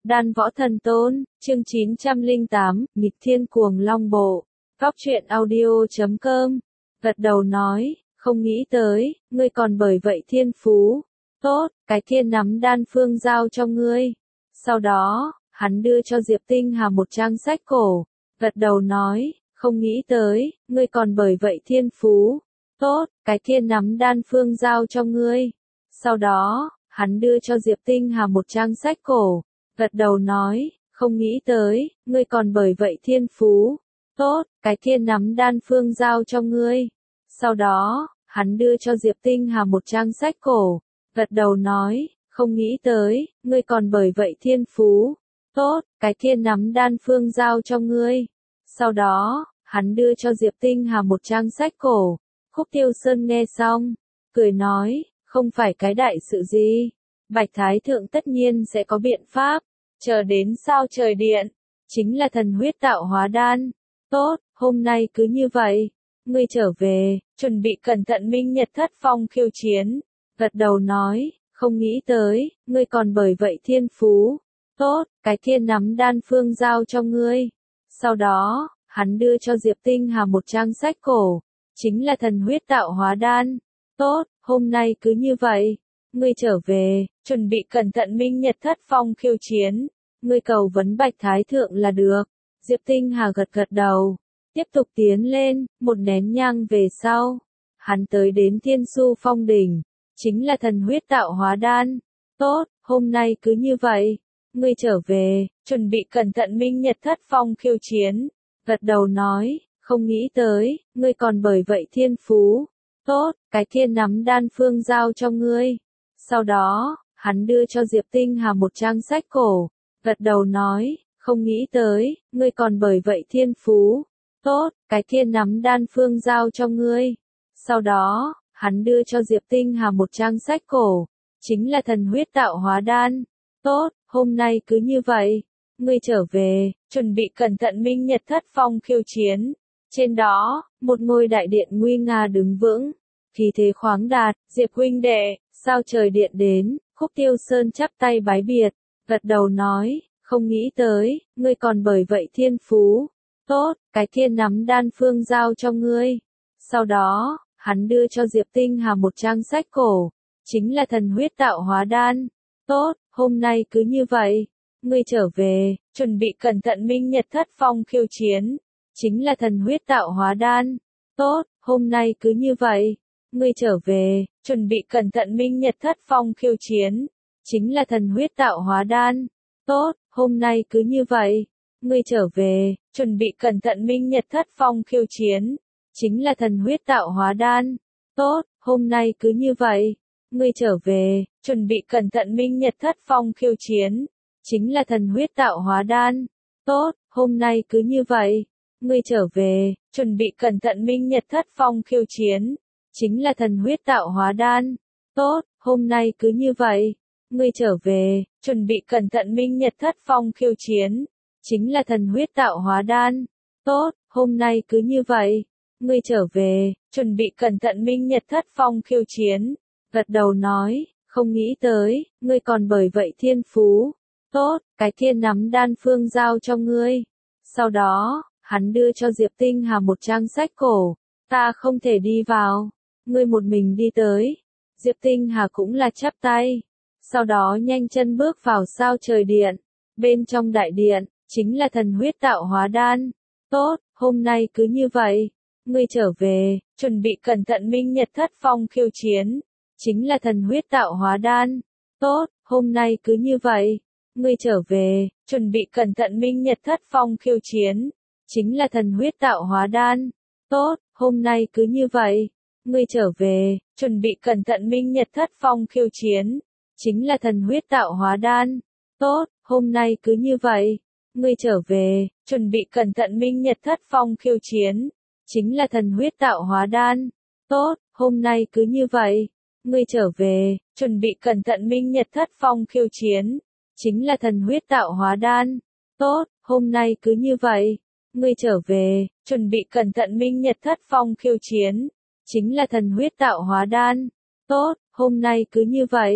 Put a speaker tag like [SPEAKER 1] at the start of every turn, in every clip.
[SPEAKER 1] Đan Võ Thần Tôn, chương 908, Nghịch Thiên Cuồng Long Bộ. Góc truyện audio.com. Gật đầu nói, không nghĩ tới, ngươi còn bởi vậy thiên phú. Tốt, cái thiên nắm đan phương giao cho ngươi. Sau đó, hắn đưa cho Diệp Tinh Hà một trang sách cổ. Gật đầu nói, không nghĩ tới, ngươi còn bởi vậy thiên phú. Tốt, cái thiên nắm đan phương giao cho ngươi. Sau đó, hắn đưa cho Diệp Tinh Hà một trang sách cổ. Gật đầu nói, không nghĩ tới, ngươi còn bởi vậy thiên phú. Tốt, cái thiên nắm đan phương giao cho ngươi. Sau đó, hắn đưa cho Diệp Tinh Hà một trang sách cổ. Gật đầu nói, không nghĩ tới, ngươi còn bởi vậy thiên phú. Tốt, cái thiên nắm đan phương giao cho ngươi. Sau đó, hắn đưa cho Diệp Tinh Hà một trang sách cổ. Khúc Tiêu Sơn nghe xong, cười nói, không phải cái đại sự gì. Bạch Thái Thượng tất nhiên sẽ có biện pháp, chờ đến sao trời điện, chính là thần huyết tạo hóa đan. Tốt, hôm nay cứ như vậy, ngươi trở về, chuẩn bị cẩn thận minh nhật thất phong khiêu chiến. Gật đầu nói, không nghĩ tới, ngươi còn bởi vậy thiên phú. Tốt, cái thiên nắm đan phương giao cho ngươi. Sau đó, hắn đưa cho Diệp Tinh Hà một trang sách cổ, chính là thần huyết tạo hóa đan. Tốt, hôm nay cứ như vậy, ngươi trở về, chuẩn bị cẩn thận minh nhật thất phong khiêu chiến. Ngươi cầu vấn Bạch Thái Thượng là được. Diệp Tinh Hà gật gật đầu, tiếp tục tiến lên, một nén nhang về sau. Hắn tới đến Thiên Su Phong đỉnh, chính là thần huyết tạo hóa đan. Tốt, hôm nay cứ như vậy, ngươi trở về, chuẩn bị cẩn thận minh nhật thất phong khiêu chiến. Gật đầu nói, không nghĩ tới, ngươi còn bởi vậy thiên phú. Tốt, cái thiên nắm đan phương giao cho ngươi. Sau đó, hắn đưa cho Diệp Tinh Hà một trang sách cổ. Gật đầu nói, không nghĩ tới, ngươi còn bởi vậy thiên phú. Tốt, cái thiên nắm đan phương giao cho ngươi. Sau đó, hắn đưa cho Diệp Tinh Hà một trang sách cổ, chính là thần huyết tạo hóa đan. Tốt, hôm nay cứ như vậy, ngươi trở về, chuẩn bị cẩn thận minh nhật thất phong khiêu chiến. Trên đó, một ngôi đại điện nguy nga đứng vững, khí thế khoáng đạt. Diệp huynh đệ, sao trời điện đến? Khúc Tiêu Sơn chắp tay bái biệt, gật đầu nói, không nghĩ tới, ngươi còn bởi vậy thiên phú. Tốt, cái thiên nắm đan phương giao cho ngươi. Sau đó, hắn đưa cho Diệp Tinh Hà một trang sách cổ, chính là thần huyết tạo hóa đan. Tốt, hôm nay cứ như vậy, ngươi trở về, chuẩn bị cẩn thận minh nhật thất phong khiêu chiến, chính là thần huyết tạo hóa đan. Tốt, hôm nay cứ như vậy, ngươi trở về, chuẩn bị cẩn thận minh nhật thất phong khiêu chiến, chính là thần huyết tạo hóa đan. Tốt, hôm nay cứ như vậy, ngươi trở về, chuẩn bị cẩn thận minh nhật thất phong khiêu chiến, chính là thần huyết tạo hóa đan. Tốt, hôm nay cứ như vậy, ngươi trở về, chuẩn bị cẩn thận minh nhật thất phong khiêu chiến, chính là thần huyết tạo hóa đan. Tốt, hôm nay cứ như vậy, ngươi trở về, chuẩn bị cẩn thận minh nhật thất phong khiêu chiến, chính là thần huyết tạo hóa đan. Tốt, hôm nay cứ như vậy, ngươi trở về, chuẩn bị cẩn thận minh nhật thất phong khiêu chiến, chính là thần huyết tạo hóa đan. Tốt, hôm nay cứ như vậy, ngươi trở về, chuẩn bị cẩn thận minh nhật thất phong khiêu chiến. Gật đầu nói, không nghĩ tới, ngươi còn bởi vậy thiên phú. Tốt, cái thiên nắm đan phương giao cho ngươi. Sau đó, hắn đưa cho Diệp Tinh Hà một trang sách cổ. Ta không thể đi vào, ngươi một mình đi tới. Diệp Tinh Hà cũng là chắp tay. Sau đó nhanh chân bước vào sao trời điện. Bên trong đại điện, chính là thần huyết tạo hóa đan. Tốt, hôm nay cứ như vậy, ngươi trở về, chuẩn bị cẩn thận minh nhật thất phong khiêu chiến, chính là thần huyết tạo hóa đan. Tốt, hôm nay cứ như vậy, ngươi trở về, chuẩn bị cẩn thận minh nhật thất phong khiêu chiến, chính là thần huyết tạo hóa đan. Tốt, hôm nay cứ như vậy, ngươi trở về, chuẩn bị cẩn thận minh nhật thất phong khiêu chiến, chính là thần huyết tạo hóa đan. Tốt, hôm nay cứ như vậy, ngươi trở về, chuẩn bị cẩn thận minh nhật thất phong khiêu chiến, chính là thần huyết tạo hóa đan. Tốt, hôm nay cứ như vậy, ngươi trở về, chuẩn bị cẩn thận minh nhật thất phong khiêu chiến, chính là thần huyết tạo hóa đan. Tốt, hôm nay cứ như vậy, ngươi trở về, chuẩn bị cẩn thận minh nhật thất phong khiêu chiến, chính là thần huyết tạo hóa đan. Tốt, hôm nay cứ như vậy,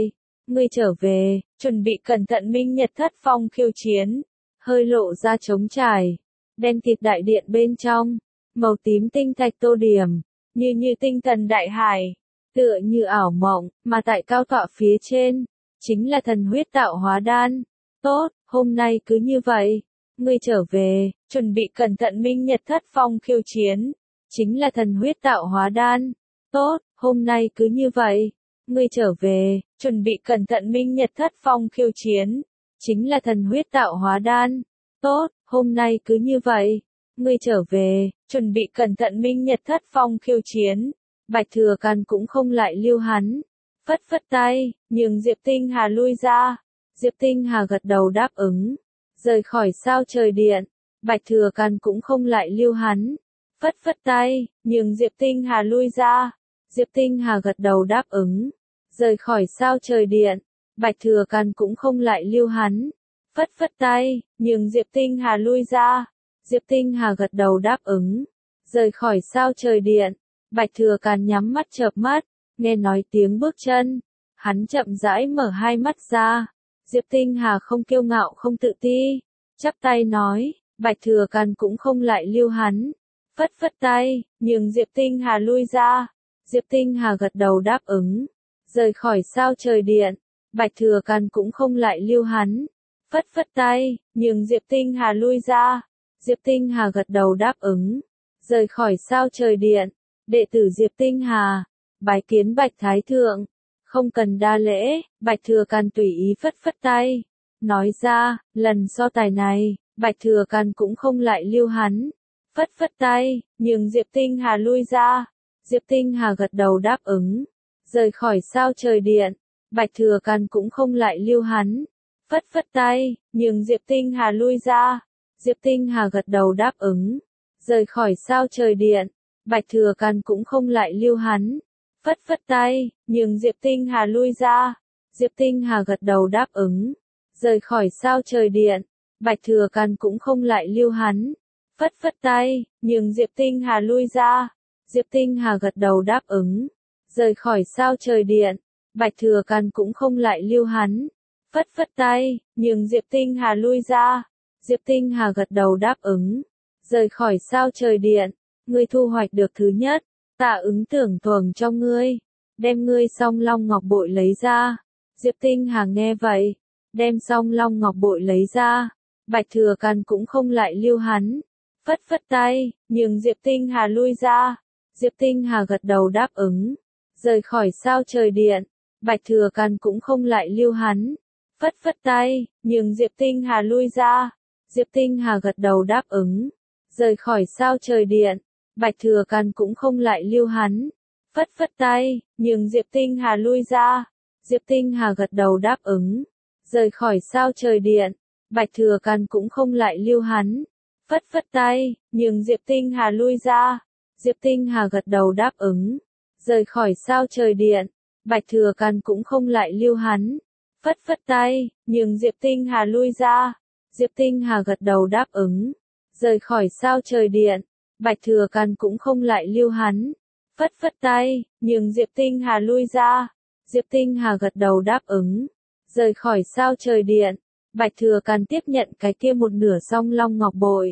[SPEAKER 1] ngươi trở về, chuẩn bị cẩn thận minh nhật thất phong khiêu chiến, hơi lộ ra trống trải, đen kịt đại điện bên trong, màu tím tinh thạch tô điểm, như tinh thần đại hải, tựa như ảo mộng, mà tại cao tọa phía trên, chính là thần huyết tạo hóa đan. Tốt, hôm nay cứ như vậy, ngươi trở về, chuẩn bị cẩn thận minh nhật thất phong khiêu chiến, chính là thần huyết tạo hóa đan. Tốt, hôm nay cứ như vậy, ngươi trở về, chuẩn bị cẩn thận minh nhật thất phong khiêu chiến, chính là thần huyết tạo hóa đan. Tốt, hôm nay cứ như vậy, ngươi trở về, chuẩn bị cẩn thận minh nhật thất phong khiêu chiến. Bạch Thừa Căn cũng không lại lưu hắn, phất phất tay, nhường Diệp Tinh Hà lui ra. Diệp Tinh Hà gật đầu đáp ứng, rời khỏi sao trời điện. Bạch Thừa Căn cũng không lại lưu hắn, phất phất tay, nhường Diệp Tinh Hà lui ra. Diệp Tinh Hà gật đầu đáp ứng, rời khỏi sao trời điện. Bạch Thừa Căn cũng không lại lưu hắn, phất phất tay, nhường Diệp Tinh Hà lui ra. Diệp Tinh Hà gật đầu đáp ứng, rời khỏi sao trời điện. Bạch Thừa Căn nhắm mắt chợp mắt, nghe nói tiếng bước chân, hắn chậm rãi mở hai mắt ra. Diệp Tinh Hà không kiêu ngạo không tự ti, chắp tay nói, Bạch Thừa Căn cũng không lại lưu hắn, phất phất tay, nhường Diệp Tinh Hà lui ra. Diệp Tinh Hà gật đầu đáp ứng, rời khỏi sao trời điện. Bạch Thừa Căn cũng không lại lưu hắn, phất phất tay, nhường Diệp Tinh Hà lui ra. Diệp Tinh Hà gật đầu đáp ứng, rời khỏi sao trời điện. Đệ tử Diệp Tinh Hà, bái kiến Bạch Thái Thượng, không cần đa lễ. Bạch Thừa Căn tùy ý phất phất tay, nói ra, lần so tài này, Bạch Thừa Căn cũng không lại lưu hắn, phất phất tay, nhường Diệp Tinh Hà lui ra. Diệp Tinh Hà gật đầu đáp ứng, rời khỏi sao trời điện. Bạch Thừa Căn cũng không lại lưu hắn, phất phất tay, nhường Diệp Tinh Hà lui ra. Diệp Tinh Hà gật đầu đáp ứng, rời khỏi sao trời điện. Bạch Thừa Căn cũng không lại lưu hắn, phất phất tay, nhường Diệp Tinh Hà lui ra. Diệp Tinh Hà gật đầu đáp ứng, rời khỏi sao trời điện. Bạch Thừa Căn cũng không lại lưu hắn, phất phất tay, nhường Diệp Tinh Hà lui ra. Diệp Tinh Hà gật đầu đáp ứng, rời khỏi sao trời điện. Bạch Thừa Căn cũng không lại lưu hắn, phất phất tay, nhường Diệp Tinh Hà lui ra. Diệp Tinh Hà gật đầu đáp ứng, rời khỏi sao trời điện. Ngươi thu hoạch được thứ nhất, Tạ Ứng tưởng thưởng cho ngươi, đem ngươi song long ngọc bội lấy ra. Diệp Tinh Hà nghe vậy, đem song long ngọc bội lấy ra. Bạch Thừa Căn cũng không lại lưu hắn, phất phất tay, nhường Diệp Tinh Hà lui ra. Diệp Tinh Hà gật đầu đáp ứng, rời khỏi sao trời điện. Bạch Thừa Căn cũng không lại lưu hắn, phất phất tay, nhường Diệp Tinh Hà lui ra. Diệp Tinh Hà gật đầu đáp ứng, rời khỏi sao trời điện. Bạch Thừa Căn cũng không lại lưu hắn, phất phất tay, nhường Diệp Tinh Hà lui ra. Diệp Tinh Hà gật đầu đáp ứng, rời khỏi sao trời điện. Bạch Thừa Căn cũng không lại lưu hắn, phất phất tay, nhường Diệp Tinh Hà lui ra. Diệp Tinh Hà gật đầu đáp ứng, rời khỏi sao trời điện. Bạch Thừa Căn cũng không lại lưu hắn, phất phất tay, nhường Diệp Tinh Hà lui ra. Diệp Tinh Hà gật đầu đáp ứng, rời khỏi sao trời điện. Bạch Thừa Căn cũng không lại lưu hắn, phất phất tay, nhường Diệp Tinh Hà lui ra. Diệp Tinh Hà gật đầu đáp ứng, rời khỏi sao trời điện. Bạch Thừa Căn tiếp nhận cái kia một nửa song long ngọc bội,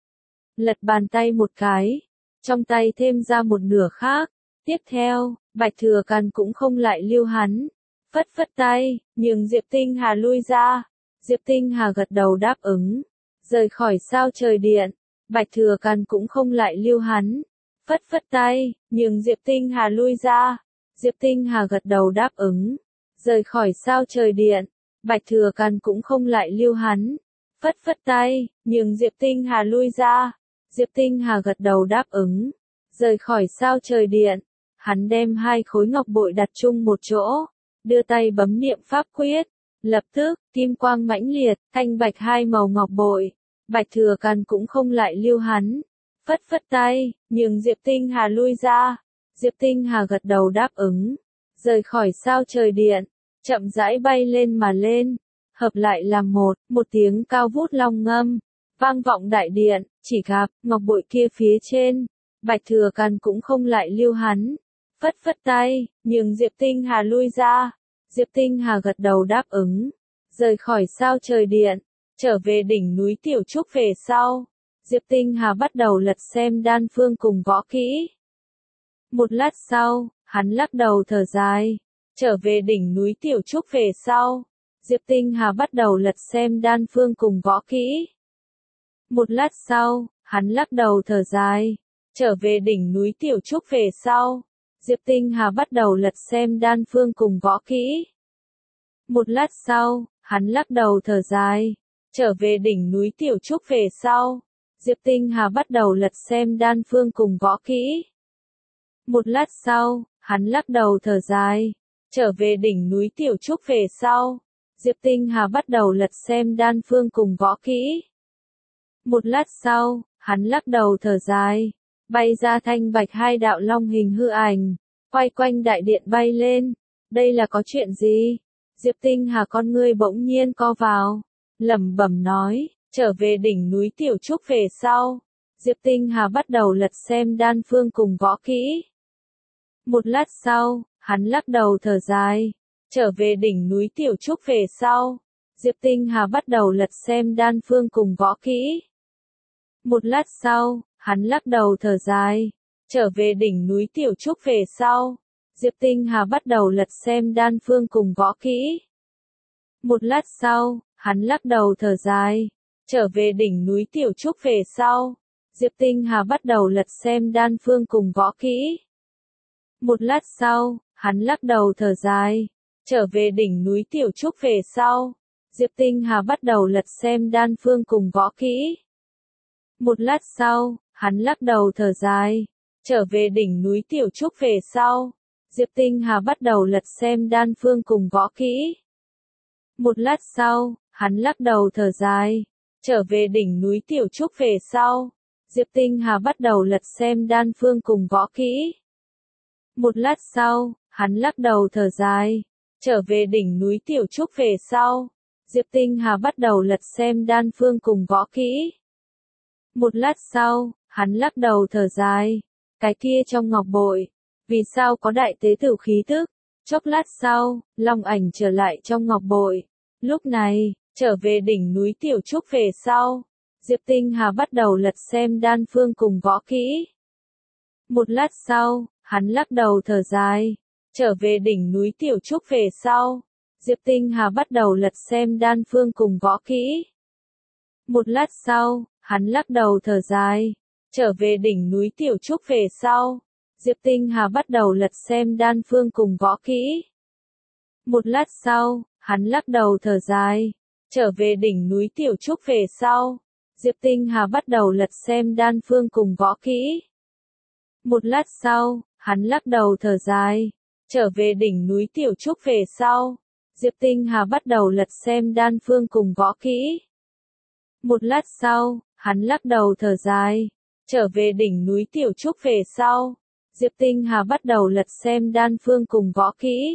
[SPEAKER 1] lật bàn tay một cái, trong tay thêm ra một nửa khác. Tiếp theo, Bạch Thừa Căn cũng không lại lưu hắn, phất phất tay, nhường Diệp Tinh Hà lui ra. Diệp Tinh Hà gật đầu đáp ứng, rời khỏi sao trời điện. Bạch Thừa Căn cũng không lại lưu hắn, phất phất tay, nhường Diệp Tinh Hà lui ra. Diệp Tinh Hà gật đầu đáp ứng, rời khỏi sao trời điện. Bạch Thừa Căn cũng không lại lưu hắn, phất phất tay, nhường Diệp Tinh Hà lui ra. Diệp Tinh Hà gật đầu đáp ứng, rời khỏi sao trời điện. Hắn đem hai khối ngọc bội đặt chung một chỗ, đưa tay bấm niệm pháp quyết, lập tức, kim quang mãnh liệt, thanh bạch hai màu ngọc bội. Bạch Thừa Căn cũng không lại lưu hắn, phất phất tay, nhường Diệp Tinh Hà lui ra. Diệp Tinh Hà gật đầu đáp ứng, rời khỏi sao trời điện, chậm rãi bay lên mà lên, hợp lại làm một tiếng cao vút long ngâm, vang vọng đại điện. Chỉ gặp, ngọc bội kia phía trên, Bạch Thừa Căn cũng không lại lưu hắn, phất phất tay, nhường Diệp Tinh Hà lui ra. Diệp Tinh Hà gật đầu đáp ứng. Rời khỏi sao trời điện, trở về đỉnh núi Tiểu Trúc về sau. Diệp Tinh Hà bắt đầu lật xem đan phương cùng võ kỹ. Một lát sau, hắn lắc đầu thở dài. Trở về đỉnh núi Tiểu Trúc về sau. Diệp Tinh Hà bắt đầu lật xem đan phương cùng võ kỹ. Một lát sau, hắn lắc đầu thở dài. Trở về đỉnh núi Tiểu Trúc về sau. Diệp Tinh Hà bắt đầu lật xem đan phương cùng võ kỹ. Một lát sau, hắn lắc đầu thở dài. Trở về đỉnh núi Tiểu Trúc về sau. Diệp Tinh Hà bắt đầu lật xem đan phương cùng võ kỹ. Một lát sau, hắn lắc đầu thở dài. Trở về đỉnh núi Tiểu Trúc về sau. Diệp Tinh Hà bắt đầu lật xem đan phương cùng võ kỹ. Một lát sau, hắn lắc đầu thở dài. Bay ra thanh bạch hai đạo long hình hư ảnh. Quay quanh đại điện bay lên. Đây là có chuyện gì? Diệp Tinh Hà con ngươi bỗng nhiên co vào. Lẩm bẩm nói. Trở về đỉnh núi Tiểu Trúc về sau. Diệp Tinh Hà bắt đầu lật xem đan phương cùng võ kỹ. Một lát sau, hắn lắc đầu thở dài. Trở về đỉnh núi Tiểu Trúc về sau. Diệp Tinh Hà bắt đầu lật xem đan phương cùng võ kỹ. Một lát sau, hắn lắc đầu thở dài. Trở về đỉnh núi Tiểu Trúc về sau. Diệp Tinh Hà bắt đầu lật xem đan phương cùng võ kỹ. Một lát sau, hắn lắc đầu thở dài. Trở về đỉnh núi Tiểu Trúc về sau. Diệp Tinh Hà bắt đầu lật xem đan phương cùng võ kỹ. Một lát sau, hắn lắc đầu thở dài. Trở về đỉnh núi Tiểu Trúc về sau. Diệp Tinh Hà bắt đầu lật xem đan phương cùng võ kỹ. Một lát sau, hắn lắc đầu thở dài. Trở về đỉnh núi Tiểu Trúc về sau. Diệp Tinh Hà bắt đầu lật xem đan phương cùng võ kỹ. Một lát sau, hắn lắc đầu thở dài. Trở về đỉnh núi Tiểu Trúc về sau. Diệp Tinh Hà bắt đầu lật xem đan phương cùng võ kỹ. Một lát sau, hắn lắc đầu thở dài. Trở về đỉnh núi Tiểu Trúc về sau. Diệp Tinh Hà bắt đầu lật xem đan phương cùng võ kỹ. Một lát sau, hắn lắc đầu thở dài. Cái kia trong ngọc bội. Vì sao có đại tế tử khí tức? Chốc lát sau, long ảnh trở lại trong ngọc bội. Lúc này, trở về đỉnh núi Tiểu Trúc về sau. Diệp Tinh Hà bắt đầu lật xem đan phương cùng võ kỹ. Một lát sau, hắn lắc đầu thở dài. Trở về đỉnh núi Tiểu Trúc về sau. Diệp Tinh Hà bắt đầu lật xem đan phương cùng võ kỹ. Một lát sau, hắn lắc đầu thở dài. Trở về đỉnh núi Tiểu Trúc về sau. Diệp Tinh Hà bắt đầu lật xem đan phương cùng võ kỹ. Một lát sau, hắn lắc đầu thở dài. Trở về đỉnh núi Tiểu Trúc về sau. Diệp Tinh Hà bắt đầu lật xem đan phương cùng võ kỹ. Một lát sau, hắn lắc đầu thở dài. Trở về đỉnh núi Tiểu Trúc về sau. Diệp Tinh Hà bắt đầu lật xem đan phương cùng võ kỹ. Một lát sau, hắn lắc đầu thở dài. Trở về đỉnh núi Tiểu Trúc về sau. Diệp Tinh Hà bắt đầu lật xem đan phương cùng võ kỹ.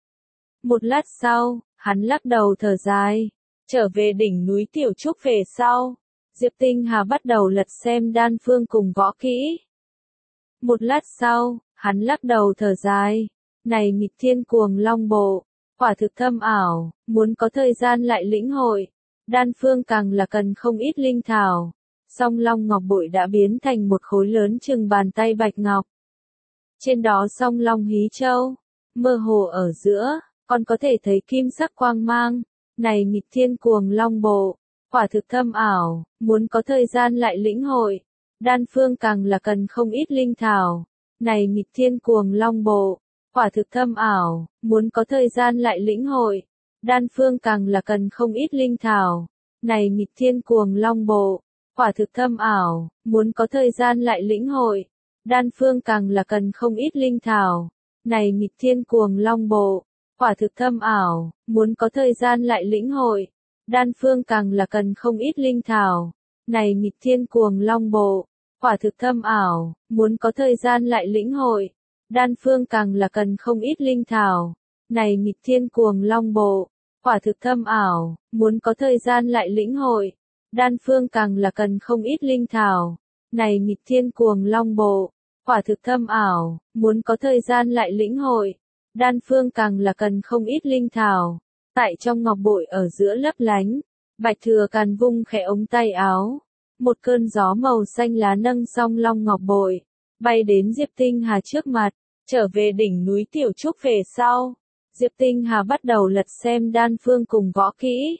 [SPEAKER 1] Một lát sau, hắn lắc đầu thở dài. Trở về đỉnh núi Tiểu Trúc về sau. Diệp Tinh Hà bắt đầu lật xem đan phương cùng võ kỹ. Một lát sau, hắn lắc đầu thở dài. Này nghịch thiên cuồng long bộ, quả thực thâm ảo, muốn có thời gian lại lĩnh hội. Đan phương càng là cần không ít linh thảo. Song long ngọc bội đã biến thành một khối lớn chừng bàn tay bạch ngọc. Trên đó song long hí châu, mơ hồ ở giữa, còn có thể thấy kim sắc quang mang. Này nghịch thiên cuồng long bộ, quả thực thâm ảo, muốn có thời gian lại lĩnh hội. Đan phương càng là cần không ít linh thảo. Này nghịch thiên cuồng long bộ, quả thực thâm ảo, muốn có thời gian lại lĩnh hội. Đan phương càng là cần không ít linh thảo. Này nghịch thiên cuồng long bộ, quả thực thâm ảo, muốn có thời gian lại lĩnh hội. Đan phương càng là cần không ít linh thảo. Này nghịch thiên cuồng long bộ, quả thực thâm ảo, muốn có thời gian lại lĩnh hội. Đan phương càng là cần không ít linh thảo. Này nghịch thiên cuồng long bộ, quả thực thâm ảo, muốn có thời gian lại lĩnh hội. Đan phương càng là cần không ít linh thảo. Này nghịch thiên cuồng long bộ, quả thực thâm ảo, muốn có thời gian lại lĩnh hội. Đan phương càng là cần không ít linh thảo. Này nghịch thiên cuồng long bộ, quả thực thâm ảo, muốn có thời gian lại lĩnh hội. đan phương càng là cần không ít linh thảo. Tại trong ngọc bội ở giữa lấp lánh, Bạch Thừa Càn vung khẽ ống tay áo. Một cơn gió màu xanh lá nâng song long ngọc bội, bay đến Diệp Tinh Hà trước mặt, trở về đỉnh núi Tiểu Trúc về sau. Diệp Tinh Hà bắt đầu lật xem đan phương cùng võ kỹ.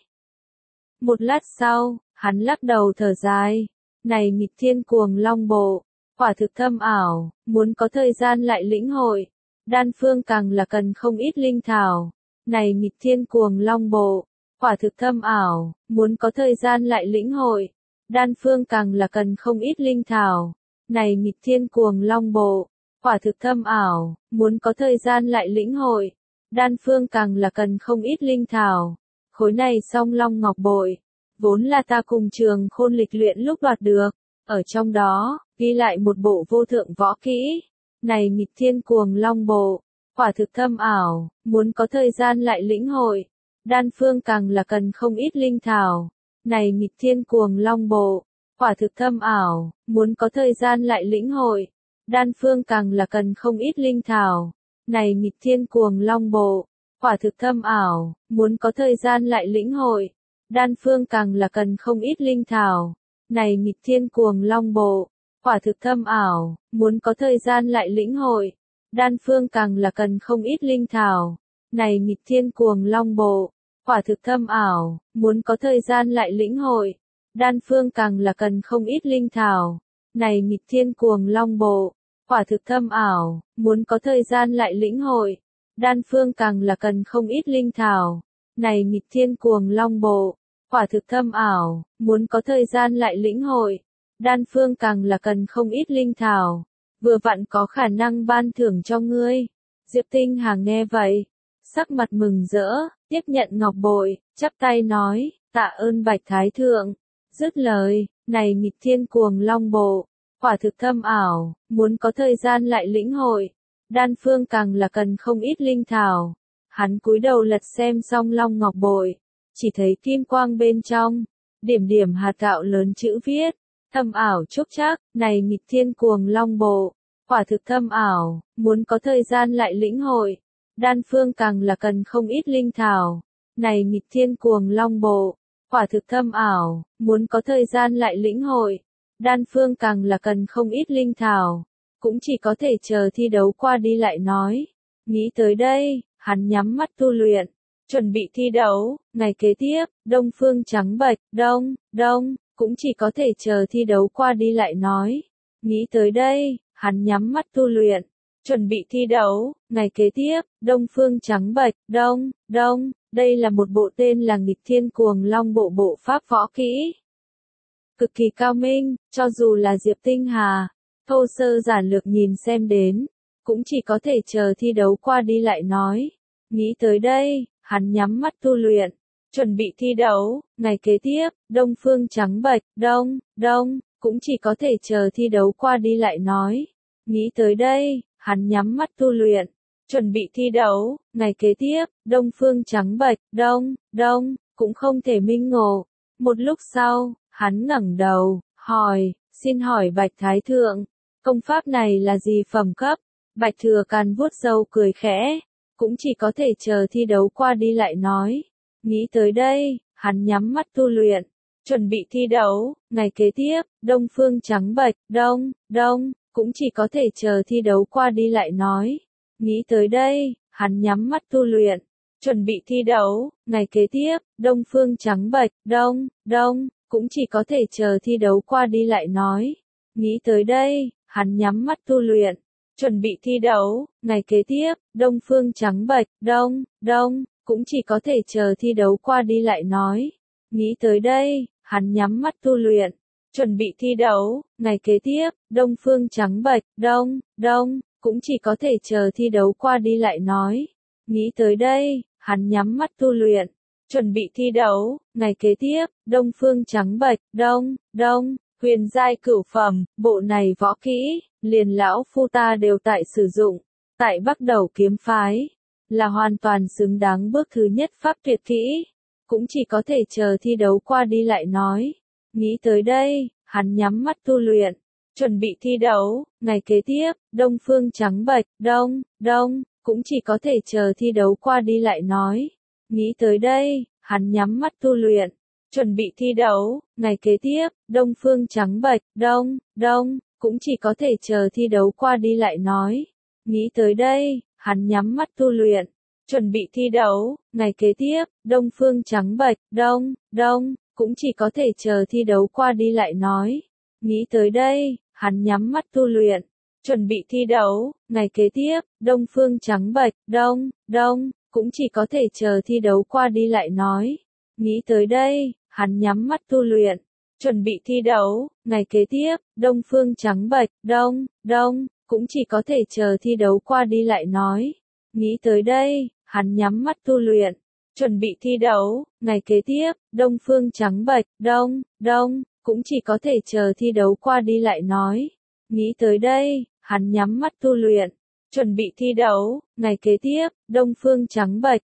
[SPEAKER 1] Một lát sau, hắn lắc đầu thở dài. Này nghịch thiên cuồng long bộ, quả thực thâm ảo, muốn có thời gian lại lĩnh hội. Đan phương càng là cần không ít linh thảo. Này nghịch thiên cuồng long bộ, quả thực thâm ảo, muốn có thời gian lại lĩnh hội. Đan phương càng là cần không ít linh thảo. Này nghịch thiên cuồng long bộ, quả thực thâm ảo, muốn có thời gian lại lĩnh hội. Đan phương càng là cần không ít linh thảo. Khối này song long ngọc bội, vốn là ta cùng Trường Khôn lịch luyện lúc đoạt được. Ở trong đó, ghi lại một bộ vô thượng võ kỹ. Này nghịch thiên cuồng long bộ, quả thực thâm ảo, muốn có thời gian lại lĩnh hội. Đan phương càng là cần không ít linh thảo. Này nghịch thiên cuồng long bộ, quả thực thâm ảo, muốn có thời gian lại lĩnh hội. Đan phương càng là cần không ít linh thảo. Này nghịch thiên cuồng long bộ, quả thực thâm ảo, muốn có thời gian lại lĩnh hội. Đan phương càng là cần không ít linh thảo. Này nghịch thiên cuồng long bộ, quả thực thâm ảo, muốn có thời gian lại lĩnh hội. Đan phương càng là cần không ít linh thảo. Này nghịch thiên cuồng long bộ, quả thực thâm ảo, muốn có thời gian lại lĩnh hội. Đan phương càng là cần không ít linh thảo. Này nghịch thiên cuồng long bộ, quả thực thâm ảo, muốn có thời gian lại lĩnh hội. Đan phương càng là cần không ít linh thảo. Này nghịch thiên cuồng long bộ, quả thực thâm ảo, muốn có thời gian lại lĩnh hội. Đan phương càng là cần không ít linh thảo. Vừa vặn có khả năng ban thưởng cho ngươi. Diệp Tinh Hà nghe vậy, sắc mặt mừng rỡ, tiếp nhận ngọc bội, chắp tay nói, tạ ơn Bạch Thái Thượng. Dứt lời, này nghịch thiên cuồng long bộ, quả thực thâm ảo, muốn có thời gian lại lĩnh hội. Đan phương càng là cần không ít linh thảo. Hắn cúi đầu lật xem xong long ngọc bội, chỉ thấy kim quang bên trong, điểm điểm hạt gạo lớn chữ viết, thâm ảo chúc chắc, này nghịch thiên cuồng long bộ, quả thực thâm ảo, muốn có thời gian lại lĩnh hội. Đan phương càng là cần không ít linh thảo. Này nghịch thiên cuồng long bộ, quả thực thâm ảo, muốn có thời gian lại lĩnh hội. Đan phương càng là cần không ít linh thảo. Cũng chỉ có thể chờ thi đấu qua đi lại nói. Nghĩ tới đây, hắn nhắm mắt tu luyện, chuẩn bị thi đấu. Ngày kế tiếp, đông phương trắng bệch, đông, cũng chỉ có thể chờ thi đấu qua đi lại nói. Nghĩ tới đây, hắn nhắm mắt tu luyện, chuẩn bị thi đấu. Ngày kế tiếp, đông phương trắng bệch, đông, đây là một bộ tên là nghịch thiên cuồng long bộ bộ pháp võ kỹ. Cực kỳ cao minh, cho dù là Diệp Tinh Hà, thô sơ giản lược nhìn xem đến, cũng chỉ có thể chờ thi đấu qua đi lại nói. Nghĩ tới đây, hắn nhắm mắt tu luyện, chuẩn bị thi đấu. Ngày kế tiếp, đông phương trắng bệch, đông, cũng chỉ có thể chờ thi đấu qua đi lại nói. Nghĩ tới đây, hắn nhắm mắt tu luyện, chuẩn bị thi đấu. Ngày kế tiếp, đông phương trắng bệch, đông, cũng không thể minh ngộ. Một lúc sau, hắn ngẩng đầu, hỏi, xin hỏi Bạch Thái Thượng, công pháp này là gì phẩm cấp? Bạch Thừa Càn vuốt râu cười khẽ, cũng chỉ có thể chờ thi đấu qua đi lại nói. Nghĩ tới đây, hắn nhắm mắt tu luyện, chuẩn bị thi đấu. Ngày kế tiếp, đông phương trắng bệch, đông, cũng chỉ có thể chờ thi đấu qua đi lại nói. Nghĩ tới đây, hắn nhắm mắt tu luyện, chuẩn bị thi đấu. Ngày kế tiếp, đông phương trắng bệch, đông, cũng chỉ có thể chờ thi đấu qua đi lại nói. Nghĩ tới đây, hắn nhắm mắt tu luyện, chuẩn bị thi đấu. Ngày kế tiếp, đông phương trắng bệch, đông, cũng chỉ có thể chờ thi đấu qua đi lại nói. Nghĩ tới đây, hắn nhắm mắt tu luyện, chuẩn bị thi đấu. Ngày kế tiếp, đông phương trắng bệch, đông, cũng chỉ có thể chờ thi đấu qua đi lại nói. Nghĩ tới đây, hắn nhắm mắt tu luyện, chuẩn bị thi đấu. Ngày kế tiếp, đông phương trắng bệch, đông, huyền giai cửu phẩm, bộ này võ kỹ, liền lão phu ta đều tại sử dụng, tại Bắc Đầu kiếm phái, là hoàn toàn xứng đáng bước thứ nhất pháp tuyệt kỹ, cũng chỉ có thể chờ thi đấu qua đi lại nói. Nghĩ tới đây, hắn nhắm mắt tu luyện, chuẩn bị thi đấu. Ngày kế tiếp, đông phương trắng bệch, đông, cũng chỉ có thể chờ thi đấu qua đi lại nói. Nghĩ tới đây, hắn nhắm mắt tu luyện, chuẩn bị thi đấu. Ngày kế tiếp, Đông Phương trắng bệch, đông, cũng chỉ có thể chờ thi đấu qua đi lại nói. Nghĩ tới đây, hắn nhắm mắt tu luyện, chuẩn bị thi đấu. Ngày kế tiếp, Đông Phương trắng bệch, đông, cũng chỉ có thể chờ thi đấu qua đi lại nói. Nghĩ tới đây, hắn nhắm mắt tu luyện, chuẩn bị thi đấu. Ngày kế tiếp, Đông Phương trắng bệch, đông, cũng chỉ có thể chờ thi đấu qua đi lại nói. Nghĩ tới đây, hắn nhắm mắt tu luyện, chuẩn bị thi đấu. Ngày kế tiếp, Đông Phương trắng bệch, đông, cũng chỉ có thể chờ thi đấu qua đi lại nói. Nghĩ tới đây, hắn nhắm mắt tu luyện, chuẩn bị thi đấu. Ngày kế tiếp, Đông Phương trắng bệch, đông, cũng chỉ có thể chờ thi đấu qua đi lại nói. Nghĩ tới đây, hắn nhắm mắt tu luyện, chuẩn bị thi đấu. Ngày kế tiếp, Đông Phương trắng bệch,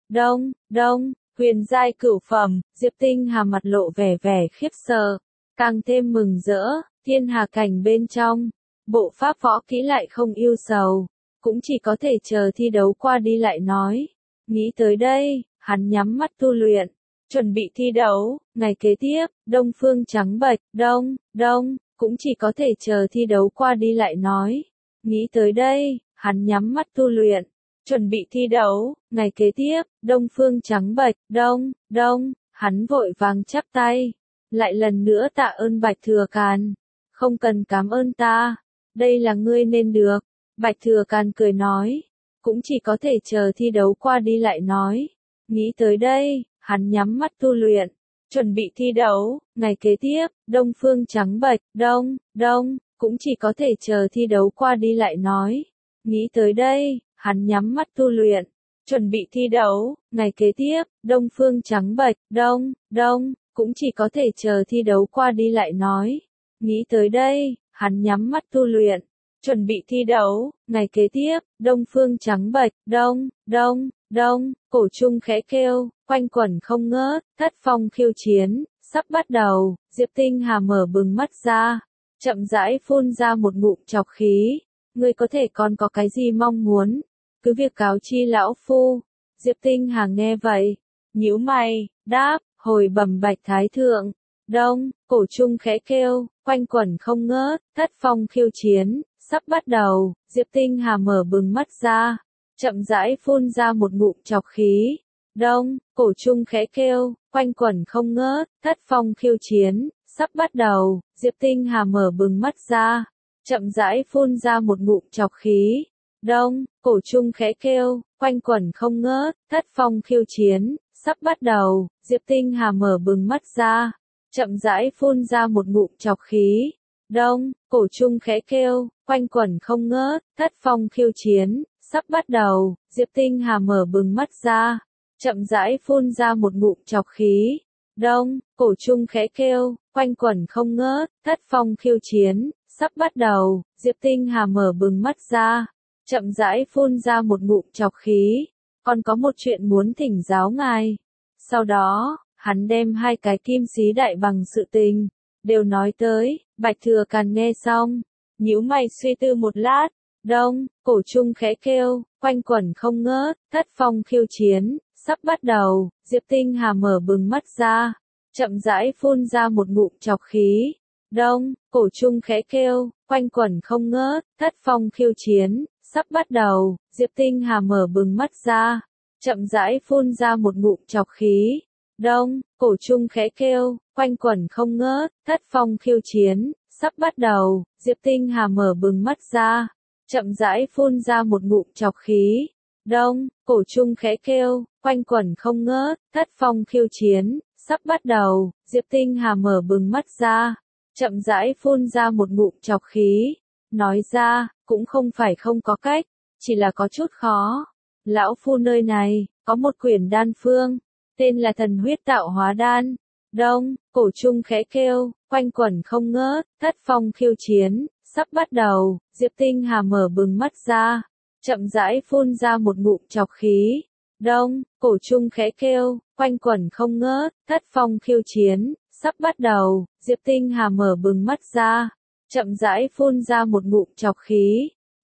[SPEAKER 1] đông, huyền giai cửu phẩm. Diệp Tinh Hà mặt lộ vẻ khiếp sợ, càng thêm mừng rỡ. Thiên Hà cảnh bên trong, bộ pháp võ kỹ lại không ưu sầu, cũng chỉ có thể chờ thi đấu qua đi lại nói. Nghĩ tới đây, hắn nhắm mắt tu luyện, chuẩn bị thi đấu. Ngày kế tiếp, Đông Phương trắng bệch, đông, cũng chỉ có thể chờ thi đấu qua đi lại nói. Nghĩ tới đây, hắn nhắm mắt tu luyện, chuẩn bị thi đấu. Ngày kế tiếp, Đông Phương trắng bệch, đông, hắn vội vàng chắp tay, lại lần nữa tạ ơn Bạch Thừa Càn. Không cần cảm ơn ta, đây là ngươi nên được. Bạch Thừa Càn cười nói, cũng chỉ có thể chờ thi đấu qua đi lại nói. Nghĩ tới đây, hắn nhắm mắt tu luyện, chuẩn bị thi đấu. Ngày kế tiếp, Đông Phương trắng bệch, đông, cũng chỉ có thể chờ thi đấu qua đi lại nói. Nghĩ tới đây, hắn nhắm mắt tu luyện, chuẩn bị thi đấu. Ngày kế tiếp, Đông Phương trắng bệch, đông, cũng chỉ có thể chờ thi đấu qua đi lại nói. Nghĩ tới đây, hắn nhắm mắt tu luyện, chuẩn bị thi đấu. Ngày kế tiếp, Đông Phương trắng bệch, đông, cổ trung khẽ kêu, quanh quẩn không ngớt. Thất phong khiêu chiến sắp bắt đầu. Diệp Tinh Hà mở bừng mắt ra, chậm rãi phun ra một ngụm trọc khí. Ngươi có thể còn có cái gì mong muốn, cứ việc cáo chi lão phu. Diệp Tinh Hà nghe vậy, nhíu mày, đáp, hồi bẩm Bạch Thái Thượng. Đông, cổ trung khẽ kêu, quanh quẩn không ngớt. Thất phong khiêu chiến sắp bắt đầu. Diệp Tinh Hà mở bừng mắt ra, chậm rãi phun ra một ngụm trọc khí. Đông, cổ trung khẽ kêu, quanh quẩn không ngớt. Thất phong khiêu chiến sắp bắt đầu. Diệp Tinh Hà mở bừng mắt ra, chậm rãi phun ra một ngụm trọc khí. Đông, cổ trung khẽ kêu, quanh quẩn không ngớt. Thất phong khiêu chiến sắp bắt đầu. Diệp Tinh Hà mở bừng mắt ra, chậm rãi phun ra một ngụm trọc khí. Đông, cổ trung khẽ kêu, quanh quẩn không ngớt. Thất phong khiêu chiến sắp bắt đầu. Diệp Tinh Hà mở bừng mắt ra, chậm rãi phun ra một ngụm trọc khí. Đông, cổ trung khẽ kêu, quanh quẩn không ngớt. Thất phong khiêu chiến sắp bắt đầu. Diệp Tinh Hà mở bừng mắt ra, chậm rãi phun ra một ngụm trọc khí. Còn có một chuyện muốn thỉnh giáo ngài. Sau đó, hắn đem hai cái kim xí đại bằng sự tình đều nói tới. Bạch Thừa Càn nghe xong, nhíu mày suy tư một lát. Đông, cổ trung khẽ kêu, quanh quẩn không ngớt. Thất phong khiêu chiến sắp bắt đầu. Diệp Tinh Hà mở bừng mắt ra, chậm rãi phun ra một ngụm trọc khí. Đông, cổ trung khẽ kêu, quanh quẩn không ngớt. Thất phong khiêu chiến sắp bắt đầu. Diệp Tinh Hà mở bừng mắt ra, chậm rãi phun ra một ngụm trọc khí. Đông, cổ trung khẽ kêu, quanh quẩn không ngớt. Thất phong khiêu chiến sắp bắt đầu. Diệp Tinh Hà mở bừng mắt ra, chậm rãi phun ra một ngụm trọc khí. Đông, cổ trung khẽ kêu, quanh quẩn không ngớt. Thất phong khiêu chiến sắp bắt đầu. Diệp Tinh Hà mở bừng mắt ra, chậm rãi phun ra một ngụm trọc khí. Nói ra, cũng không phải không có cách, chỉ là có chút khó. Lão phu nơi này, có một quyển đan phương, tên là thần huyết tạo hóa đan. Đông, cổ trung khẽ kêu, quanh quẩn không ngớt. Thất phong khiêu chiến sắp bắt đầu. Diệp Tinh Hà mở bừng mắt ra, chậm rãi phun ra một ngụm trọc khí. Đông, cổ trung khẽ kêu, quanh quẩn không ngớt. Thất phong khiêu chiến sắp bắt đầu. Diệp Tinh Hà mở bừng mắt ra, chậm rãi phun ra một ngụm trọc khí.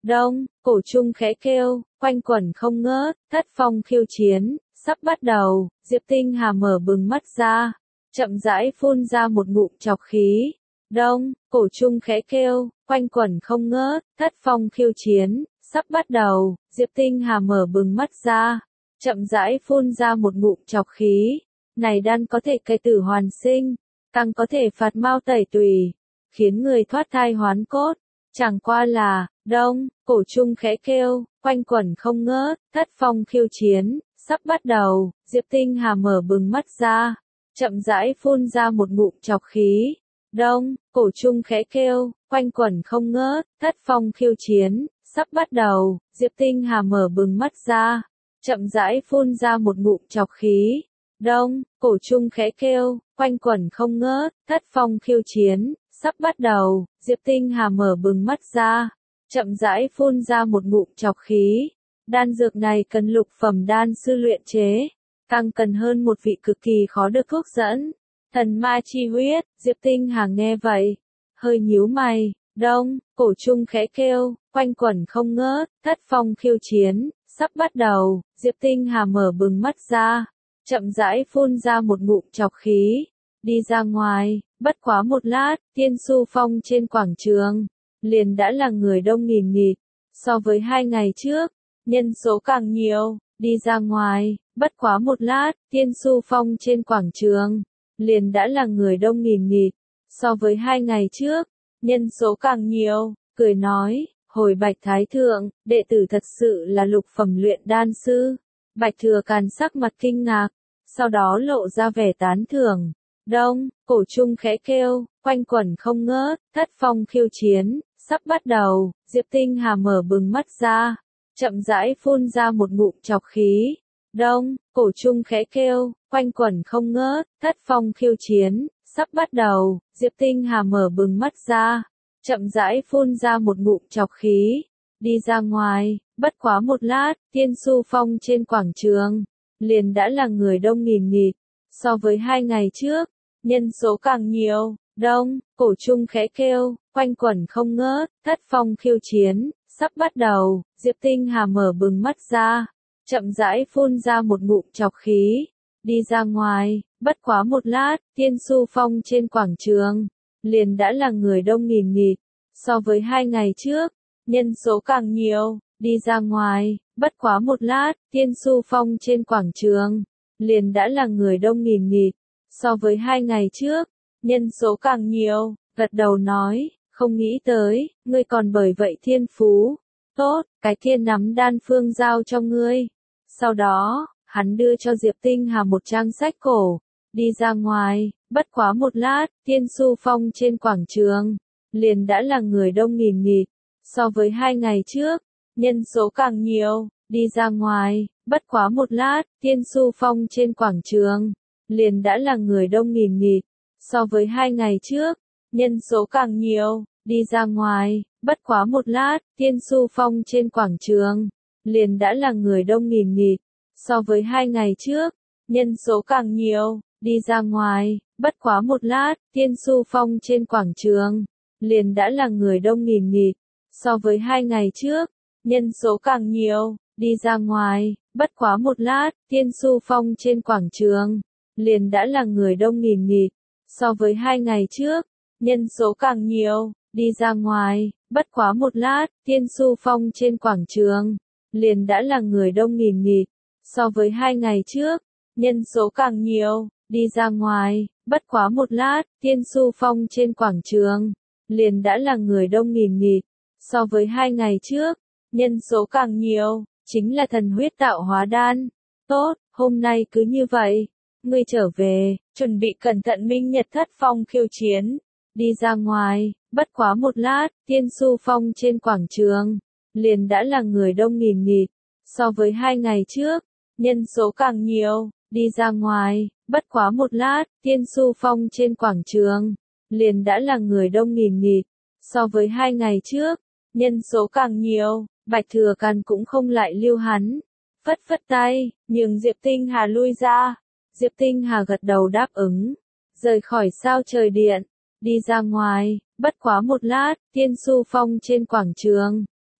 [SPEAKER 1] Đông, cổ trung khẽ kêu, quanh quẩn không ngớt, thất phong khiêu chiến, sắp bắt đầu, Diệp Tinh Hà mở bừng mắt ra, chậm rãi phun ra một ngụm trọc khí. Đông, cổ trung khẽ kêu, quanh quẩn không ngớt, thất phong khiêu chiến, sắp bắt đầu, Diệp Tinh Hà mở bừng mắt ra, chậm rãi phun ra một ngụm trọc khí. Này đan có thể cải tử hoàn sinh, càng có thể phạt mao tẩy tùy, khiến người thoát thai hoán cốt. Chẳng qua là, đông, cổ trung khẽ kêu, quanh quẩn không ngớt, thất phong khiêu chiến, sắp bắt đầu, Diệp Tinh Hà mở bừng mắt ra, chậm rãi phun ra một ngụm trọc khí. Đông, cổ trung khẽ kêu, quanh quẩn không ngớt, thất phong khiêu chiến, sắp bắt đầu, Diệp Tinh Hà mở bừng mắt ra, chậm rãi phun ra một ngụm trọc khí. Đông, cổ trung khẽ kêu, quanh quẩn không ngớt, thất phong khiêu chiến, sắp bắt đầu, Diệp Tinh Hà mở bừng mắt ra, chậm rãi phun ra một ngụm trọc khí. Đan dược này cần lục phẩm đan sư luyện chế, càng cần hơn một vị cực kỳ khó được thuốc dẫn. Thần ma chi huyết, Diệp Tinh Hà nghe vậy, hơi nhíu mày. Đông, cổ trung khẽ kêu, quanh quẩn không ngớt, thất phong khiêu chiến, sắp bắt đầu, Diệp Tinh Hà mở bừng mắt ra, chậm rãi phun ra một ngụm trọc khí. Đi ra ngoài, bất quá một lát, Tiên Su Phong trên quảng trường, liền đã là người đông nghìn nghịt. So với 2 ngày trước, nhân số càng nhiều. Đi ra ngoài, bất quá một lát, Tiên Su Phong trên quảng trường, liền đã là người đông nghìn nghịt. So với 2 ngày trước, nhân số càng nhiều. Cười nói, hồi Bạch Thái Thượng, đệ tử thật sự là lục phẩm luyện đan sư. Bạch Thừa Càn sắc mặt kinh ngạc, sau đó lộ ra vẻ tán thưởng. Đông, cổ trung khẽ kêu, quanh quẩn không ngớt, thất phong khiêu chiến, sắp bắt đầu, Diệp Tinh Hà mở bừng mắt ra, chậm rãi phun ra một ngụm trọc khí. Đông, cổ trung khẽ kêu, quanh quẩn không ngớt, thất phong khiêu chiến, sắp bắt đầu, Diệp Tinh Hà mở bừng mắt ra, chậm rãi phun ra một ngụm trọc khí. Đi ra ngoài, bất quá một lát, Tiên Su Phong trên quảng trường, liền đã là người đông nghìn nghịt. So với 2 ngày trước, nhân số càng nhiều. Đông, cổ trung khẽ kêu, quanh quẩn không ngớt, thất phong khiêu chiến, sắp bắt đầu, Diệp Tinh Hà mở bừng mắt ra, chậm rãi phun ra một ngụm trọc khí. Đi ra ngoài, bất quá một lát, Tiên Su Phong trên quảng trường, liền đã là người đông nghìn nghịt. So với 2 ngày trước, nhân số càng nhiều. Đi ra ngoài, bất quá một lát, Tiên Su Phong trên quảng trường, liền đã là người đông nghìn nghịt. So với 2 ngày trước, nhân số càng nhiều. Gật đầu nói, không nghĩ tới, ngươi còn bởi vậy thiên phú. Tốt, cái thiên nắm đan phương giao cho ngươi. Sau đó, hắn đưa cho Diệp Tinh Hà một trang sách cổ. Đi ra ngoài, bất quá một lát, Tiên Su Phong trên quảng trường, liền đã là người đông nghìn nghịt. So với 2 ngày trước, nhân số càng nhiều. Đi ra ngoài, bất quá một lát, Tiên Su Phong trên quảng trường, liền đã là người đông nghìn nghịt. So với 2 ngày trước, nhân số càng nhiều. Đi ra ngoài, bất quá một lát, Tiên Su Phong trên quảng trường, liền đã là người đông nghìn nghịt. So với 2 ngày trước, nhân số càng nhiều. Đi ra ngoài, bất quá một lát, Tiên Su Phong trên quảng trường, liền đã là người đông nghìn nghịt. So với 2 ngày trước, nhân số càng nhiều. Đi ra ngoài, bất quá một lát, Tiên Su Phong trên quảng trường, liền đã là người đông nghìn nghịt. So với 2 ngày trước, nhân số càng nhiều. Đi ra ngoài, bất quá một lát, Tiên Su Phong trên quảng trường, liền đã là người đông nghìn nghịt. So với 2 ngày trước, nhân số càng nhiều. Đi ra ngoài, bất quá một lát, Tiên Su Phong trên quảng trường, liền đã là người đông nghìn nghịt. So với 2 ngày trước, nhân số càng nhiều. Chính là thần huyết tạo hóa đan. Tốt, hôm nay cứ như vậy. Ngươi trở về, chuẩn bị cẩn thận minh nhật thất phong khiêu chiến. Đi ra ngoài, bất quá một lát, Tiên Su Phong trên quảng trường, liền đã là người đông nghìn nghịt. So với 2 ngày trước, nhân số càng nhiều. Đi ra ngoài, bất quá một lát, Tiên Su Phong trên quảng trường, liền đã là người đông nghìn nghịt. So với 2 ngày trước, nhân số càng nhiều. Bạch Thừa Càn cũng không lại lưu hắn, phất phất tay, nhường Diệp Tinh Hà lui ra. Diệp Tinh Hà gật đầu đáp ứng, rời khỏi sao trời điện, đi ra ngoài, bất quá một lát, Tiên Su Phong trên quảng trường,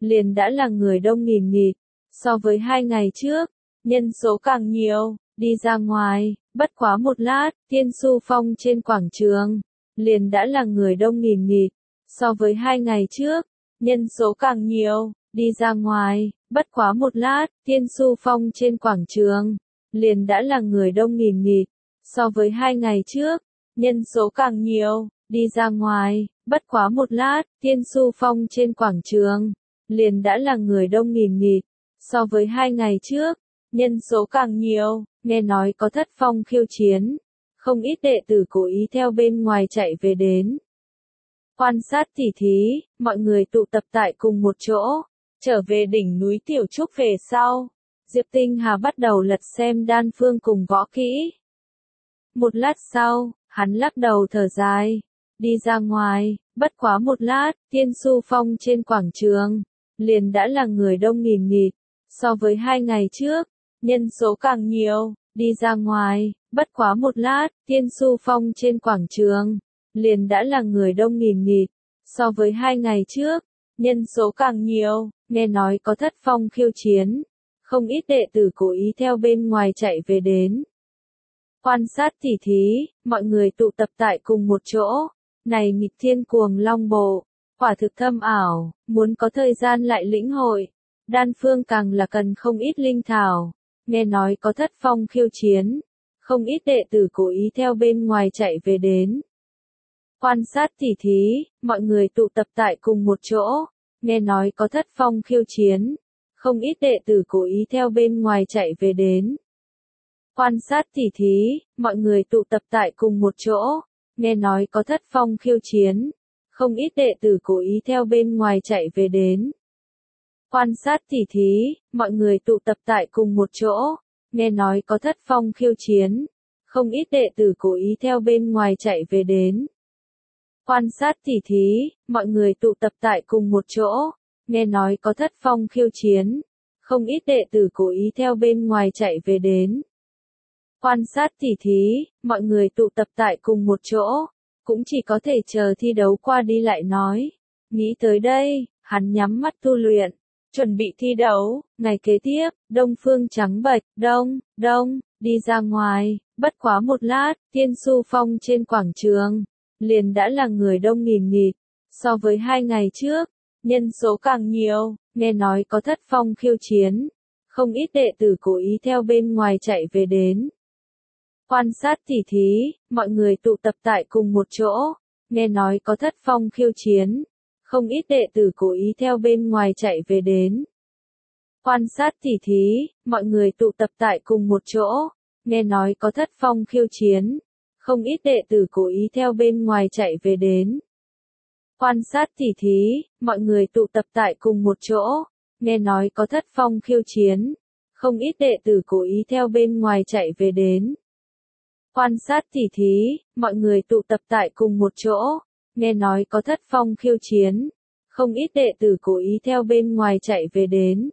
[SPEAKER 1] liền đã là người đông nghìn nghịt. So với 2 ngày trước, nhân số càng nhiều, đi ra ngoài, bất quá một lát, Tiên Xu Phong trên quảng trường, liền đã là người đông nghìn nghịt. So với 2 ngày trước, nhân số càng nhiều, đi ra ngoài, bất quá một lát, Tiên Xu Phong trên quảng trường, liền đã là người đông nghìn nghịt. So với 2 ngày trước, nhân số càng nhiều, đi ra ngoài, bất quá một lát, Tiên Xu Phong trên quảng trường, liền đã là người đông nghìn nghịt. So với 2 ngày trước, nhân số càng nhiều, nghe nói có thất phong khiêu chiến, không ít đệ tử cố ý theo bên ngoài chạy về đến. Quan sát tỉ thí, mọi người tụ tập tại cùng một chỗ, trở về đỉnh núi Tiểu Trúc về sau. Diệp Tinh Hà bắt đầu lật xem đan phương cùng võ kỹ. Một lát sau, hắn lắc đầu thở dài, đi ra ngoài, bất quá một lát, Tiên Xu Phong trên quảng trường, liền đã là người đông nghìn nghịt. So với 2 ngày trước, nhân số càng nhiều, đi ra ngoài, bất quá một lát, Tiên Xu Phong trên quảng trường, liền đã là người đông nghìn nghịt. So với 2 ngày trước, nhân số càng nhiều, nghe nói có thất phong khiêu chiến, không ít đệ tử cố ý theo bên ngoài chạy về đến. Quan sát tỉ thí, mọi người tụ tập tại cùng một chỗ, này nghịch thiên cuồng long bộ, quả thực thâm ảo, muốn có thời gian lại lĩnh hội. Đan phương càng là cần không ít linh thảo, nghe nói có thất phong khiêu chiến, không ít đệ tử cố ý theo bên ngoài chạy về đến. Quan sát tỉ thí, mọi người tụ tập tại cùng một chỗ, nghe nói có thất phong khiêu chiến, không ít đệ tử cố ý theo bên ngoài chạy về đến. Quan sát tỉ thí, mọi người tụ tập tại cùng một chỗ, nghe nói có thất phong khiêu chiến, không ít đệ tử cố ý theo bên ngoài chạy về đến. Quan sát tỉ thí, mọi người tụ tập tại cùng một chỗ, nghe nói có thất phong khiêu chiến, không ít đệ tử cố ý theo bên ngoài chạy về đến. Quan sát tỉ thí, mọi người tụ tập tại cùng một chỗ, nghe nói có thất phong khiêu chiến, không ít đệ tử cố ý theo bên ngoài chạy về đến. Quan sát tỉ thí, mọi người tụ tập tại cùng một chỗ, cũng chỉ có thể chờ thi đấu qua đi lại nói. Nghĩ tới đây, hắn nhắm mắt tu luyện, chuẩn bị thi đấu. Ngày kế tiếp, Đông Phương trắng bệch, đông, đi ra ngoài, bất quá một lát, Tiên Xu Phong trên quảng trường, liền đã là người đông nghìn nghịt. So với 2 ngày trước, nhân số càng nhiều, nghe nói có thất phong khiêu chiến, không ít đệ tử cố ý theo bên ngoài chạy về đến. Quan sát tỉ thí, mọi người tụ tập tại cùng một chỗ, nghe nói có thất phong khiêu chiến, không ít đệ tử cố ý theo bên ngoài chạy về đến. Quan sát tỉ thí, mọi người tụ tập tại cùng một chỗ, nghe nói có thất phong khiêu chiến, không ít đệ tử cố ý theo bên ngoài chạy về đến. Quan sát tỉ thí, mọi người tụ tập tại cùng một chỗ, nghe nói có thất phong khiêu chiến, không ít đệ tử cố ý theo bên ngoài chạy về đến. Quan sát tỉ thí, mọi người tụ tập tại cùng một chỗ, nghe nói có thất phong khiêu chiến, không ít đệ tử cố ý theo bên ngoài chạy về đến.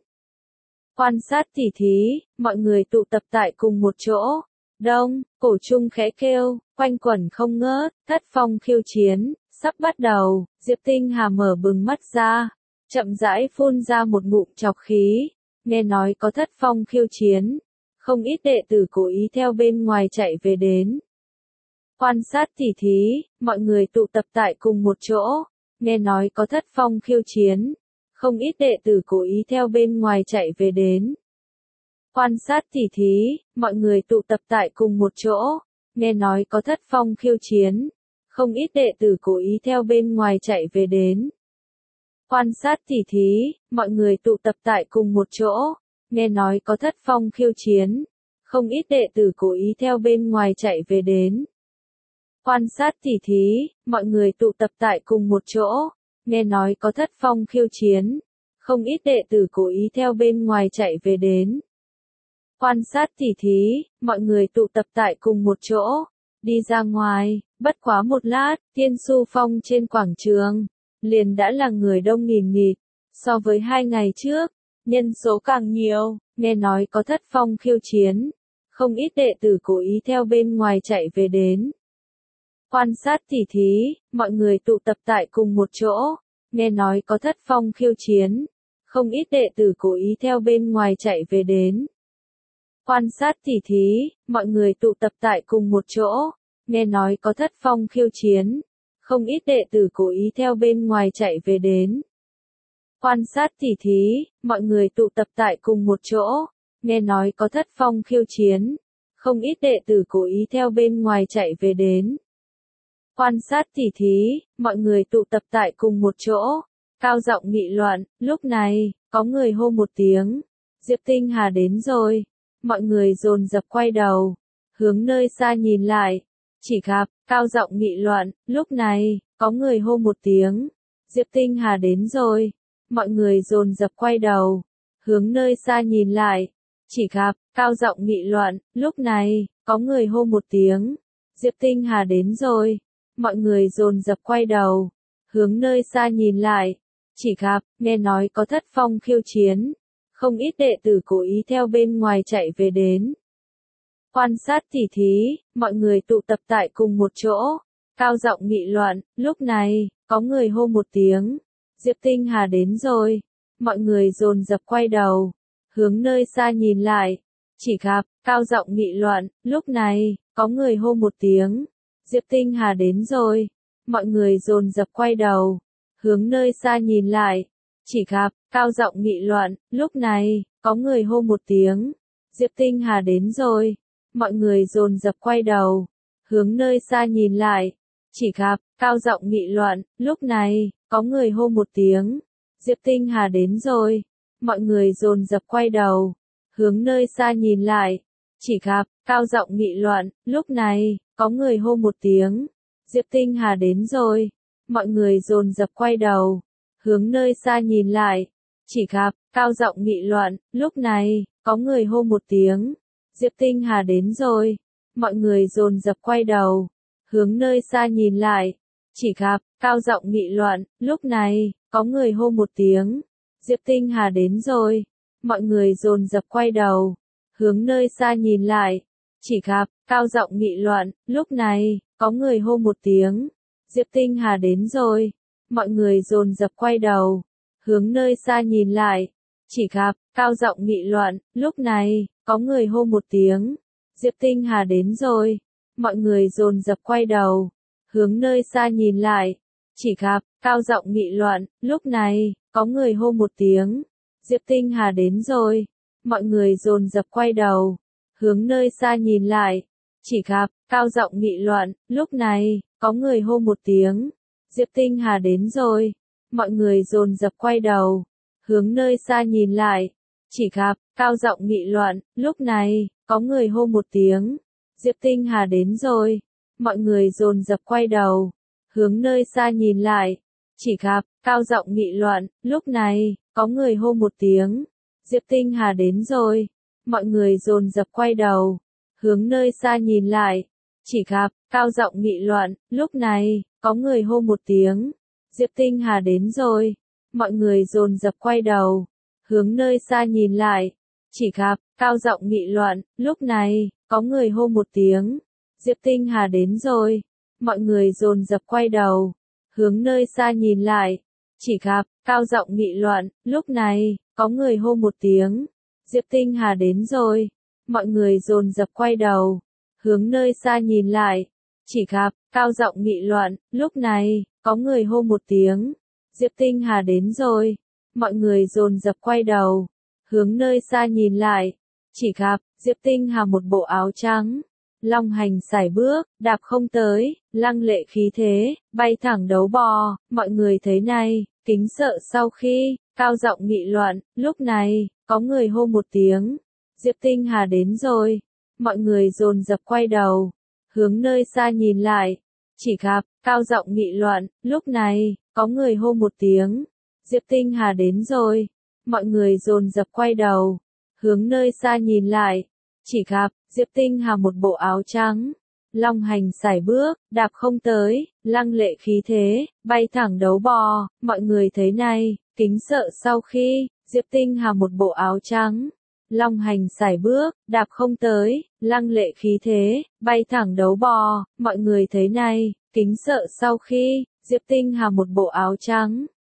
[SPEAKER 1] Quan sát tỉ thí, mọi người tụ tập tại cùng một chỗ, đông, cổ trung khẽ kêu, quanh quẩn không ngớt, thất phong khiêu chiến, sắp bắt đầu. Diệp Tinh Hà mở bừng mắt ra, chậm rãi phun ra một ngụm trọc khí, nghe nói có thất phong khiêu chiến, không ít đệ tử cố ý theo bên ngoài chạy về đến. Quan sát tỉ thí, mọi người tụ tập tại cùng một chỗ, nghe nói có thất phong khiêu chiến, không ít đệ tử cố ý theo bên ngoài chạy về đến. Quan sát tỉ thí, mọi người tụ tập tại cùng một chỗ, nghe nói có thất phong khiêu chiến, không ít đệ tử cố ý theo bên ngoài chạy về đến. Quan sát tỉ thí, mọi người tụ tập tại cùng một chỗ, nghe nói có thất phong khiêu chiến, không ít đệ tử cố ý theo bên ngoài chạy về đến. Quan sát tỉ thí, mọi người tụ tập tại cùng một chỗ, nghe nói có thất phong khiêu chiến, không ít đệ tử cố ý theo bên ngoài chạy về đến. Quan sát tỉ thí, mọi người tụ tập tại cùng một chỗ, đi ra ngoài, bất quá một lát, Tiên Xu Phong trên quảng trường, liền đã là người đông nghìn nghịt. So với 2 ngày trước, nhân số càng nhiều, nghe nói có thất phong khiêu chiến, không ít đệ tử cố ý theo bên ngoài chạy về đến. Quan sát tỉ thí, mọi người tụ tập tại cùng một chỗ, nghe nói có thất phong khiêu chiến, không ít đệ tử cố ý theo bên ngoài chạy về đến. Quan sát tỉ thí, mọi người tụ tập tại cùng một chỗ, nghe nói có thất phong khiêu chiến, không ít đệ tử cố ý theo bên ngoài chạy về đến. Quan sát tỉ thí, mọi người tụ tập tại cùng một chỗ, nghe nói có thất phong khiêu chiến, không ít đệ tử cố ý theo bên ngoài chạy về đến. Quan sát tỉ thí, mọi người tụ tập tại cùng một chỗ, cao giọng nghị luận, lúc này, có người hô một tiếng, Diệp Tinh Hà đến rồi, mọi người dồn dập quay đầu, hướng nơi xa nhìn lại, chỉ gặp, cao giọng nghị luận, lúc này, có người hô một tiếng, Diệp Tinh Hà đến rồi, mọi người dồn dập quay đầu, hướng nơi xa nhìn lại, chỉ gặp, cao giọng nghị luận, lúc này, có người hô một tiếng, Diệp Tinh Hà đến rồi, mọi người dồn dập quay đầu, hướng nơi xa nhìn lại, chỉ gặp, nghe nói có thất phong khiêu chiến, không ít đệ tử cố ý theo bên ngoài chạy về đến. Quan sát tỉ thí, mọi người tụ tập tại cùng một chỗ, cao giọng nghị luận, lúc này, có người hô một tiếng, Diệp Tinh Hà đến rồi, mọi người dồn dập quay đầu, hướng nơi xa nhìn lại, chỉ gặp, cao giọng nghị luận, lúc này, có người hô một tiếng, Diệp Tinh Hà đến rồi, mọi người dồn dập quay đầu, hướng nơi xa nhìn lại, chỉ gặp, cao giọng nghị luận, lúc này, có người hô một tiếng, Diệp Tinh Hà đến rồi, mọi người dồn dập quay đầu, hướng nơi xa nhìn lại, chỉ gặp, cao giọng nghị luận, lúc này, có người hô một tiếng, Diệp Tinh Hà đến rồi, mọi người dồn dập quay đầu, hướng nơi xa nhìn lại, chỉ gặp, cao giọng nghị luận, lúc này, có người hô một tiếng, Diệp Tinh Hà đến rồi, mọi người dồn dập quay đầu, hướng nơi xa nhìn lại, chỉ gặp, cao giọng nghị luận, lúc này, có người hô một tiếng, Diệp Tinh Hà đến rồi, mọi người dồn dập quay đầu, hướng nơi xa nhìn lại, chỉ gặp, cao giọng nghị luận, lúc này, có người hô một tiếng, Diệp Tinh Hà đến rồi, mọi người dồn dập quay đầu, hướng nơi xa nhìn lại, chỉ gặp, cao giọng nghị luận, lúc này, có người hô một tiếng, Diệp Tinh Hà đến rồi, mọi người dồn dập quay đầu, hướng nơi xa nhìn lại, chỉ gặp, cao giọng nghị luận, lúc này, có người hô một tiếng, Diệp Tinh Hà đến rồi, mọi người dồn dập quay đầu, hướng nơi xa nhìn lại, chỉ gặp, cao giọng nghị luận, lúc này, có người hô một tiếng, Diệp Tinh Hà đến rồi, mọi người dồn dập quay đầu, hướng nơi xa nhìn lại, chỉ gặp, cao giọng nghị luận, lúc này, có người hô một tiếng, Diệp Tinh Hà đến rồi, mọi người dồn dập quay đầu, hướng nơi xa nhìn lại, chỉ gặp, cao giọng nghị luận, lúc này, có người hô một tiếng, Diệp Tinh Hà đến rồi, mọi người dồn dập quay đầu, hướng nơi xa nhìn lại, chỉ gặp, cao giọng nghị luận, lúc này, có người hô một tiếng, Diệp Tinh Hà đến rồi, mọi người dồn dập quay đầu, hướng nơi xa nhìn lại, chỉ gặp, cao giọng nghị luận, lúc này, có người hô một tiếng, Diệp Tinh Hà đến rồi, mọi người dồn dập quay đầu, hướng nơi xa nhìn lại, chỉ gặp, cao giọng nghị luận, lúc này, có người hô một tiếng, Diệp Tinh Hà đến rồi, mọi người dồn dập quay đầu, hướng nơi xa nhìn lại, chỉ gặp, cao giọng nghị luận, lúc này, có người hô một tiếng, Diệp Tinh Hà đến rồi, mọi người dồn dập quay đầu, hướng nơi xa nhìn lại, chỉ gặp, cao giọng nghị luận, lúc này, có người hô một tiếng, Diệp Tinh Hà đến rồi, mọi người dồn dập quay đầu, hướng nơi xa nhìn lại, chỉ gặp, Diệp Tinh Hà một bộ áo trắng, long hành sải bước, đạp không tới, lăng lệ khí thế, bay thẳng đấu bò, mọi người thấy này, kính sợ sau khi, cao giọng nghị luận, lúc này, có người hô một tiếng, Diệp Tinh Hà đến rồi, mọi người dồn dập quay đầu, hướng nơi xa nhìn lại, chỉ gặp, cao giọng nghị luận, lúc này, có người hô một tiếng, Diệp Tinh Hà đến rồi, mọi người dồn dập quay đầu, hướng nơi xa nhìn lại, chỉ gặp, Diệp Tinh Hà một bộ áo trắng, long hành sải bước, đạp không tới, lăng lệ khí thế, bay thẳng đấu bò, mọi người thấy này, kính sợ sau khi, Diệp Tinh Hà một bộ áo trắng, long hành sải bước, đạp không tới, lăng lệ khí thế, bay thẳng đấu bò, mọi người thấy này, kính sợ sau khi, Diệp Tinh Hà một bộ áo trắng,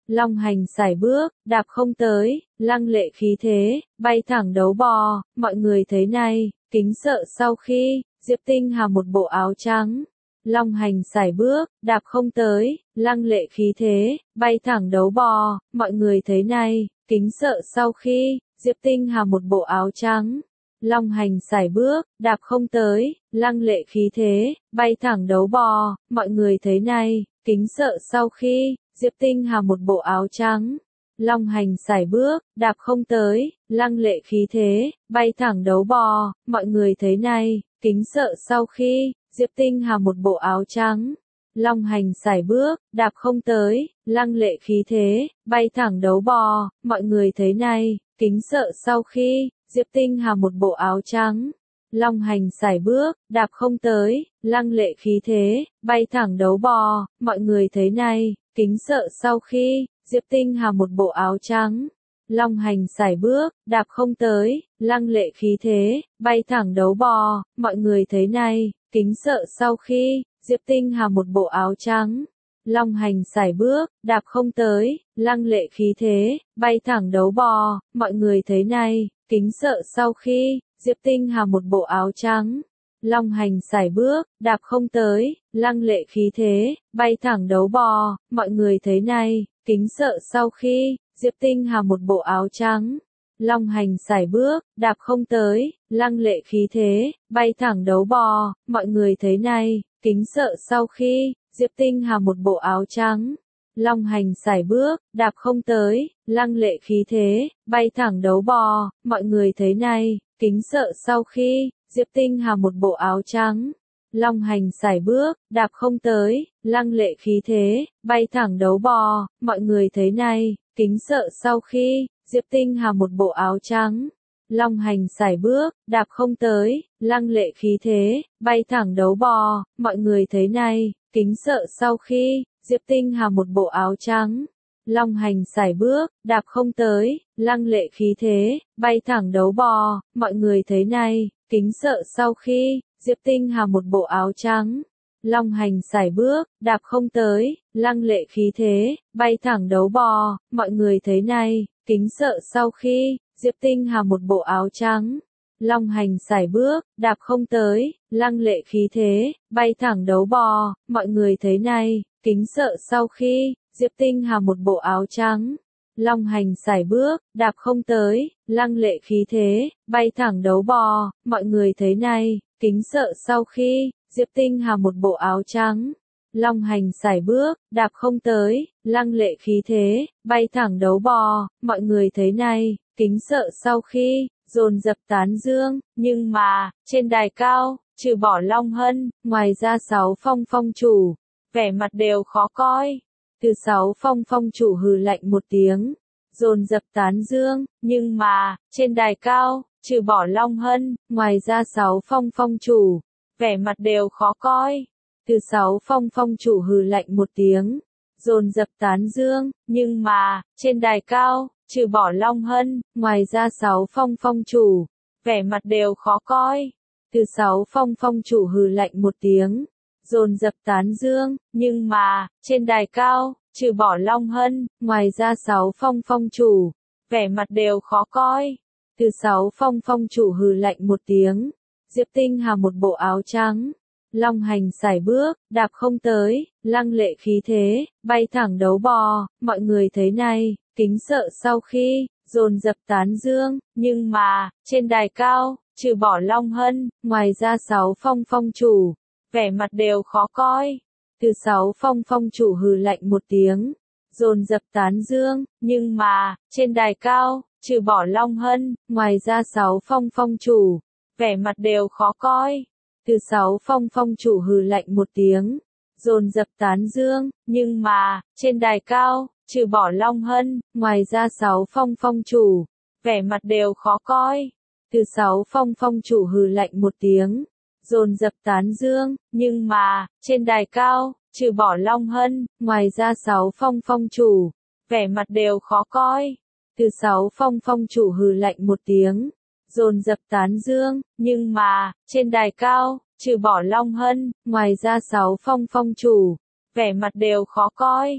[SPEAKER 1] long hành sải bước, đạp không tới, lăng lệ khí thế, bay thẳng đấu bò, mọi người thấy này, kính sợ sau khi, Diệp Tinh Hà một bộ áo trắng. Long hành sải bước, đạp không tới, lăng lệ khí thế, bay thẳng đấu bò, mọi người thấy này, kính sợ sau khi, Diệp Tinh Hà một bộ áo trắng. Long hành sải bước, đạp không tới, lăng lệ khí thế, bay thẳng đấu bò, mọi người thấy này, kính sợ sau khi, Diệp Tinh Hà một bộ áo trắng. Long hành sải bước, đạp không tới, lăng lệ khí thế, bay thẳng đấu bò, mọi người thấy này, kính sợ sau khi, Diệp Tinh Hà một bộ áo trắng. Long hành sải bước, đạp không tới, lăng lệ khí thế, bay thẳng đấu bò, mọi người thấy này, kính sợ sau khi, Diệp Tinh Hà một bộ áo trắng. Long hành sải bước, đạp không tới, lăng lệ khí thế, bay thẳng đấu bò, mọi người thấy này, kính sợ sau khi, Diệp Tinh Hà một bộ áo trắng. Long hành sải bước, đạp không tới, lăng lệ khí thế, bay thẳng đấu bò, mọi người thấy này, kính sợ sau khi, Diệp Tinh Hà một bộ áo trắng. Long hành sải bước, đạp không tới, lăng lệ khí thế, bay thẳng đấu bò, mọi người thấy này, kính sợ sau khi, Diệp Tinh Hà một bộ áo trắng. Long hành sải bước, đạp không tới, lăng lệ khí thế, bay thẳng đấu bò, mọi người thấy này, kính sợ sau khi, Diệp Tinh Hà một bộ áo trắng. Long hành sải bước, đạp không tới, lăng lệ khí thế, bay thẳng đấu bò, mọi người thấy này, kính sợ sau khi, Diệp Tinh Hà một bộ áo trắng. Long hành sải bước, đạp không tới, lăng lệ khí thế, bay thẳng đấu bò, mọi người thấy này, kính sợ sau khi, Diệp Tinh Hà một bộ áo trắng. Long hành sải bước, đạp không tới, lăng lệ khí thế, bay thẳng đấu bò, mọi người thấy này, kính sợ sau khi, Diệp Tinh Hà một bộ áo trắng. Long hành sải bước, đạp không tới, lăng lệ khí thế, bay thẳng đấu bò, mọi người thấy này, kính sợ sau khi, Diệp Tinh Hà một bộ áo trắng. Long hành sải bước, đạp không tới, lăng lệ khí thế, bay thẳng đấu bò, mọi người thấy này, kính sợ sau khi, Diệp Tinh Hà một bộ áo trắng. Long hành sải bước, đạp không tới, lăng lệ khí thế, bay thẳng đấu bò, mọi người thấy này, kính sợ sau khi, Diệp Tinh Hà một bộ áo trắng. Long hành sải bước, đạp không tới, lăng lệ khí thế, bay thẳng đấu bò, mọi người thấy này, kính sợ sau khi, Diệp Tinh Hà một bộ áo trắng. Long hành sải bước, đạp không tới, lăng lệ khí thế, bay thẳng đấu bò, mọi người thấy này, kính sợ sau khi, Diệp Tinh Hà một bộ áo trắng. Long hành sải bước, đạp không tới, lăng lệ khí thế, bay thẳng đấu bò, mọi người thấy này, kính sợ sau khi, dồn dập tán dương, nhưng mà, trên đài cao, trừ bỏ Long Hân, ngoài ra 6 phong chủ, vẻ mặt đều khó coi. Từ 6 phong chủ hừ lạnh một tiếng, dồn dập tán dương, nhưng mà, trên đài cao, trừ bỏ Long Hân, ngoài ra 6 phong chủ, vẻ mặt đều khó coi. Từ 6 phong chủ hừ lạnh một tiếng, dồn dập tán dương, nhưng mà, trên đài cao, trừ bỏ Long Hân, ngoài ra 6 phong chủ, vẻ mặt đều khó coi. Từ 6 phong chủ hừ lạnh một tiếng, dồn dập tán dương, nhưng mà, trên đài cao, trừ bỏ Long Hân, ngoài ra 6 phong chủ, vẻ mặt đều khó coi. Từ 6 phong chủ hừ lạnh một tiếng, Diệp Tinh Hà một bộ áo trắng. Long hành sải bước, đạp không tới, lăng lệ khí thế, bay thẳng đấu bò, mọi người thấy này, kính sợ sau khi, dồn dập tán dương, nhưng mà, trên đài cao, trừ bỏ Long Hân, ngoài ra 6 phong chủ, vẻ mặt đều khó coi. Từ 6 phong chủ hừ lạnh một tiếng, dồn dập tán dương, nhưng mà, trên đài cao, trừ bỏ Long Hân, ngoài ra 6 phong chủ, vẻ mặt đều khó coi. Từ 6 phong chủ hừ lạnh một tiếng, dồn dập tán dương, nhưng mà, trên đài cao, trừ bỏ Long Hân, ngoài ra 6 phong chủ, vẻ mặt đều khó coi. Từ 6 phong chủ hừ lạnh một tiếng, dồn dập tán dương, nhưng mà, trên đài cao, trừ bỏ Long Hân, ngoài ra 6 phong chủ, vẻ mặt đều khó coi. Từ 6 phong chủ hừ lạnh một tiếng, dồn dập tán dương, nhưng mà, trên đài cao, trừ bỏ Long Hân, ngoài ra 6 phong chủ, vẻ mặt đều khó coi.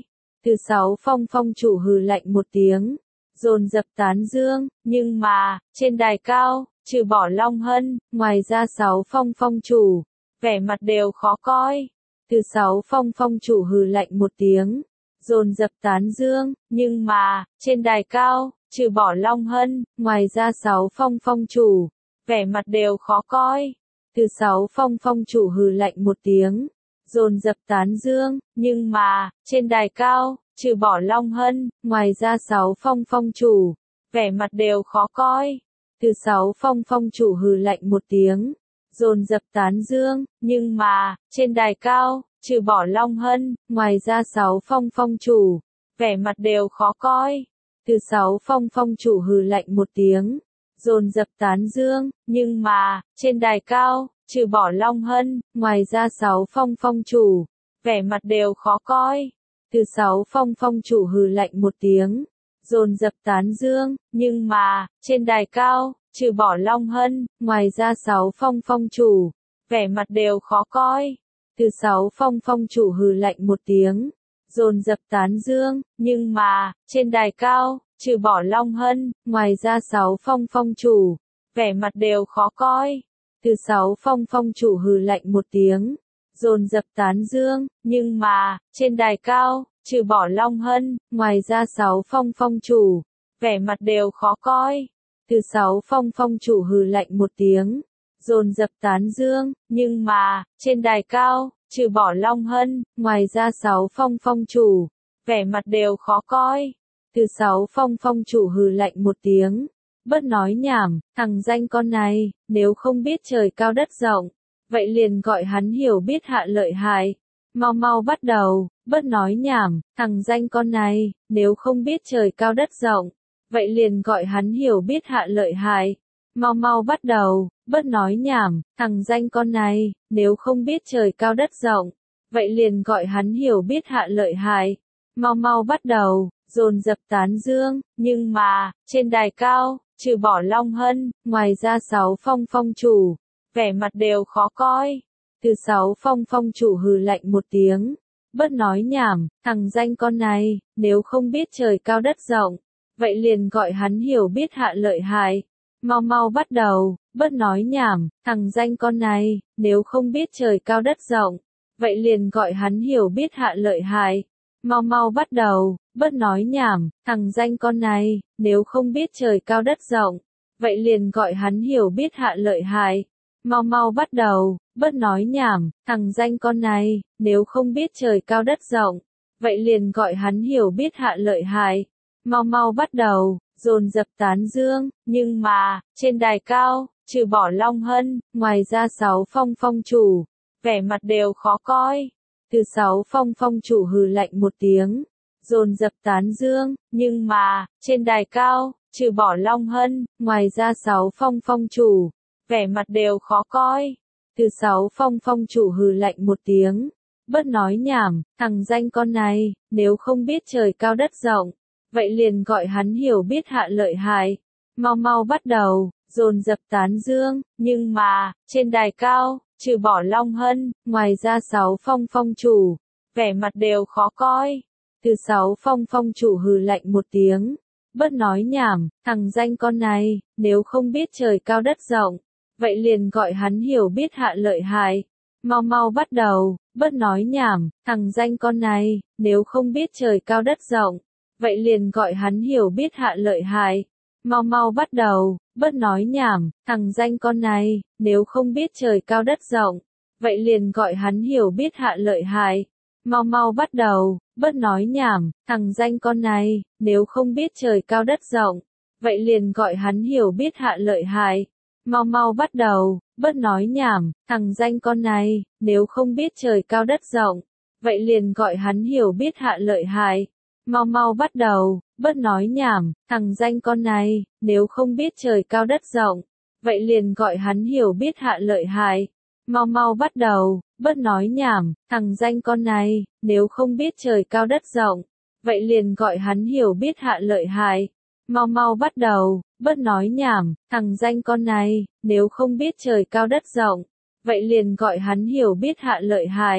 [SPEAKER 1] Từ sáu phong phong chủ hừ lạnh một tiếng, dồn dập tán dương, nhưng mà, trên đài cao, trừ bỏ Long Hân, ngoài ra sáu phong phong chủ, vẻ mặt đều khó coi. Từ sáu phong phong chủ hừ lạnh một tiếng, dồn dập tán dương, nhưng mà, trên đài cao, trừ bỏ Long Hân, ngoài ra sáu phong phong chủ, vẻ mặt đều khó coi. Từ sáu phong phong chủ hừ lạnh một tiếng, dồn dập tán dương, nhưng mà, trên đài cao, trừ bỏ Long Hân, ngoài ra sáu phong phong chủ, vẻ mặt đều khó coi. Từ sáu phong phong chủ hừ lạnh một tiếng, dồn dập tán dương, nhưng mà, trên đài cao, trừ bỏ Long Hân, ngoài ra sáu phong phong chủ, vẻ mặt đều khó coi. Từ sáu phong phong chủ hừ lạnh một tiếng, dồn dập tán dương, nhưng mà, trên đài cao, trừ bỏ Long Hân, ngoài ra sáu phong phong chủ, vẻ mặt đều khó coi. Từ sáu phong phong chủ hừ lạnh một tiếng, dồn dập tán dương, nhưng mà, trên đài cao, trừ bỏ Long Hân, ngoài ra sáu phong phong chủ, vẻ mặt đều khó coi. Từ sáu phong phong chủ hừ lạnh một tiếng, dồn dập tán dương, nhưng mà, trên đài cao, trừ bỏ Long Hân, ngoài ra sáu phong phong chủ, vẻ mặt đều khó coi. Từ sáu phong phong chủ hừ lạnh một tiếng, dồn dập tán dương, nhưng mà, trên đài cao, trừ bỏ Long Hân, ngoài ra sáu phong phong chủ, vẻ mặt đều khó coi. Từ sáu phong phong chủ hừ lạnh một tiếng, dồn dập tán dương, nhưng mà, trên đài cao, trừ bỏ Long Hân, ngoài ra sáu phong phong chủ, vẻ mặt đều khó coi. Từ sáu phong phong chủ hừ lạnh một tiếng, bớt nói nhảm, thằng danh con này, nếu không biết trời cao đất rộng, vậy liền gọi hắn hiểu biết hạ lợi hại. Mau mau bắt đầu, bớt nói nhảm, thằng danh con này, nếu không biết trời cao đất rộng, vậy liền gọi hắn hiểu biết hạ lợi hại. Mau mau bắt đầu, bớt nói nhảm, thằng danh con này, nếu không biết trời cao đất rộng, vậy liền gọi hắn hiểu biết hạ lợi hại. Mau mau bắt đầu, dồn dập tán dương, nhưng mà, trên đài cao, trừ bỏ Long Hân, ngoài ra sáu phong phong chủ, vẻ mặt đều khó coi. Từ sáu phong phong chủ hừ lạnh một tiếng, bớt nói nhảm, thằng danh con này, nếu không biết trời cao đất rộng, vậy liền gọi hắn hiểu biết hạ lợi hại. Mau mau bắt đầu, bớt nói nhảm, thằng danh con này, nếu không biết trời cao đất rộng, vậy liền gọi hắn hiểu biết hạ lợi hại. Mau mau bắt đầu, bớt nói nhảm, thằng danh con này, nếu không biết trời cao đất rộng, vậy liền gọi hắn hiểu biết hạ lợi hại. Mau mau bắt đầu, bớt nói nhảm, thằng danh con này, nếu không biết trời cao đất rộng, vậy liền gọi hắn hiểu biết hạ lợi hại. Mau mau bắt đầu, dồn dập tán dương, nhưng mà, trên đài cao, trừ bỏ Long Hân, ngoài ra sáu phong phong chủ, vẻ mặt đều khó coi. Từ sáu phong phong chủ hừ lạnh một tiếng, dồn dập tán dương, nhưng mà, trên đài cao, trừ bỏ Long Hân, ngoài ra sáu phong phong chủ, vẻ mặt đều khó coi. Từ sáu phong phong chủ hừ lạnh một tiếng, bớt nói nhảm, thằng danh con này, nếu không biết trời cao đất rộng, vậy liền gọi hắn hiểu biết hạ lợi hại. Mau mau bắt đầu, dồn dập tán dương, nhưng mà, trên đài cao, trừ bỏ Long Hân, ngoài ra sáu phong phong chủ, vẻ mặt đều khó coi. Từ sáu phong phong chủ hừ lạnh một tiếng, bớt nói nhảm, thằng danh con này, nếu không biết trời cao đất rộng, vậy liền gọi hắn hiểu biết hạ lợi hại. Mau mau bắt đầu, bớt nói nhảm, thằng danh con này, nếu không biết trời cao đất rộng, vậy liền gọi hắn hiểu biết hạ lợi hại. Mau mau bắt đầu, bớt nói nhảm, thằng danh con này, nếu không biết trời cao đất rộng, vậy liền gọi hắn hiểu biết hạ lợi hại. Mau mau bắt đầu, bớt nói nhảm, thằng danh con này, nếu không biết trời cao đất rộng, vậy liền gọi hắn hiểu biết hạ lợi hại. Mau mau bắt đầu, bớt nói nhảm, thằng danh con này, nếu không biết trời cao đất rộng, vậy liền gọi hắn hiểu biết hạ lợi hại. Mau mau bắt đầu, bớt nói nhảm, thằng danh con này, nếu không biết trời cao đất rộng, vậy liền gọi hắn hiểu biết hạ lợi hại. Mau mau bắt đầu, bớt nói nhảm, thằng danh con này, nếu không biết trời cao đất rộng, vậy liền gọi hắn hiểu biết hạ lợi hại. Mau mau bắt đầu, bớt nói nhảm, thằng danh con này, nếu không biết trời cao đất rộng, vậy liền gọi hắn hiểu biết hạ lợi hại.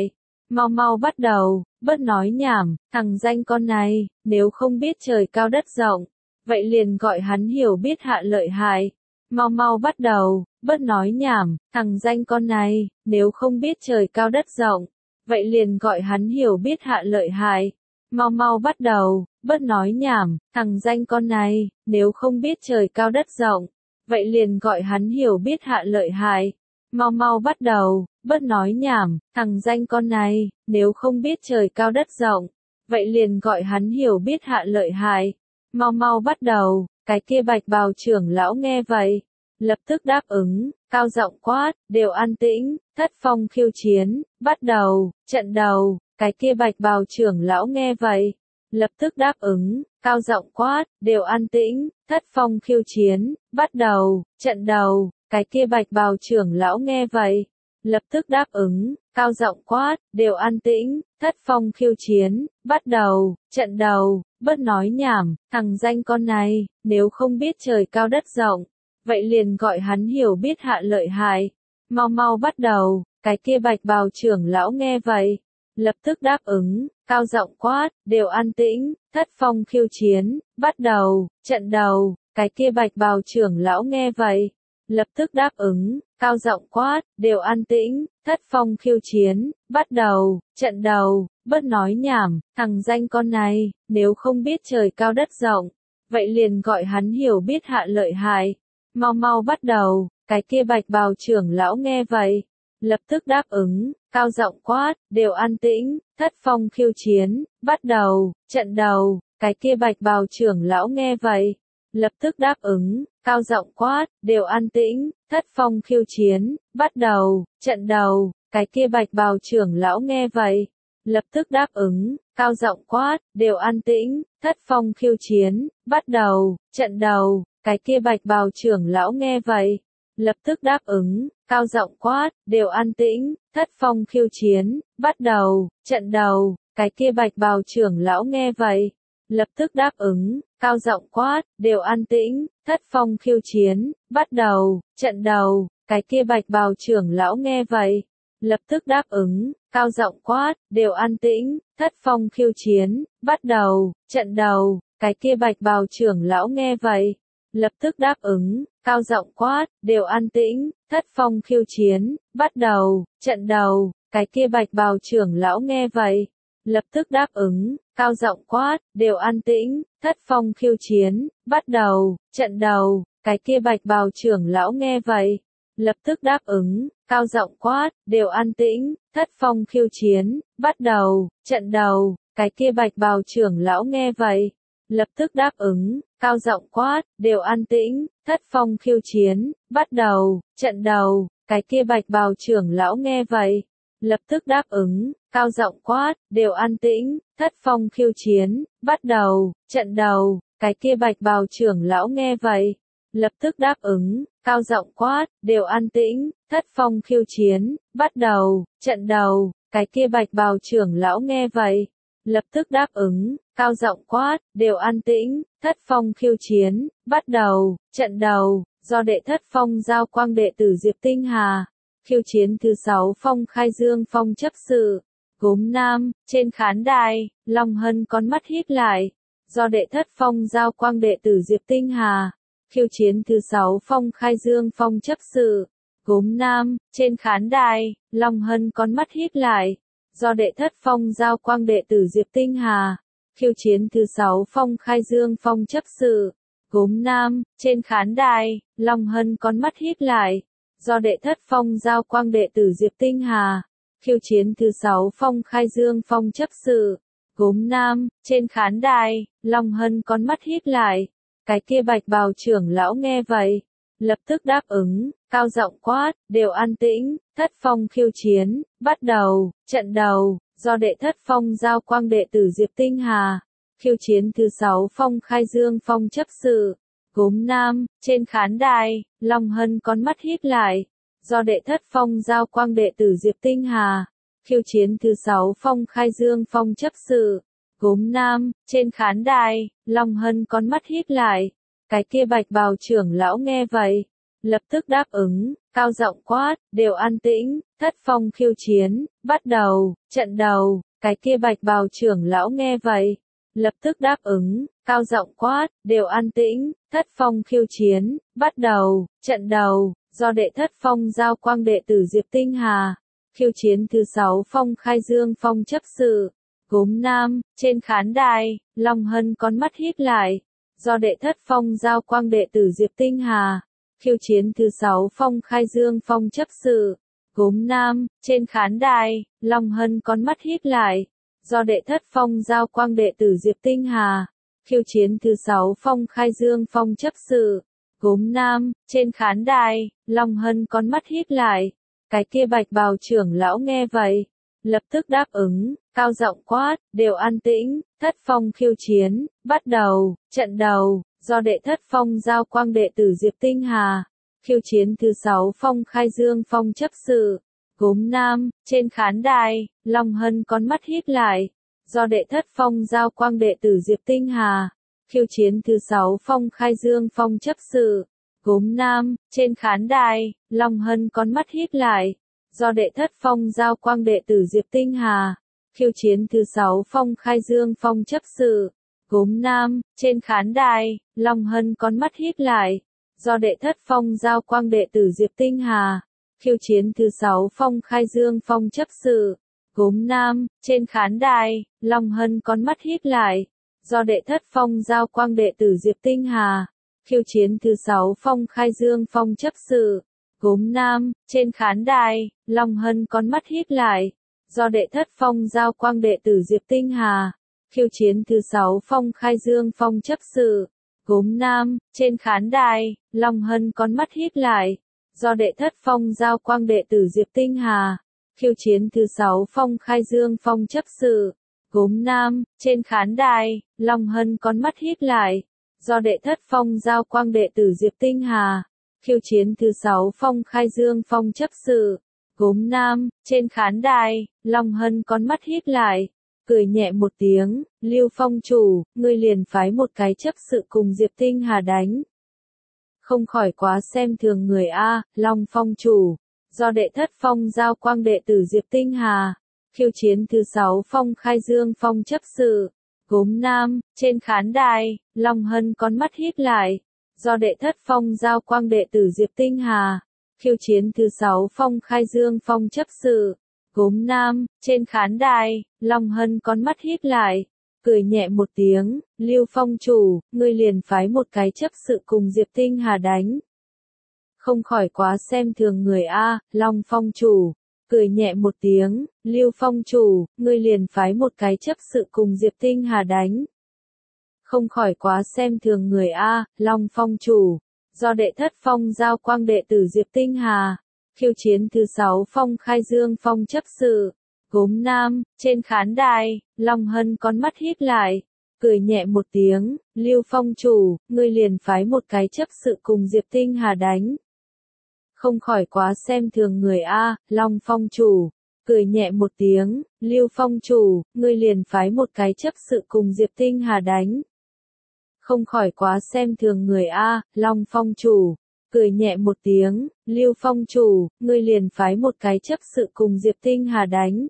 [SPEAKER 1] mau mau bắt đầu, bớt nói nhảm, thằng danh con này, nếu không biết trời cao đất rộng, vậy liền gọi hắn hiểu biết hạ lợi hại. Mau mau bắt đầu, bớt nói nhảm, thằng danh con này, nếu không biết trời cao đất rộng, vậy liền gọi hắn hiểu biết hạ lợi hại. Mau mau bắt đầu, bớt nói nhảm, thằng danh con này, nếu không biết trời cao đất rộng, vậy liền gọi hắn hiểu biết hạ lợi hại. Mau mau bắt đầu, bớt nói nhảm, thằng danh con này, nếu không biết trời cao đất rộng, vậy liền gọi hắn hiểu biết hạ lợi hại. Mau mau bắt đầu, cái kia bạch bào trưởng lão nghe vậy, lập tức đáp ứng, cao giọng quát, đều an tĩnh, thất phong khiêu chiến, bắt đầu, trận đầu, cái kia bạch bào trưởng lão nghe vậy, lập tức đáp ứng, cao giọng quát, đều an tĩnh, thất phong khiêu chiến, bắt đầu, trận đầu, cái kia bạch bào trưởng lão nghe vậy, lập tức đáp ứng, cao giọng quát, đều an tĩnh, thất phong khiêu chiến, bắt đầu, trận đầu, bớt nói nhảm, thằng danh con này, nếu không biết trời cao đất rộng, vậy liền gọi hắn hiểu biết hạ lợi hại. Mau mau bắt đầu, cái kia bạch bào trưởng lão nghe vậy, lập tức đáp ứng, cao giọng quát, đều an tĩnh, thất phong khiêu chiến, bắt đầu, trận đầu, cái kia bạch bào trưởng lão nghe vậy, lập tức đáp ứng, cao giọng quát, đều an tĩnh, thất phong khiêu chiến, bắt đầu, trận đầu, bớt nói nhảm, thằng danh con này, nếu không biết trời cao đất rộng, vậy liền gọi hắn hiểu biết hạ lợi hại. Mau mau bắt đầu, cái kia bạch bào trưởng lão nghe vậy, lập tức đáp ứng, cao giọng quát, đều an tĩnh, thất phong khiêu chiến, bắt đầu, trận đầu, cái kia bạch bào trưởng lão nghe vậy, lập tức đáp ứng, cao giọng quát, đều an tĩnh, thất phong khiêu chiến, bắt đầu, trận đầu, cái kia bạch bào trưởng lão nghe vậy, lập tức đáp ứng, cao giọng quát, đều an tĩnh, thất phong khiêu chiến, bắt đầu, trận đầu, cái kia bạch bào trưởng lão nghe vậy, lập tức đáp ứng, cao giọng quát, đều an tĩnh, thất phong khiêu chiến, bắt đầu, trận đầu, cái kia bạch bào trưởng lão nghe vậy, lập tức đáp ứng, cao giọng quát, đều an tĩnh, thất phong khiêu chiến, bắt đầu, trận đầu, cái kia bạch bào trưởng lão nghe vậy, lập tức đáp ứng, cao giọng quát, đều an tĩnh, thất phong khiêu chiến, bắt đầu, trận đầu, cái kia bạch bào trưởng lão nghe vậy, lập tức đáp ứng, cao giọng quát, đều an tĩnh, thất phong khiêu chiến, bắt đầu, trận đầu, cái kia bạch bào trưởng lão nghe vậy, lập tức đáp ứng, cao giọng quát, đều an tĩnh, thất phong khiêu chiến, bắt đầu, trận đầu, cái kia bạch bào trưởng lão nghe vậy, lập tức đáp ứng, cao giọng quát, đều an tĩnh, thất phong khiêu chiến, bắt đầu, trận đầu, cái kia bạch bào trưởng lão nghe vậy, lập tức đáp ứng, cao giọng quát, đều an tĩnh, thất phong khiêu chiến, bắt đầu, trận đầu, cái kia bạch bào trưởng lão nghe vậy, lập tức đáp ứng, cao giọng quát, đều an tĩnh, thất phong khiêu chiến, bắt đầu, trận đầu, cái kia bạch bào trưởng lão nghe vậy, lập tức đáp ứng, cao giọng quát, đều an tĩnh, thất phong khiêu chiến, bắt đầu, trận đầu, cái kia bạch bào trưởng lão nghe vậy, lập tức đáp ứng, cao giọng quát, đều an tĩnh, thất phong khiêu chiến, bắt đầu, trận đầu, do đệ thất phong giao quang đệ tử Diệp Tinh Hà, khiêu chiến thứ 6 phong khai dương phong chấp sự, gốm nam, trên khán đài, Long Hân con mắt híp lại, do đệ thất phong giao quang đệ tử Diệp Tinh Hà, khiêu chiến thứ 6 phong khai dương phong chấp sự, gốm nam, trên khán đài, Long Hân con mắt híp lại, do đệ thất phong giao quang đệ tử Diệp Tinh Hà, khiêu chiến thứ 6 phong khai dương phong chấp sự, gốm nam, trên khán đài, Long Hân con mắt híp lại, do đệ thất phong giao quang đệ tử Diệp Tinh Hà, khiêu chiến thứ 6 phong khai dương phong chấp sự, gốm nam, trên khán đài, Long Hân con mắt híp lại, cái kia bạch bào trưởng lão nghe vậy, lập tức đáp ứng, cao giọng quát, đều an tĩnh, thất phong khiêu chiến, bắt đầu, trận đầu, do đệ thất phong giao quang đệ tử Diệp Tinh Hà, khiêu chiến thứ 6 phong khai dương phong chấp sự, gốm nam, trên khán đài, Long Hân con mắt híp lại, do đệ thất phong giao quang đệ tử Diệp Tinh Hà, khiêu chiến thứ 6 phong khai dương phong chấp sự, gốm nam, trên khán đài, Long Hân con mắt híp lại, cái kia bạch bào trưởng lão nghe vậy, lập tức đáp ứng, cao giọng quát, đều an tĩnh, Thất Phong khiêu chiến, bắt đầu, trận đầu, cái kia bạch bào trưởng lão nghe vậy, lập tức đáp ứng, cao giọng quát, đều an tĩnh, Thất Phong khiêu chiến, bắt đầu, trận đầu, do đệ Thất Phong giao quang đệ tử Diệp Tinh Hà, khiêu chiến thứ 6 phong khai dương phong chấp sự, gốm nam, trên khán đài, Long Hân con mắt híp lại, do đệ Thất Phong giao quang đệ tử Diệp Tinh Hà, khiêu chiến thứ 6 phong khai dương phong chấp sự, gốm nam, trên khán đài, Long Hân con mắt híp lại, do đệ Thất Phong giao quang đệ tử Diệp Tinh Hà, khiêu chiến thứ 6 phong khai dương phong chấp sự, gốm nam, trên khán đài, Long Hân con mắt híp lại, cái kia bạch bào trưởng lão nghe vậy, lập tức đáp ứng, cao giọng quát, đều an tĩnh, Thất Phong khiêu chiến, bắt đầu, trận đầu, do đệ Thất Phong giao quang đệ tử Diệp Tinh Hà, khiêu chiến thứ 6 phong khai dương phong chấp sự, gốm nam, trên khán đài, Long Hân con mắt híp lại, do đệ Thất Phong giao quang đệ tử Diệp Tinh Hà, khiêu chiến thứ 6 phong khai dương phong chấp sự, gốm nam, trên khán đài, Long Hân con mắt híp lại, do đệ Thất Phong giao quang đệ tử Diệp Tinh Hà, khiêu chiến thứ 6 phong khai dương phong chấp sự, gốm nam, trên khán đài, Long Hân con mắt híp lại, do đệ Thất Phong giao quang đệ tử Diệp Tinh Hà, khiêu chiến thứ 6 phong khai dương phong chấp sự, gốm nam, trên khán đài, Long Hân con mắt híp lại, do đệ Thất Phong giao quang đệ tử Diệp Tinh Hà, khiêu chiến thứ 6 phong khai dương phong chấp sự, gốm nam, trên khán đài, Long Hân con mắt híp lại, do đệ Thất Phong giao quang đệ tử Diệp Tinh Hà, khiêu chiến thứ 6 phong khai dương phong chấp sự, gốm nam, trên khán đài, Long Hân con mắt híp lại, do đệ Thất Phong giao quang đệ tử Diệp Tinh Hà, khiêu chiến thứ 6 phong khai dương phong chấp sự, gốm nam, trên khán đài, Long Hân con mắt híp lại, do đệ Thất Phong giao quang đệ tử Diệp Tinh Hà, khiêu chiến thứ 6 phong khai dương phong chấp sự, gốm nam, trên khán đài, Long Hân con mắt híp lại, cười nhẹ một tiếng, Lưu Phong chủ, ngươi liền phái một cái chấp sự cùng Diệp Tinh Hà đánh. Không khỏi quá xem thường người a, Long Phong chủ, do đệ Thất Phong giao quang đệ tử Diệp Tinh Hà, khiêu chiến thứ 6 phong khai dương phong chấp sự, gốm nam, trên khán đài, Long Hân con mắt híp lại, do đệ Thất Phong giao quang đệ tử Diệp Tinh Hà, khiêu chiến thứ 6 phong khai dương phong chấp sự, gốm nam, trên khán đài, Long Hân con mắt híp lại, cười nhẹ một tiếng, Lưu Phong chủ, ngươi liền phái một cái chấp sự cùng Diệp Tinh Hà đánh. Không khỏi quá xem thường người a, Long Phong chủ, cười nhẹ một tiếng, Lưu Phong chủ, ngươi liền phái một cái chấp sự cùng Diệp Tinh Hà đánh. Không khỏi quá xem thường người a, Long Phong chủ, do đệ Thất Phong giao quang đệ tử Diệp Tinh Hà, khiêu chiến thứ 6 phong khai dương phong chấp sự, gốm nam, trên khán đài, Long Hân con mắt híp lại, cười nhẹ một tiếng, Lưu Phong chủ, ngươi liền phái một cái chấp sự cùng Diệp Tinh Hà đánh. Không khỏi quá xem thường người a, Long Phong chủ, cười nhẹ một tiếng, Lưu Phong chủ, ngươi liền phái một cái chấp sự cùng Diệp Tinh Hà đánh. Không khỏi quá xem thường người a, Long Phong chủ, cười nhẹ một tiếng, Lưu Phong chủ, ngươi liền phái một cái chấp sự cùng Diệp Tinh Hà đánh.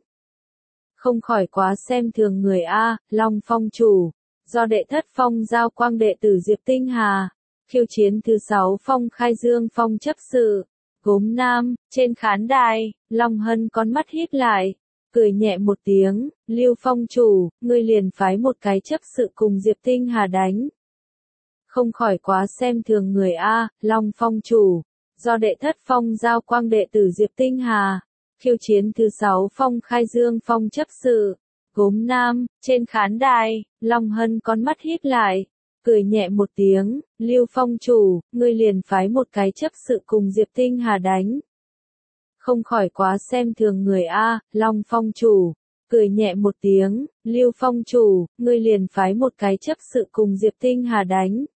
[SPEAKER 1] Không khỏi quá xem thường người a, Long Phong chủ, do đệ Thất Phong giao quang đệ tử Diệp Tinh Hà, khiêu chiến thứ 6 phong khai dương phong chấp sự, gốm nam, trên khán đài, Long Hân con mắt híp lại, cười nhẹ một tiếng, Lưu Phong chủ, ngươi liền phái một cái chấp sự cùng Diệp Tinh Hà đánh. Không khỏi quá xem thường người a, Long Phong chủ, do đệ Thất Phong giao quang đệ tử Diệp Tinh Hà, khiêu chiến thứ 6 phong khai dương phong chấp sự, gốm nam, trên khán đài, Long Hân con mắt híp lại, cười nhẹ một tiếng, Lưu Phong chủ, ngươi liền phái một cái chấp sự cùng Diệp Tinh Hà đánh. Không khỏi quá xem thường người a, Long Phong chủ, cười nhẹ một tiếng, Lưu Phong chủ, ngươi liền phái một cái chấp sự cùng Diệp Tinh Hà đánh.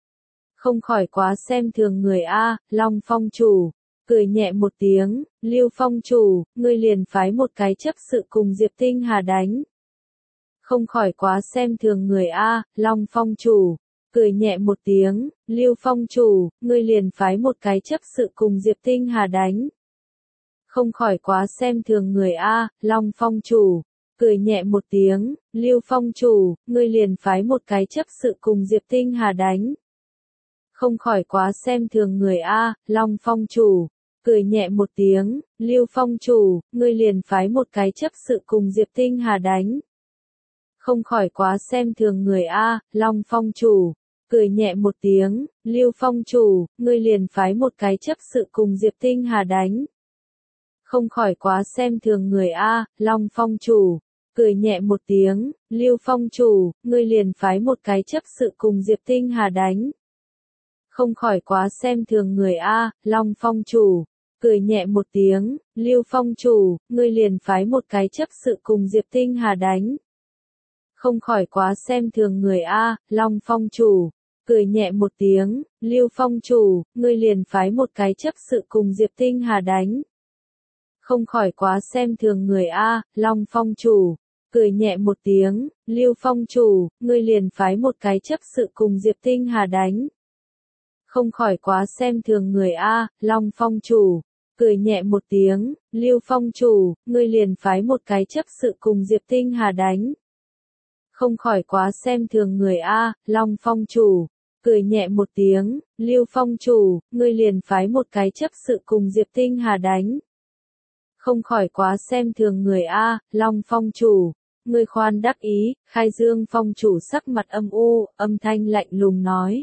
[SPEAKER 1] Không khỏi quá xem thường người a, Long Phong chủ, cười nhẹ một tiếng, Lưu Phong chủ, ngươi liền phái một cái chấp sự cùng Diệp Tinh Hà đánh. Không khỏi quá xem thường người a, Long Phong chủ, cười nhẹ một tiếng, Lưu Phong chủ, ngươi liền phái một cái chấp sự cùng Diệp Tinh Hà đánh. Không khỏi quá xem thường người a, Long Phong chủ, cười nhẹ một tiếng, Lưu Phong chủ, ngươi liền phái một cái chấp sự cùng Diệp Tinh Hà đánh. Không khỏi quá xem thường người a, Long Phong chủ, cười nhẹ một tiếng, Lưu Phong chủ, ngươi liền phái một cái chấp sự cùng Diệp Tinh Hà đánh. Không khỏi quá xem thường người a, Long Phong chủ, cười nhẹ một tiếng, Lưu Phong chủ, ngươi liền phái một cái chấp sự cùng Diệp Tinh Hà đánh. Không khỏi quá xem thường người a, Long Phong chủ, cười nhẹ một tiếng, Lưu Phong chủ, ngươi liền phái một cái chấp sự cùng Diệp Tinh Hà đánh. Không khỏi quá xem thường người a, Long Phong chủ, cười nhẹ một tiếng, Lưu Phong chủ, ngươi liền phái một cái chấp sự cùng Diệp Tinh Hà đánh. Không khỏi quá xem thường người a, Long Phong chủ, cười nhẹ một tiếng, Lưu Phong chủ, ngươi liền phái một cái chấp sự cùng Diệp Tinh Hà đánh. Không khỏi quá xem thường người a, Long Phong chủ, cười nhẹ một tiếng, Lưu Phong chủ, ngươi liền phái một cái chấp sự cùng Diệp Tinh Hà đánh. Không khỏi quá xem thường người a, Long Phong chủ, cười nhẹ một tiếng, Lưu Phong chủ, ngươi liền phái một cái chấp sự cùng Diệp Tinh Hà đánh. Không khỏi quá xem thường người a, Long Phong chủ, cười nhẹ một tiếng, Lưu Phong chủ, ngươi liền phái một cái chấp sự cùng Diệp Tinh Hà đánh. Không khỏi quá xem thường người a, Long Phong chủ, ngươi khoan đắc ý, Khai Dương Phong chủ sắc mặt âm u, âm thanh lạnh lùng nói.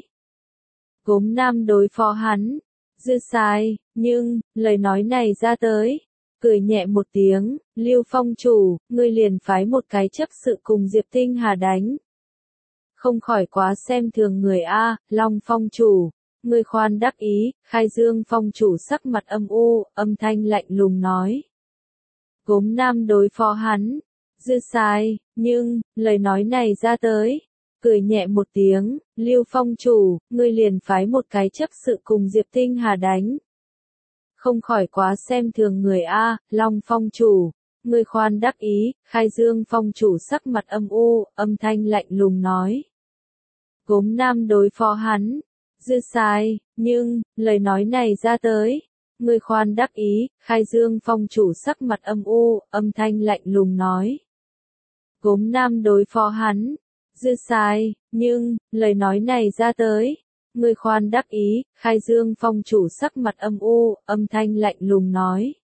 [SPEAKER 1] Gốm nam đối phó hắn, dư sai, nhưng, lời nói này ra tới, cười nhẹ một tiếng, Lưu Phong chủ, ngươi liền phái một cái chấp sự cùng Diệp Tinh Hà đánh. Không khỏi quá xem thường người a, Long Phong chủ, ngươi khoan đắc ý, Khai Dương Phong chủ sắc mặt âm u, âm thanh lạnh lùng nói. Gốm nam đối phó hắn, dư sai, nhưng, lời nói này ra tới, cười nhẹ một tiếng, Lưu Phong chủ, ngươi liền phái một cái chấp sự cùng Diệp Tinh Hà đánh. Không khỏi quá xem thường người a, Long Phong chủ, ngươi khoan đắc ý, Khai Dương Phong chủ sắc mặt âm u, âm thanh lạnh lùng nói. Gốm nam đối phó hắn, dư sai, nhưng, lời nói này ra tới, ngươi khoan đắc ý, Khai Dương Phong chủ sắc mặt âm u, âm thanh lạnh lùng nói. Gốm nam đối phó hắn, dư sai, nhưng, lời nói này ra tới, ngươi khoan đắc ý, Khai Dương Phong chủ sắc mặt âm u, âm thanh lạnh lùng nói.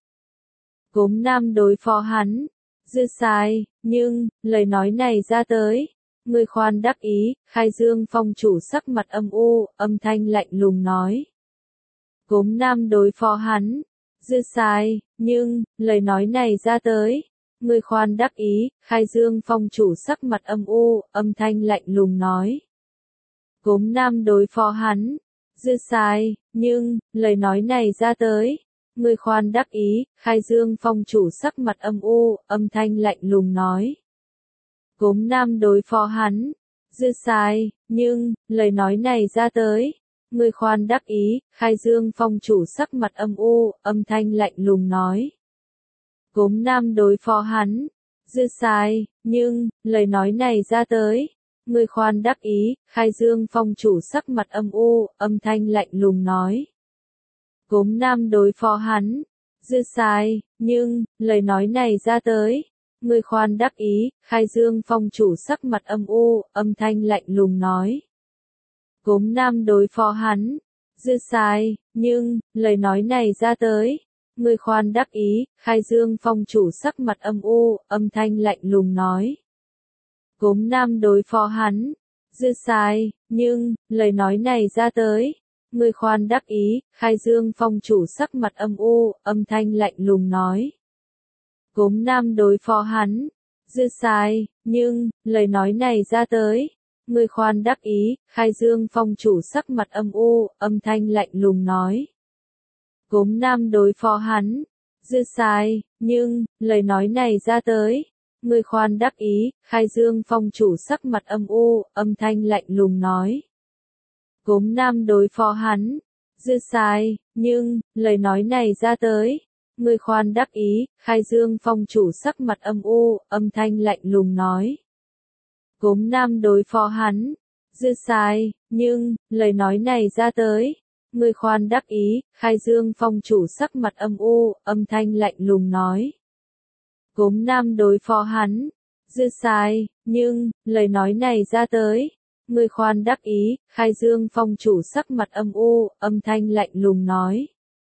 [SPEAKER 1] Gốm nam đối phó hắn, dư sai, nhưng, lời nói này ra tới, ngươi khoan đắc ý, Khai Dương Phong chủ sắc mặt âm u, âm thanh lạnh lùng nói. Gốm nam đối phó hắn, dư sai, nhưng, lời nói này ra tới, ngươi khoan đắc ý, Khai Dương Phong chủ sắc mặt âm u, âm thanh lạnh lùng nói. Gốm nam đối phó hắn, dư sai, nhưng, lời nói này ra tới, ngươi khoan đắc ý, Khai Dương Phong chủ sắc mặt âm u, âm thanh lạnh lùng nói. Gốm nam đối phó hắn, dư sai, nhưng, lời nói này ra tới, ngươi khoan đắc ý, Khai Dương Phong chủ sắc mặt âm u, âm thanh lạnh lùng nói. Gốm nam đối phó hắn, dư sai, nhưng, lời nói này ra tới, ngươi khoan đắc ý, Khai Dương Phong chủ sắc mặt âm u, âm thanh lạnh lùng nói. Gốm nam đối phó hắn, dư sai, nhưng, lời nói này ra tới, ngươi khoan đắc ý, Khai Dương Phong chủ sắc mặt âm u, âm thanh lạnh lùng nói. Gốm nam đối phó hắn, dư sai, nhưng, lời nói này ra tới, ngươi khoan đắc ý, Khai Dương Phong chủ sắc mặt âm u, âm thanh lạnh lùng nói. Gốm nam đối phó hắn, dư sai, nhưng, lời nói này ra tới, ngươi khoan đắc ý, Khai Dương Phong chủ sắc mặt âm u, âm thanh lạnh lùng nói. Gốm nam đối phó hắn, dư sai, nhưng, lời nói này ra tới, ngươi khoan đắc ý, Khai Dương Phong chủ sắc mặt âm u, âm thanh lạnh lùng nói. Gốm nam đối phó hắn, dư sai, nhưng, lời nói này ra tới, ngươi khoan đắc ý, Khai Dương Phong chủ sắc mặt âm u, âm thanh lạnh lùng nói. Gốm nam đối phó hắn, dư sai, nhưng, lời nói này ra tới, ngươi khoan đắc ý, Khai Dương Phong chủ sắc mặt âm u, âm thanh lạnh lùng nói. Gốm nam đối phó hắn, Dư sai, nhưng, lời nói này ra tới. Ngươi khoan đắc ý, Khai Dương Phong chủ sắc mặt âm u, âm thanh lạnh lùng nói. Gốm Nam đối phó hắn. Dư sai, nhưng, lời nói này ra tới. Ngươi khoan đắc ý, Khai Dương Phong chủ sắc mặt âm u, âm thanh lạnh lùng nói.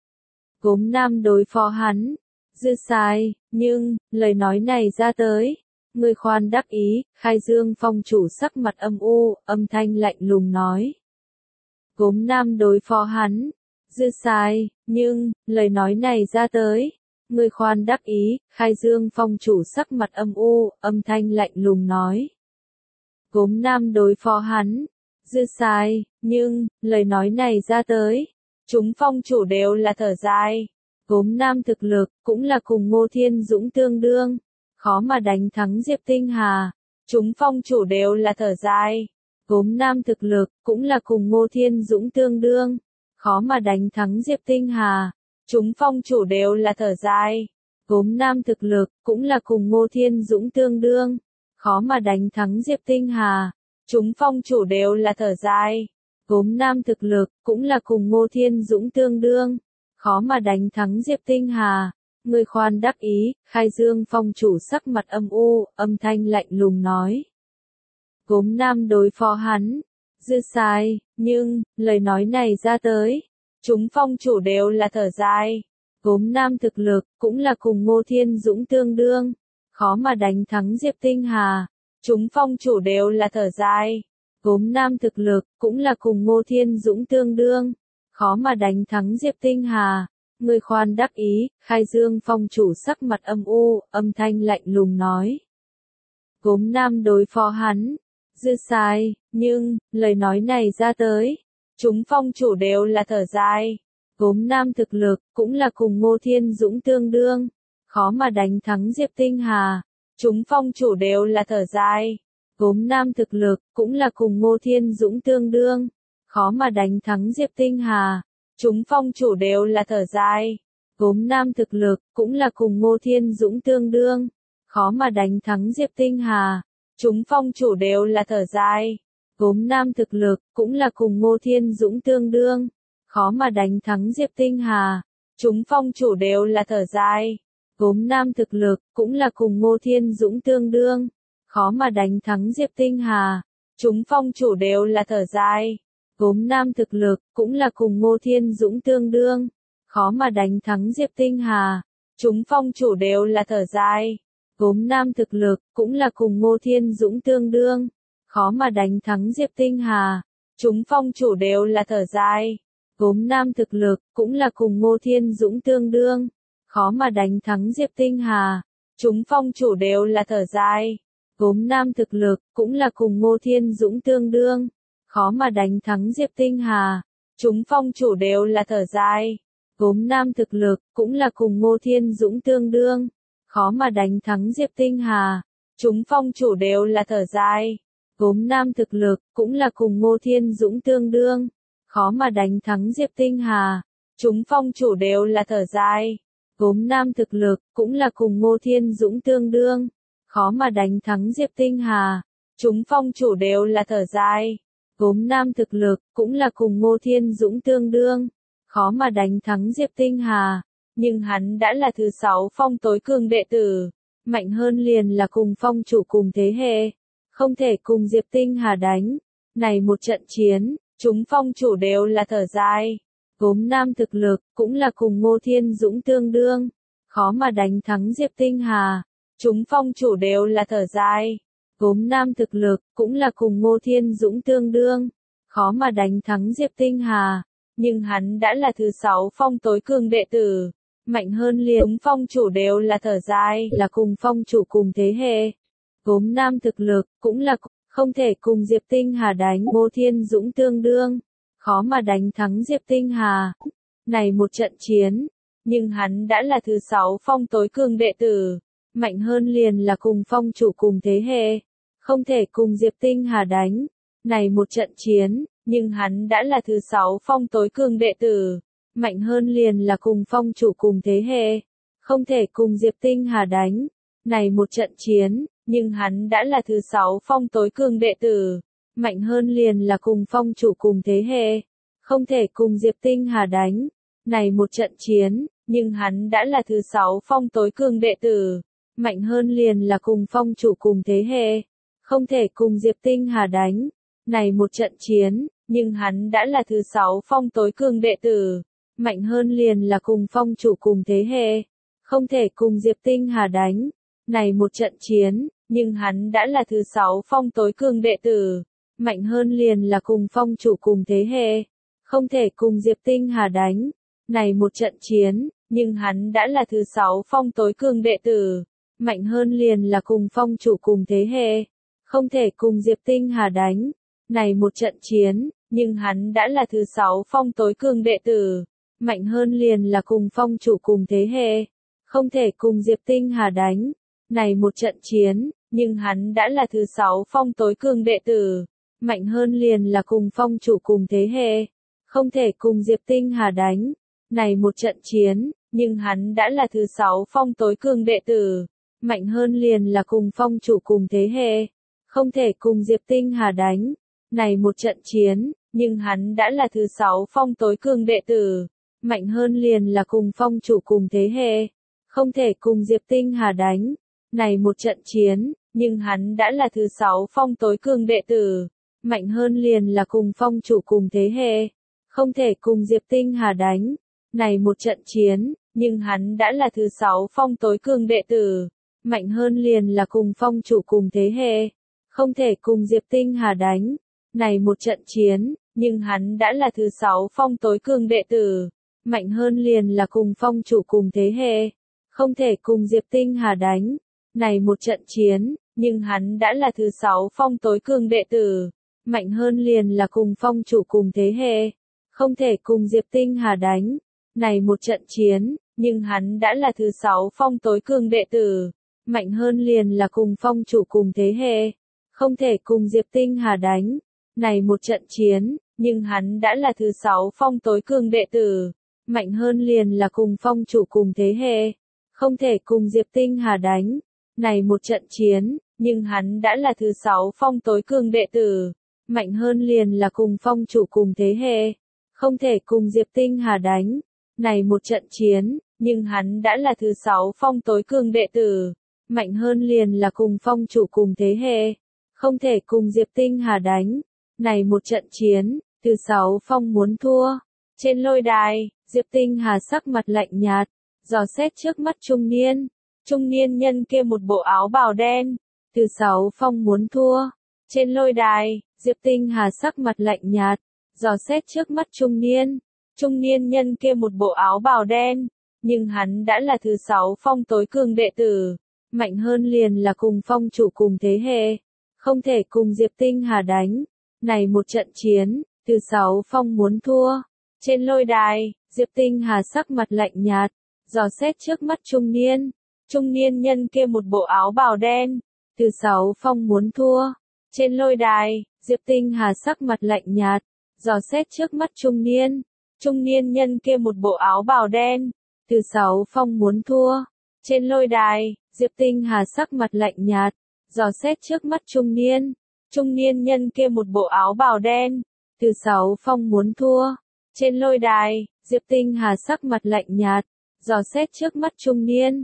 [SPEAKER 1] Gốm Nam đối phó hắn. Dư sai, nhưng, lời nói này ra tới. Ngươi khoan đắc ý, Khai Dương Phong chủ sắc mặt âm u, âm thanh lạnh lùng nói. Gốm Nam đối phó hắn. Dư sai, nhưng, lời nói này ra tới. Ngươi khoan đắc ý, Khai Dương Phong chủ sắc mặt âm u, âm thanh lạnh lùng nói. Gốm Nam đối phó hắn. Dư sai, nhưng, lời nói này ra tới. Chúng phong chủ đều là thở dài. Gốm Nam thực lực, cũng là cùng Ngô Thiên Dũng tương đương. Khó mà đánh thắng Diệp Tinh Hà. Chúng phong chủ đều là thở dài. Gốm Nam thực lực, cũng là cùng Ngô Thiên Dũng tương đương. Khó mà đánh thắng Diệp Tinh Hà. Chúng phong chủ đều là thở dài. Gốm Nam thực lực, cũng là cùng Ngô Thiên Dũng tương đương. Khó mà đánh thắng Diệp Tinh Hà. Chúng phong chủ đều là thở dài. Gốm Nam thực lực, cũng là cùng Ngô Thiên Dũng tương đương. Khó mà đánh thắng Diệp Tinh Hà. Ngươi khoan đắc ý, Khai Dương Phong chủ sắc mặt âm u, âm thanh lạnh lùng nói. Gốm Nam đối phó hắn. Dư sai, nhưng, lời nói này ra tới. Chúng phong chủ đều là thở dài. Gốm Nam thực lực, cũng là cùng Ngô Thiên Dũng tương đương. Khó mà đánh thắng Diệp Tinh Hà. Chúng phong chủ đều là thở dài. Gốm Nam thực lực, cũng là cùng Ngô Thiên Dũng tương đương. Khó mà đánh thắng Diệp Tinh Hà. Ngươi khoan đắc ý, Khai Dương Phong chủ sắc mặt âm u, âm thanh lạnh lùng nói. Gốm Nam đối phó hắn. Dư sai, nhưng, lời nói này ra tới. Chúng phong chủ đều là thở dài. Gốm Nam thực lực, cũng là cùng Ngô Thiên Dũng tương đương. Khó mà đánh thắng Diệp Tinh Hà. Chúng phong chủ đều là thở dài. Gốm Nam thực lực, cũng là cùng Ngô Thiên Dũng tương đương. Khó mà đánh thắng Diệp Tinh Hà. Chúng phong chủ đều là thở dài. Gốm Nam thực lực, cũng là cùng Ngô Thiên Dũng tương đương. Khó mà đánh thắng Diệp Tinh Hà. Chúng phong chủ đều là thở dài. Gốm Nam thực lực, cũng là cùng Ngô Thiên Dũng tương đương. Khó mà đánh thắng Diệp Tinh Hà. Chúng phong chủ đều là thở dài. Gốm Nam thực lực, cũng là cùng Ngô Thiên Dũng tương đương. Khó mà đánh thắng Diệp Tinh Hà. Chúng phong chủ đều là thở dài. Gốm Nam thực lực, cũng là cùng Ngô Thiên Dũng tương đương. Khó mà đánh thắng Diệp Tinh Hà. Chúng phong chủ đều là thở dài. Gốm Nam thực lực, cũng là cùng Ngô Thiên Dũng tương đương. Khó mà đánh thắng Diệp Tinh Hà. Chúng phong chủ đều là thở dài. Gốm Nam thực lực, cũng là cùng Ngô Thiên Dũng tương đương. Khó mà đánh thắng Diệp Tinh Hà. Chúng phong chủ đều là thở dài. Gốm Nam thực lực, cũng là cùng Ngô Thiên Dũng tương đương. Khó mà đánh thắng Diệp Tinh Hà. Chúng phong chủ đều là thở dài. Gốm Nam thực lực, cũng là cùng Ngô Thiên Dũng tương đương. Khó mà đánh thắng Diệp Tinh Hà. Chúng phong chủ đều là thở dài. Gốm Nam thực lực, cũng là cùng Ngô Thiên Dũng tương đương. Khó mà đánh thắng Diệp Tinh Hà. Chúng phong chủ đều là thở dài. Gốm Nam thực lực, cũng là cùng Ngô Thiên Dũng tương đương. Khó mà đánh thắng Diệp Tinh Hà. Chúng phong chủ đều là thở dài. Gốm Nam thực lực, cũng là cùng Ngô Thiên Dũng tương đương. Khó mà đánh thắng Diệp Tinh Hà. Nhưng hắn đã là thứ 6 phong tối cường đệ tử. Mạnh hơn liền là cùng phong chủ cùng thế hệ. Không thể cùng Diệp Tinh Hà đánh. Này một trận chiến, chúng phong chủ đều là thở dài. Gốm Nam thực lực, cũng là cùng Ngô Thiên Dũng tương đương. Khó mà đánh thắng Diệp Tinh Hà. Chúng phong chủ đều là thở dài. Gốm Nam thực lực, cũng là cùng Ngô Thiên Dũng tương đương. Khó mà đánh thắng Diệp Tinh Hà. Nhưng hắn đã là thứ 6 phong tối cường đệ tử. Mạnh hơn liền chúng phong chủ đều là thở dài, là cùng phong chủ cùng thế hệ. Gốm Nam thực lực, cũng là không thể cùng Diệp Tinh Hà đánh. Ngô Thiên Dũng tương đương. Khó mà đánh thắng Diệp Tinh Hà. Này một trận chiến. Nhưng hắn đã là thứ 6 phong tối cường đệ tử. Mạnh hơn liền là cùng phong chủ cùng thế hệ. Không thể cùng Diệp Tinh Hà đánh. Này một trận chiến. Nhưng hắn đã là thứ 6 phong tối cường đệ tử. Mạnh hơn liền là cùng phong chủ cùng thế hệ. Không thể cùng Diệp Tinh Hà đánh. Này một trận chiến. Nhưng hắn đã là thứ 6 phong tối cường đệ tử. mạnh hơn liền là cùng Phong chủ cùng thế hệ, không thể cùng Diệp Tinh Hà đánh. Này một trận chiến, nhưng hắn đã là thứ 6 Phong tối cường đệ tử, mạnh hơn liền là cùng Phong chủ cùng thế hệ, không thể cùng Diệp Tinh Hà đánh. Này một trận chiến, nhưng hắn đã là thứ 6 Phong tối cường đệ tử, mạnh hơn liền là cùng Phong chủ cùng thế hệ, không thể cùng Diệp Tinh Hà đánh. Này một trận chiến, nhưng hắn đã là thứ 6 Phong tối cường đệ tử, mạnh hơn liền là cùng Phong chủ cùng thế hệ, không thể cùng Diệp Tinh Hà đánh. Này một trận chiến, nhưng hắn đã là thứ 6 Phong tối cường đệ tử, mạnh hơn liền là cùng Phong chủ cùng thế hệ, không thể cùng Diệp Tinh Hà đánh. Này một trận chiến, nhưng hắn đã là thứ 6 Phong tối cường đệ tử, mạnh hơn liền là cùng Phong chủ cùng thế hệ, không thể cùng Diệp Tinh Hà đánh. Này một trận chiến, nhưng hắn đã là thứ 6 Phong tối cường đệ tử, mạnh hơn liền là cùng Phong chủ cùng thế hệ, không thể cùng Diệp Tinh Hà đánh. Này một trận chiến, nhưng hắn đã là thứ 6 Phong tối cường đệ tử, mạnh hơn liền là cùng Phong chủ cùng thế hệ, không thể cùng Diệp Tinh Hà đánh. Này một trận chiến, nhưng hắn đã là thứ 6 Phong tối cường đệ tử, mạnh hơn liền là cùng Phong chủ cùng thế hệ, không thể cùng Diệp Tinh Hà đánh. Này một trận chiến, nhưng hắn đã là thứ 6 Phong tối cường đệ tử, mạnh hơn liền là cùng Phong chủ cùng thế hệ, không thể cùng Diệp Tinh Hà đánh. Này một trận chiến, nhưng hắn đã là thứ 6 Phong tối cường đệ tử, mạnh hơn liền là cùng Phong chủ cùng thế hệ, không thể cùng Diệp Tinh Hà đánh. Này một trận chiến, nhưng hắn đã là thứ 6 Phong tối cường đệ tử, mạnh hơn liền là cùng Phong chủ cùng thế hệ, không thể cùng Diệp Tinh Hà đánh. Này một trận chiến, nhưng hắn đã là thứ 6 Phong tối cường đệ tử, mạnh hơn liền là cùng Phong chủ cùng thế hệ, không thể cùng Diệp Tinh Hà đánh. Này một trận chiến, nhưng hắn đã là thứ 6 Phong tối cường đệ tử, mạnh hơn liền là cùng Phong chủ cùng thế hệ, không thể cùng Diệp Tinh Hà đánh. Này một trận chiến, nhưng hắn đã là thứ 6 Phong tối cường đệ tử, mạnh hơn liền là cùng Phong chủ cùng thế hệ, không thể cùng Diệp Tinh Hà đánh. Này một trận chiến, nhưng hắn đã là thứ 6 Phong tối cường đệ tử, mạnh hơn liền là cùng Phong chủ cùng thế hệ, không thể cùng Diệp Tinh Hà đánh. Này một trận chiến, nhưng hắn đã là thứ 6 Phong tối cường đệ tử, mạnh hơn liền là cùng Phong chủ cùng thế hệ, không thể cùng Diệp Tinh Hà đánh. Này một trận chiến, thứ 6 Phong muốn thua. Trên lôi đài, Diệp Tinh Hà sắc mặt lạnh nhạt, dò xét trước mắt trung niên nhân kia một bộ áo bào đen. Thứ 6 Phong muốn thua. Trên lôi đài, Diệp Tinh Hà sắc mặt lạnh nhạt, dò xét trước mắt trung niên nhân kia một bộ áo bào đen, nhưng hắn đã là thứ 6 Phong tối cường đệ tử, mạnh hơn liền là cùng Phong chủ cùng thế hệ, không thể cùng Diệp Tinh Hà đánh. Này một trận chiến, thứ 6 Phong muốn thua. Trên lôi đài, Diệp Tinh Hà sắc mặt lạnh nhạt, dò xét trước mắt trung niên nhân kia một bộ áo bào đen. Thứ 6 Phong muốn thua. Trên lôi đài, Diệp Tinh Hà sắc mặt lạnh nhạt, dò xét trước mắt trung niên nhân kia một bộ áo bào đen. Thứ 6 Phong muốn thua. Trên lôi đài, Diệp Tinh Hà sắc mặt lạnh nhạt, dò xét trước mắt trung niên nhân kia một bộ áo bào đen. Thứ 6 Phong muốn thua. Trên lôi đài, Diệp Tinh Hà sắc mặt lạnh nhạt, dò xét trước mắt trung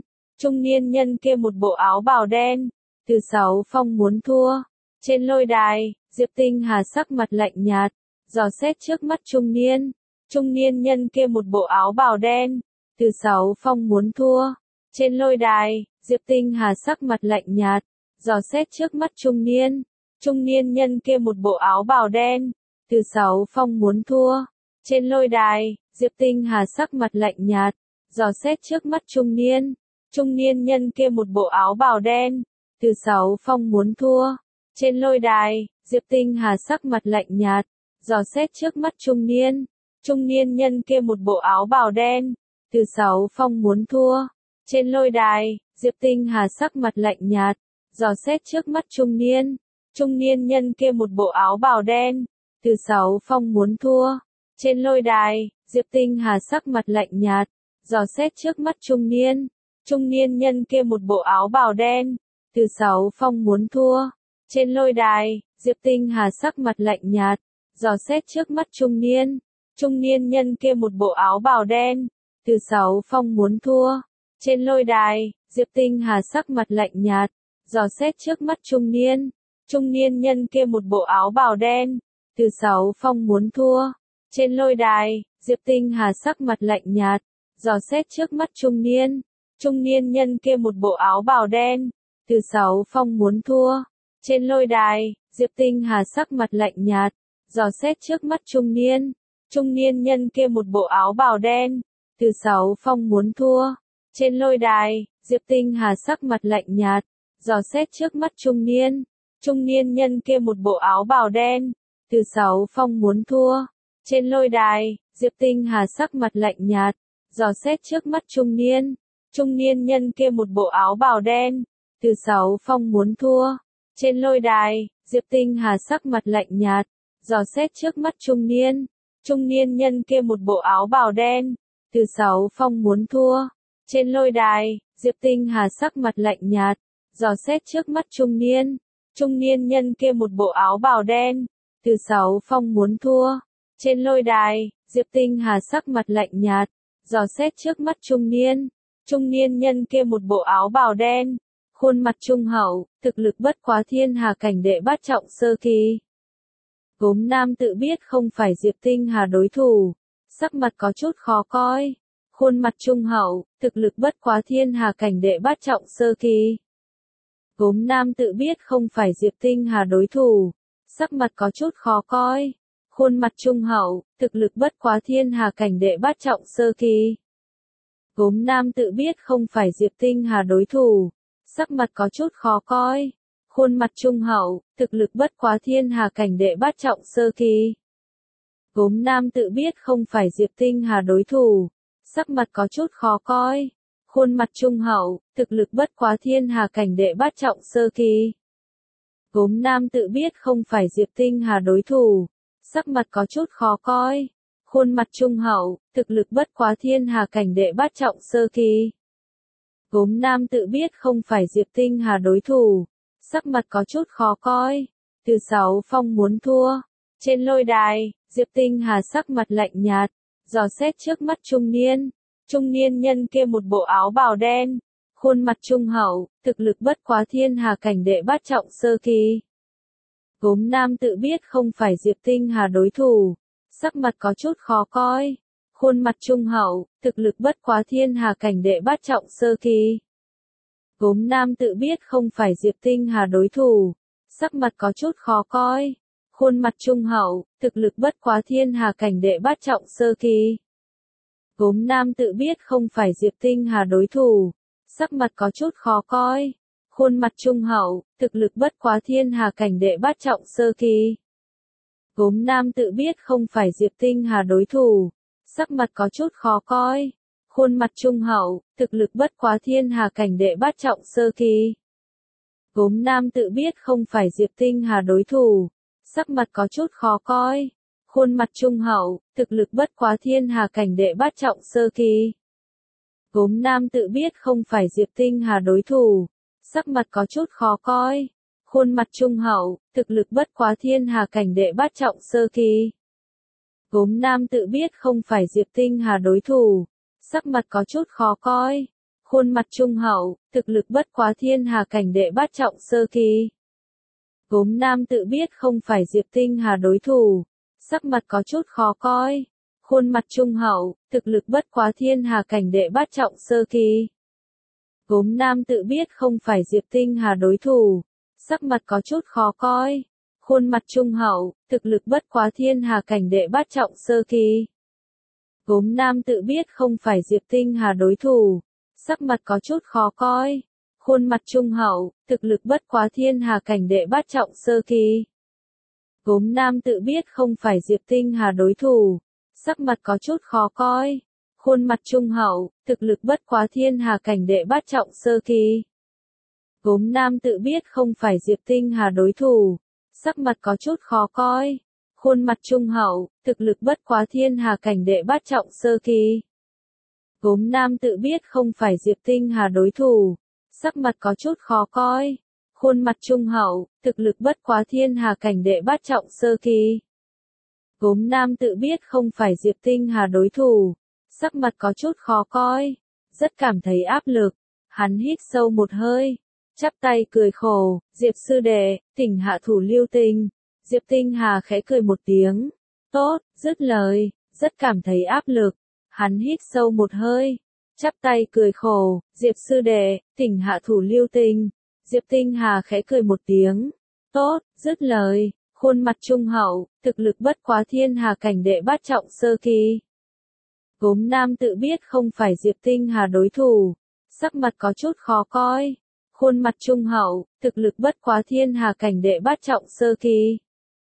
[SPEAKER 1] niên nhân kia một bộ áo bào đen. Thứ 6 Phong muốn thua. Trên lôi đài, Diệp Tinh Hà sắc mặt lạnh nhạt, dò xét trước mắt trung niên nhân kia một bộ áo bào đen. Thứ 6 Phong muốn thua. Trên lôi đài, Diệp Tinh Hà sắc mặt lạnh nhạt, dò xét trước mắt trung niên nhân kia một bộ áo bào đen. Thứ 6 Phong muốn thua. Trên lôi đài, Diệp Tinh Hà sắc mặt lạnh nhạt, dò xét trước mắt trung niên nhân kia một bộ áo bào đen. Thứ 6 Phong muốn thua. Trên lôi đài, Diệp Tinh Hà sắc mặt lạnh nhạt, dò xét trước mắt trung niên nhân kia một bộ áo bào đen. Thứ 6 Phong muốn thua. Trên lôi đài, Diệp Tinh Hà sắc mặt lạnh nhạt, dò xét trước mắt trung niên nhân kia một bộ áo bào đen. Thứ 6 Phong muốn thua. Trên lôi đài, Diệp Tinh Hà sắc mặt lạnh nhạt, dò xét trước mắt trung niên nhân kia một bộ áo bào đen. Thứ 6 Phong muốn thua. Trên lôi đài, Diệp Tinh Hà sắc mặt lạnh nhạt, dò xét trước mắt trung niên. Trung niên nhân kia một bộ áo bào đen. Từ Sáu Phong muốn thua. Trên lôi đài, Diệp Tinh Hà sắc mặt lạnh nhạt, dò xét trước mắt trung niên. Trung niên nhân kia một bộ áo bào đen. Từ Sáu Phong muốn thua. Trên lôi đài, Diệp Tinh Hà sắc mặt lạnh nhạt, dò xét trước mắt trung niên. Trung niên nhân kia một bộ áo bào đen. Từ Sáu Phong muốn thua. Trên lôi đài, Diệp Tinh Hà sắc mặt lạnh nhạt, dò xét trước mắt trung niên. Trung niên nhân kia một bộ áo bào đen. Từ Sáu Phong muốn thua. Trên lôi đài, Diệp Tinh Hà sắc mặt lạnh nhạt, dò xét trước mắt trung niên. Trung niên nhân kia một bộ áo bào đen. Từ Sáu Phong muốn thua. Trên lôi đài, Diệp Tinh Hà sắc mặt lạnh nhạt, dò xét trước mắt trung niên. Trung niên nhân kia một bộ áo bào đen. Từ Sáu Phong muốn thua. Trên lôi đài, Diệp Tinh Hà sắc mặt lạnh nhạt, dò xét trước mắt trung niên. Trung niên nhân kia một bộ áo bào đen. Từ Sáu Phong muốn thua. Trên lôi đài, Diệp Tinh Hà sắc mặt lạnh nhạt, dò xét trước mắt trung niên. Trung niên nhân kia một bộ áo bào đen. Từ Sáu Phong muốn thua. Trên lôi đài, Diệp Tinh Hà sắc mặt lạnh nhạt, dò xét trước mắt trung niên. Trung niên nhân kia một bộ áo bào đen. Khuôn mặt trung hậu, thực lực bất quá thiên hà cảnh đệ bát trọng sơ kỳ. Gốm nam tự biết không phải Diệp Tinh Hà đối thủ, sắc mặt có chút khó coi. Khuôn mặt trung hậu, thực lực bất quá thiên hà cảnh đệ bát trọng sơ kỳ. Gốm nam tự biết không phải Diệp Tinh Hà đối thủ, sắc mặt có chút khó coi. Khuôn mặt trung hậu, thực lực bất quá thiên hà cảnh đệ bát trọng sơ kỳ. Gốm nam tự biết không phải Diệp Tinh Hà đối thủ, sắc mặt có chút khó coi. Khuôn mặt trung hậu, thực lực bất quá thiên hà cảnh đệ bát trọng sơ kỳ. Gốm nam tự biết không phải Diệp Tinh Hà đối thủ, sắc mặt có chút khó coi. Khuôn mặt trung hậu, thực lực bất quá thiên hà cảnh đệ bát trọng sơ kỳ. Gốm nam tự biết không phải Diệp Tinh Hà đối thủ, sắc mặt có chút khó coi. Khuôn mặt trung hậu, thực lực bất quá thiên hà cảnh đệ bát trọng sơ kỳ. Gốm nam tự biết không phải Diệp Tinh Hà đối thủ, sắc mặt có chút khó coi. Từ Sáu Phong muốn thua. Trên lôi đài, Diệp Tinh Hà sắc mặt lạnh nhạt, dò xét trước mắt trung niên. Trung niên nhân kia một bộ áo bào đen. Khuôn mặt trung hậu, thực lực bất quá thiên hà cảnh đệ bát trọng sơ kỳ. Gốm nam tự biết không phải Diệp Tinh Hà đối thủ, sắc mặt có chút khó coi. Khuôn mặt trung hậu, thực lực bất quá thiên hà cảnh đệ bát trọng sơ kỳ. Gốm nam tự biết không phải Diệp Tinh Hà đối thủ, sắc mặt có chút khó coi. Khuôn mặt trung hậu, thực lực bất quá thiên hà cảnh đệ bát trọng sơ kỳ. Gốm nam tự biết không phải Diệp Tinh Hà đối thủ, sắc mặt có chút khó coi. Khuôn mặt trung hậu, thực lực bất quá thiên hà cảnh đệ bát trọng sơ kỳ. Gốm nam tự biết không phải Diệp Tinh Hà đối thủ, sắc mặt có chút khó coi. Khuôn mặt trung hậu, thực lực bất quá thiên hà cảnh đệ bát trọng sơ kỳ. Gốm nam tự biết không phải Diệp Tinh Hà đối thủ, sắc mặt có chút khó coi. Khuôn mặt trung hậu, thực lực bất quá thiên hà cảnh đệ bát trọng sơ kỳ. Gốm nam tự biết không phải Diệp Tinh Hà đối thủ, sắc mặt có chút khó coi. Khuôn mặt trung hậu, thực lực bất quá thiên hà cảnh đệ bát trọng sơ kỳ. Gốm nam tự biết không phải Diệp Tinh Hà đối thủ, sắc mặt có chút khó coi. Khuôn mặt trung hậu, thực lực bất quá thiên hà cảnh đệ bát trọng sơ kỳ. Gốm nam tự biết không phải Diệp Tinh Hà đối thủ, sắc mặt có chút khó coi. Khuôn mặt trung hậu, thực lực bất quá thiên hà cảnh đệ bát trọng sơ kỳ. Gốm nam tự biết không phải Diệp Tinh Hà đối thủ, sắc mặt có chút khó coi. Khuôn mặt trung hậu, thực lực bất quá thiên hà cảnh đệ bát trọng sơ kỳ. Gốm nam tự biết không phải Diệp Tinh Hà đối thủ, sắc mặt có chút khó coi. Khuôn mặt trung hậu, thực lực bất quá thiên hà cảnh đệ bát trọng sơ kỳ. Gốm nam tự biết không phải Diệp Tinh Hà đối thủ, sắc mặt có chút khó coi. Khuôn mặt trung hậu, thực lực bất quá thiên hà cảnh đệ bát trọng sơ kỳ. Gốm nam tự biết không phải Diệp Tinh Hà đối thủ, sắc mặt có chút khó coi. Khuôn mặt trung hậu, thực lực bất quá thiên hà cảnh đệ bát trọng sơ kỳ. Gốm nam tự biết không phải Diệp Tinh Hà đối thủ, sắc mặt có chút khó coi. khuôn mặt trung hậu, thực lực bất quá thiên hà cảnh đệ bát trọng sơ kỳ. Gốm nam tự biết không phải Diệp Tinh Hà đối thủ, sắc mặt có chút khó coi, rất cảm thấy áp lực, hắn hít sâu một hơi, chắp tay cười khổ, Diệp sư đệ, thỉnh hạ thủ lưu tình. Diệp Tinh Hà khẽ cười một tiếng, tốt, dứt lời, rất cảm thấy áp lực, hắn hít sâu một hơi, chắp tay cười khổ, Diệp sư đệ, thỉnh hạ thủ lưu tình. Diệp Tinh Hà khẽ cười một tiếng, tốt, dứt lời, khuôn mặt trung hậu, thực lực bất quá thiên hà cảnh đệ bát trọng sơ kỳ. Gốm nam tự biết không phải Diệp Tinh Hà đối thủ, sắc mặt có chút khó coi, khuôn mặt trung hậu, thực lực bất quá thiên hà cảnh đệ bát trọng sơ kỳ.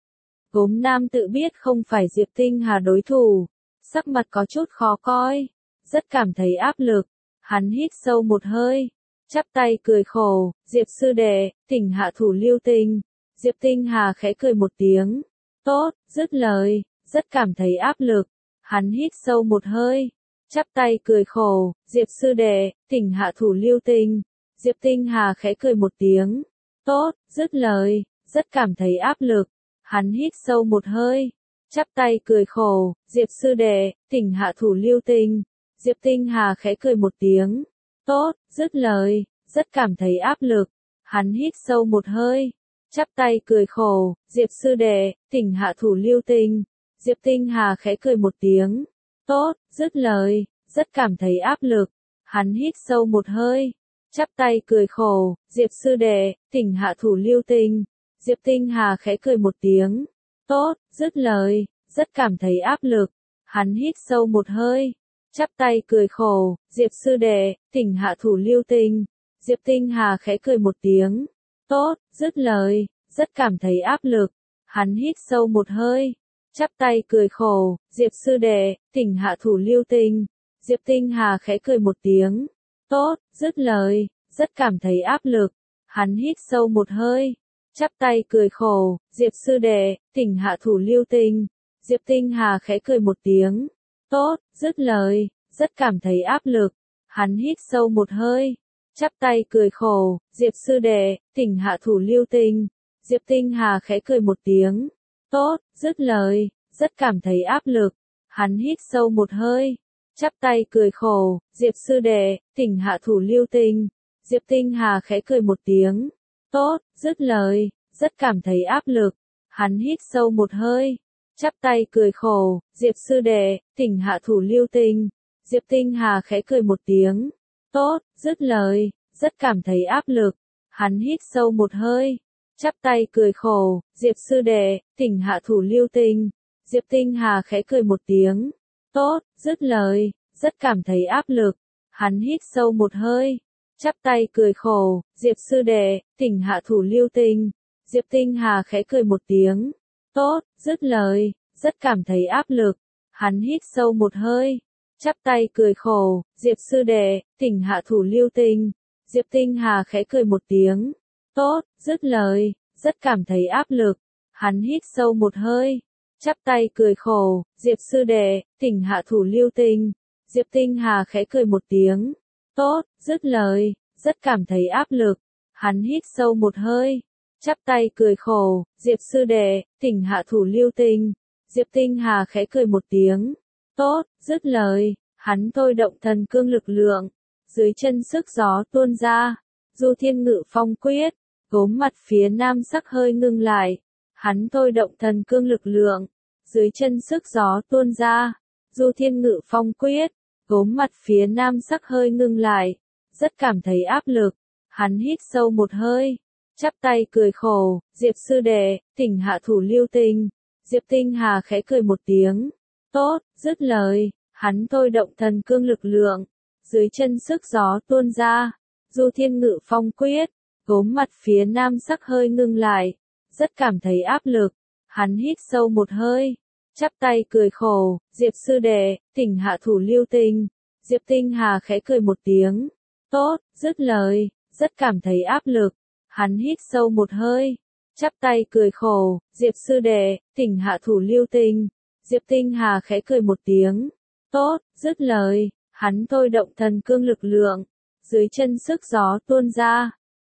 [SPEAKER 1] Gốm nam tự biết không phải Diệp Tinh Hà đối thủ, sắc mặt có chút khó coi, rất cảm thấy áp lực, hắn hít sâu một hơi, chắp tay cười khổ, Diệp sư đệ, thỉnh hạ thủ lưu tình. Diệp Tinh Hà khẽ cười một tiếng, tốt, dứt lời, rất cảm thấy áp lực, hắn hít sâu một hơi, chắp tay cười khổ, Diệp sư đệ, thỉnh hạ thủ lưu tình. Diệp Tinh Hà khẽ cười một tiếng, tốt, dứt lời, rất cảm thấy áp lực, hắn hít sâu một hơi, chắp tay cười khổ, Diệp sư đệ, thỉnh hạ thủ lưu tình. Diệp Tinh Hà khẽ cười một tiếng, tốt, dứt lời, rất cảm thấy áp lực, hắn hít sâu một hơi, chắp tay cười khổ, Diệp sư đệ, thỉnh hạ thủ lưu tình. Diệp Tinh Hà khẽ cười một tiếng, tốt, dứt lời, rất cảm thấy áp lực, hắn hít sâu một hơi, chắp tay cười khổ, Diệp sư đệ, thỉnh hạ thủ lưu tình. Diệp Tinh Hà khẽ cười một tiếng, tốt, dứt lời, rất cảm thấy áp lực, hắn hít sâu một hơi, chắp tay cười khổ, Diệp sư đệ, thỉnh hạ thủ lưu tình. Diệp Tinh Hà khẽ cười một tiếng, tốt, dứt lời, rất cảm thấy áp lực, hắn hít sâu một hơi, chắp tay cười khổ, Diệp sư đệ, thỉnh hạ thủ lưu tình. Diệp Tinh Hà khẽ cười một tiếng, tốt, dứt lời, rất cảm thấy áp lực, hắn hít sâu một hơi, chắp tay cười khổ, Diệp sư đệ, thỉnh hạ thủ lưu tình. Diệp Tinh Hà khẽ cười một tiếng, tốt, dứt lời, rất cảm thấy áp lực, hắn hít sâu một hơi, chắp tay cười khổ, Diệp sư đệ, thỉnh hạ thủ lưu tình. Diệp Tinh Hà khẽ cười một tiếng, tốt, dứt lời, rất cảm thấy áp lực, hắn hít sâu một hơi, chắp tay cười khổ, Diệp sư đệ, thỉnh hạ thủ lưu tình. Diệp Tinh Hà khẽ cười một tiếng, tốt, dứt lời, rất cảm thấy áp lực, hắn hít sâu một hơi, chắp tay cười khổ, Diệp sư đệ, thỉnh hạ thủ lưu tình. Diệp Tinh Hà khẽ cười một tiếng, tốt, dứt lời, rất cảm thấy áp lực, hắn hít sâu một hơi, chắp tay cười khổ, Diệp sư đệ, thỉnh hạ thủ lưu tình. Diệp Tinh Hà khẽ cười một tiếng, tốt, dứt lời, rất cảm thấy áp lực, hắn hít sâu một hơi, chắp tay cười khổ, Diệp sư đệ, thỉnh hạ thủ lưu tình. Diệp Tinh Hà khẽ cười một tiếng, tốt, dứt lời, rất cảm thấy áp lực, hắn hít sâu một hơi, chắp tay cười khổ, Diệp sư đệ, thỉnh hạ thủ lưu tình. Diệp Tinh Hà khẽ cười một tiếng, tốt, dứt lời, rất cảm thấy áp lực, hắn hít sâu một hơi, chắp tay cười khổ, Diệp sư đệ, thỉnh hạ thủ lưu tình. Diệp Tinh Hà khẽ cười một tiếng, tốt, dứt lời, rất cảm thấy áp lực, hắn hít sâu một hơi, chắp tay cười khổ, Diệp sư đệ, thỉnh hạ thủ lưu tình. Diệp Tinh Hà khẽ cười một tiếng, tốt, dứt lời, hắn thôi động thần cương lực lượng, dưới chân sức gió tuôn ra, Du Thiên Ngự Phong quyết, gốm mặt phía nam sắc hơi ngưng lại, hắn thôi động thần cương lực lượng, dưới chân sức gió tuôn ra, Du Thiên Ngự Phong quyết, gốm mặt phía nam sắc hơi ngưng lại, rất cảm thấy áp lực, hắn hít sâu một hơi, chắp tay cười khổ, Diệp sư đệ, thỉnh hạ thủ lưu tình. Diệp Tinh Hà khẽ cười một tiếng, tốt, dứt lời, hắn thôi động thần cương lực lượng, dưới chân sức gió tuôn ra, Du Thiên Ngự Phong quyết, gốm mặt phía nam sắc hơi ngưng lại, rất cảm thấy áp lực, hắn hít sâu một hơi, chắp tay cười khổ, Diệp sư đệ, thỉnh hạ thủ lưu tình. Diệp Tinh Hà khẽ cười một tiếng, tốt, dứt lời, rất cảm thấy áp lực, hắn hít sâu một hơi, chắp tay cười khổ, Diệp sư đệ, thỉnh hạ thủ lưu tình. Diệp Tinh Hà khẽ cười một tiếng, tốt, dứt lời, hắn thôi động thần cương lực lượng, dưới chân sức gió tuôn ra,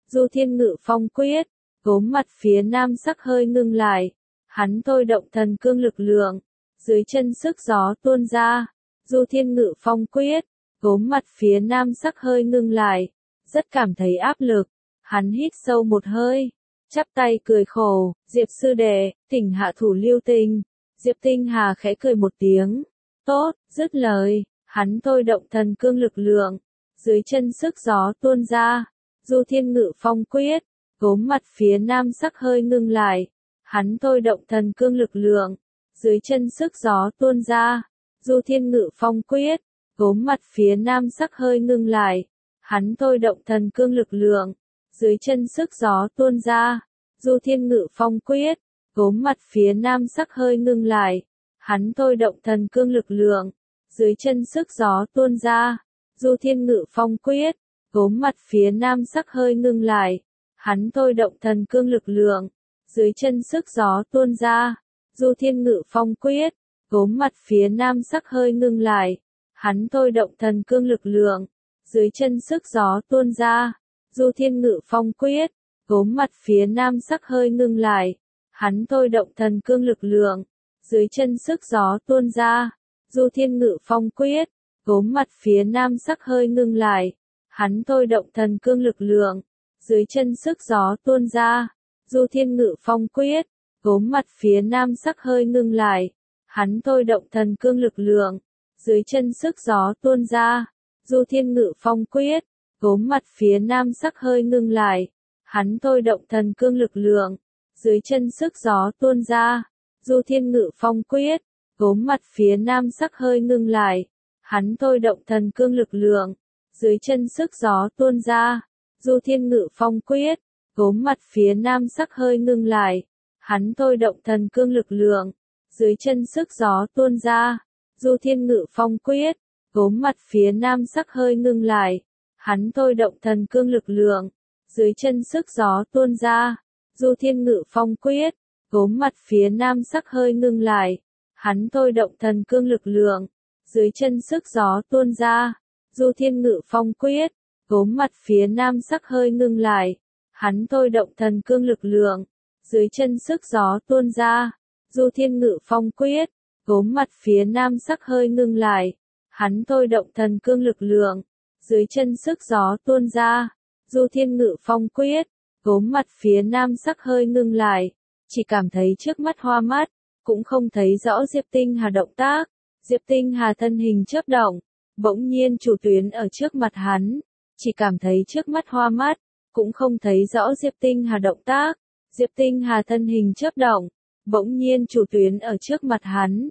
[SPEAKER 1] Du Thiên Ngự Phong quyết, gốm mặt phía nam sắc hơi ngưng lại, hắn thôi động thần cương lực lượng, dưới chân sức gió tuôn ra, Du Thiên Ngự Phong quyết, gốm mặt phía nam sắc hơi ngưng lại, rất cảm thấy áp lực, hắn hít sâu một hơi, chắp tay cười khổ, Diệp sư đệ, thỉnh hạ thủ lưu tình. Diệp Tinh Hà khẽ cười một tiếng, tốt, dứt lời, hắn thôi động thần cương lực lượng, dưới chân sức gió tuôn ra, Du Thiên Ngự Phong quyết, gốm mặt phía nam sắc hơi ngưng lại, hắn thôi động thần cương lực lượng, dưới chân sức gió tuôn ra, Du Thiên Ngự Phong quyết, gốm mặt phía nam sắc hơi ngưng lại, hắn thôi động thần cương lực lượng, dưới chân sức gió tuôn ra, Du Thiên Ngự Phong quyết, gốm mặt phía nam sắc hơi ngưng lại, hắn thôi động thần cương lực lượng, dưới chân sức gió tuôn ra, Du Thiên Ngự Phong quyết, gốm mặt phía nam sắc hơi ngưng lại, hắn thôi động thần cương lực lượng, dưới chân sức gió tuôn ra, Du Thiên Ngự Phong quyết, gốm mặt phía nam sắc hơi ngưng lại, hắn thôi động thần cương lực lượng, dưới chân sức gió tuôn ra, Du Thiên Ngự Phong quyết, gốm mặt phía nam sắc hơi ngưng lại, hắn thôi động thần cương lực lượng, dưới chân sức gió tuôn ra, Du Thiên Ngự Phong quyết, gốm mặt phía nam sắc hơi ngưng lại, hắn thôi động thần cương lực lượng, dưới chân sức gió tuôn ra, Du Thiên Ngự Phong quyết, gốm mặt phía nam sắc hơi ngưng lại, hắn thôi động thần cương lực lượng, dưới chân sức gió tuôn ra, Du Thiên Ngự Phong quyết, gốm mặt phía nam sắc hơi ngưng lại, hắn thôi động thần cương lực lượng, dưới chân sức gió tuôn ra, Du Thiên Ngự Phong quyết, gốm mặt phía nam sắc hơi ngưng lại, hắn thôi động thần cương lực lượng, dưới chân sức gió tuôn ra, Du Thiên Ngự Phong quyết, gốm mặt phía nam sắc hơi ngưng lại, hắn thôi động thần cương lực lượng, dưới chân sức gió tuôn ra, Du Thiên Ngự Phong quyết, gốm mặt phía nam sắc hơi ngưng lại, hắn thôi động thần cương lực lượng, dưới chân sức gió tuôn ra, Du Thiên Ngự Phong quyết, gốm mặt phía nam sắc hơi ngưng lại, hắn thôi động thần cương lực lượng, dưới chân sức gió tuôn ra, Du Thiên Ngự Phong quyết, gốm mặt phía nam sắc hơi ngưng lại, hắn thôi động thần cương lực lượng, dưới chân sức gió tuôn ra, Du Thiên Ngự Phong quyết, gốm mặt phía nam sắc hơi ngưng lại, hắn thôi động thần cương lực lượng, dưới chân sức gió tuôn ra, Du Thiên Ngự Phong quyết, gốm mặt phía nam sắc hơi ngưng lại, chỉ cảm thấy trước mắt hoa mắt, cũng không thấy rõ Diệp Tinh Hà động tác, Diệp Tinh Hà thân hình chớp động, bỗng nhiên chủ tuyến ở trước mặt hắn, chỉ cảm thấy trước mắt hoa mắt, cũng không thấy rõ Diệp Tinh Hà động tác, Diệp Tinh Hà thân hình chớp động, bỗng nhiên chủ tuyến ở trước mặt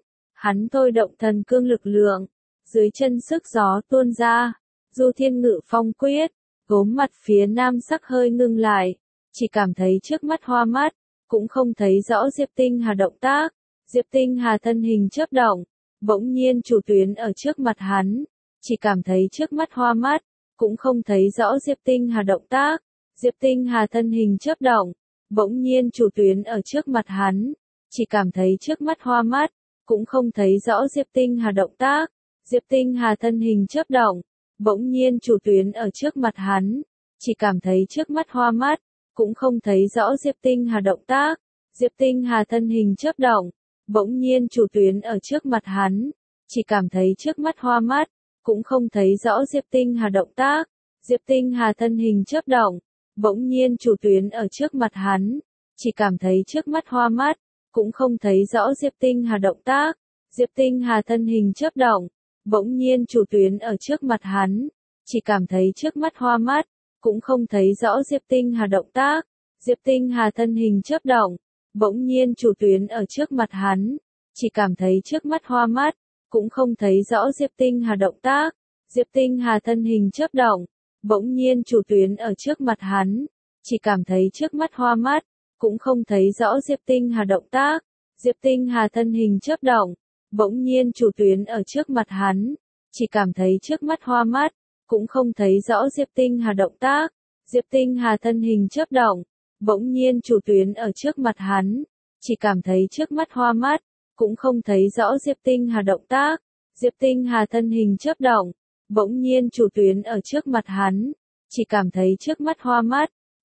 [SPEAKER 1] hắn thôi động thần cương lực lượng, dưới chân sức gió tuôn ra, Du Thiên Ngự Phong quyết, gốm mặt phía nam sắc hơi ngưng lại, chỉ cảm thấy trước mắt hoa mắt, cũng không thấy rõ Diệp Tinh Hà động tác, Diệp Tinh Hà thân hình chớp động, bỗng nhiên chủ tuyến ở trước mặt hắn, chỉ cảm thấy trước mắt hoa mắt, cũng không thấy rõ Diệp Tinh Hà động tác, Diệp Tinh Hà thân hình chớp động, bỗng nhiên chủ tuyến ở trước mặt hắn, chỉ cảm thấy trước mắt hoa mắt, cũng không thấy rõ Diệp Tinh Hà động tác, Diệp Tinh Hà thân hình chớp động, bỗng nhiên chủ tuyến ở trước mặt hắn, chỉ cảm thấy trước mắt hoa mắt, cũng không thấy rõ Diệp Tinh Hà động tác, Diệp Tinh Hà thân hình chớp động, bỗng nhiên chủ tuyến ở trước mặt hắn, chỉ cảm thấy trước mắt hoa mắt, cũng không thấy rõ Diệp Tinh Hà động tác, Diệp Tinh Hà thân hình chớp động, bỗng nhiên chủ tuyến ở trước mặt hắn, chỉ cảm thấy trước mắt hoa mắt, cũng không thấy rõ Diệp Tinh Hà động tác, Diệp Tinh Hà thân hình chớp động, bỗng nhiên chủ tuyến ở trước mặt hắn, chỉ cảm thấy trước mắt hoa mắt, cũng không thấy rõ Diệp Tinh Hà động tác, Diệp Tinh Hà thân hình chớp động, bỗng nhiên chủ tuyến ở trước mặt hắn, chỉ cảm thấy trước mắt hoa mắt, cũng không thấy rõ Diệp Tinh Hà động tác, Diệp Tinh Hà thân hình chớp động, bỗng nhiên chủ tuyến ở trước mặt hắn, chỉ cảm thấy trước mắt hoa mắt, cũng không thấy rõ Diệp Tinh Hà động tác, Diệp Tinh Hà thân hình chớp động, bỗng nhiên chủ tuyến ở trước mặt hắn, chỉ cảm thấy trước mắt hoa mắt, cũng không thấy rõ Diệp Tinh Hà động tác, Diệp Tinh Hà thân hình chớp động, bỗng nhiên chủ tuyến ở trước mặt hắn, chỉ cảm thấy trước mắt hoa mắt, cũng không thấy rõ Diệp Tinh Hà động tác, Diệp Tinh Hà thân hình chớp động, bỗng nhiên chủ tuyến ở trước mặt hắn, chỉ cảm thấy trước mắt hoa mắt,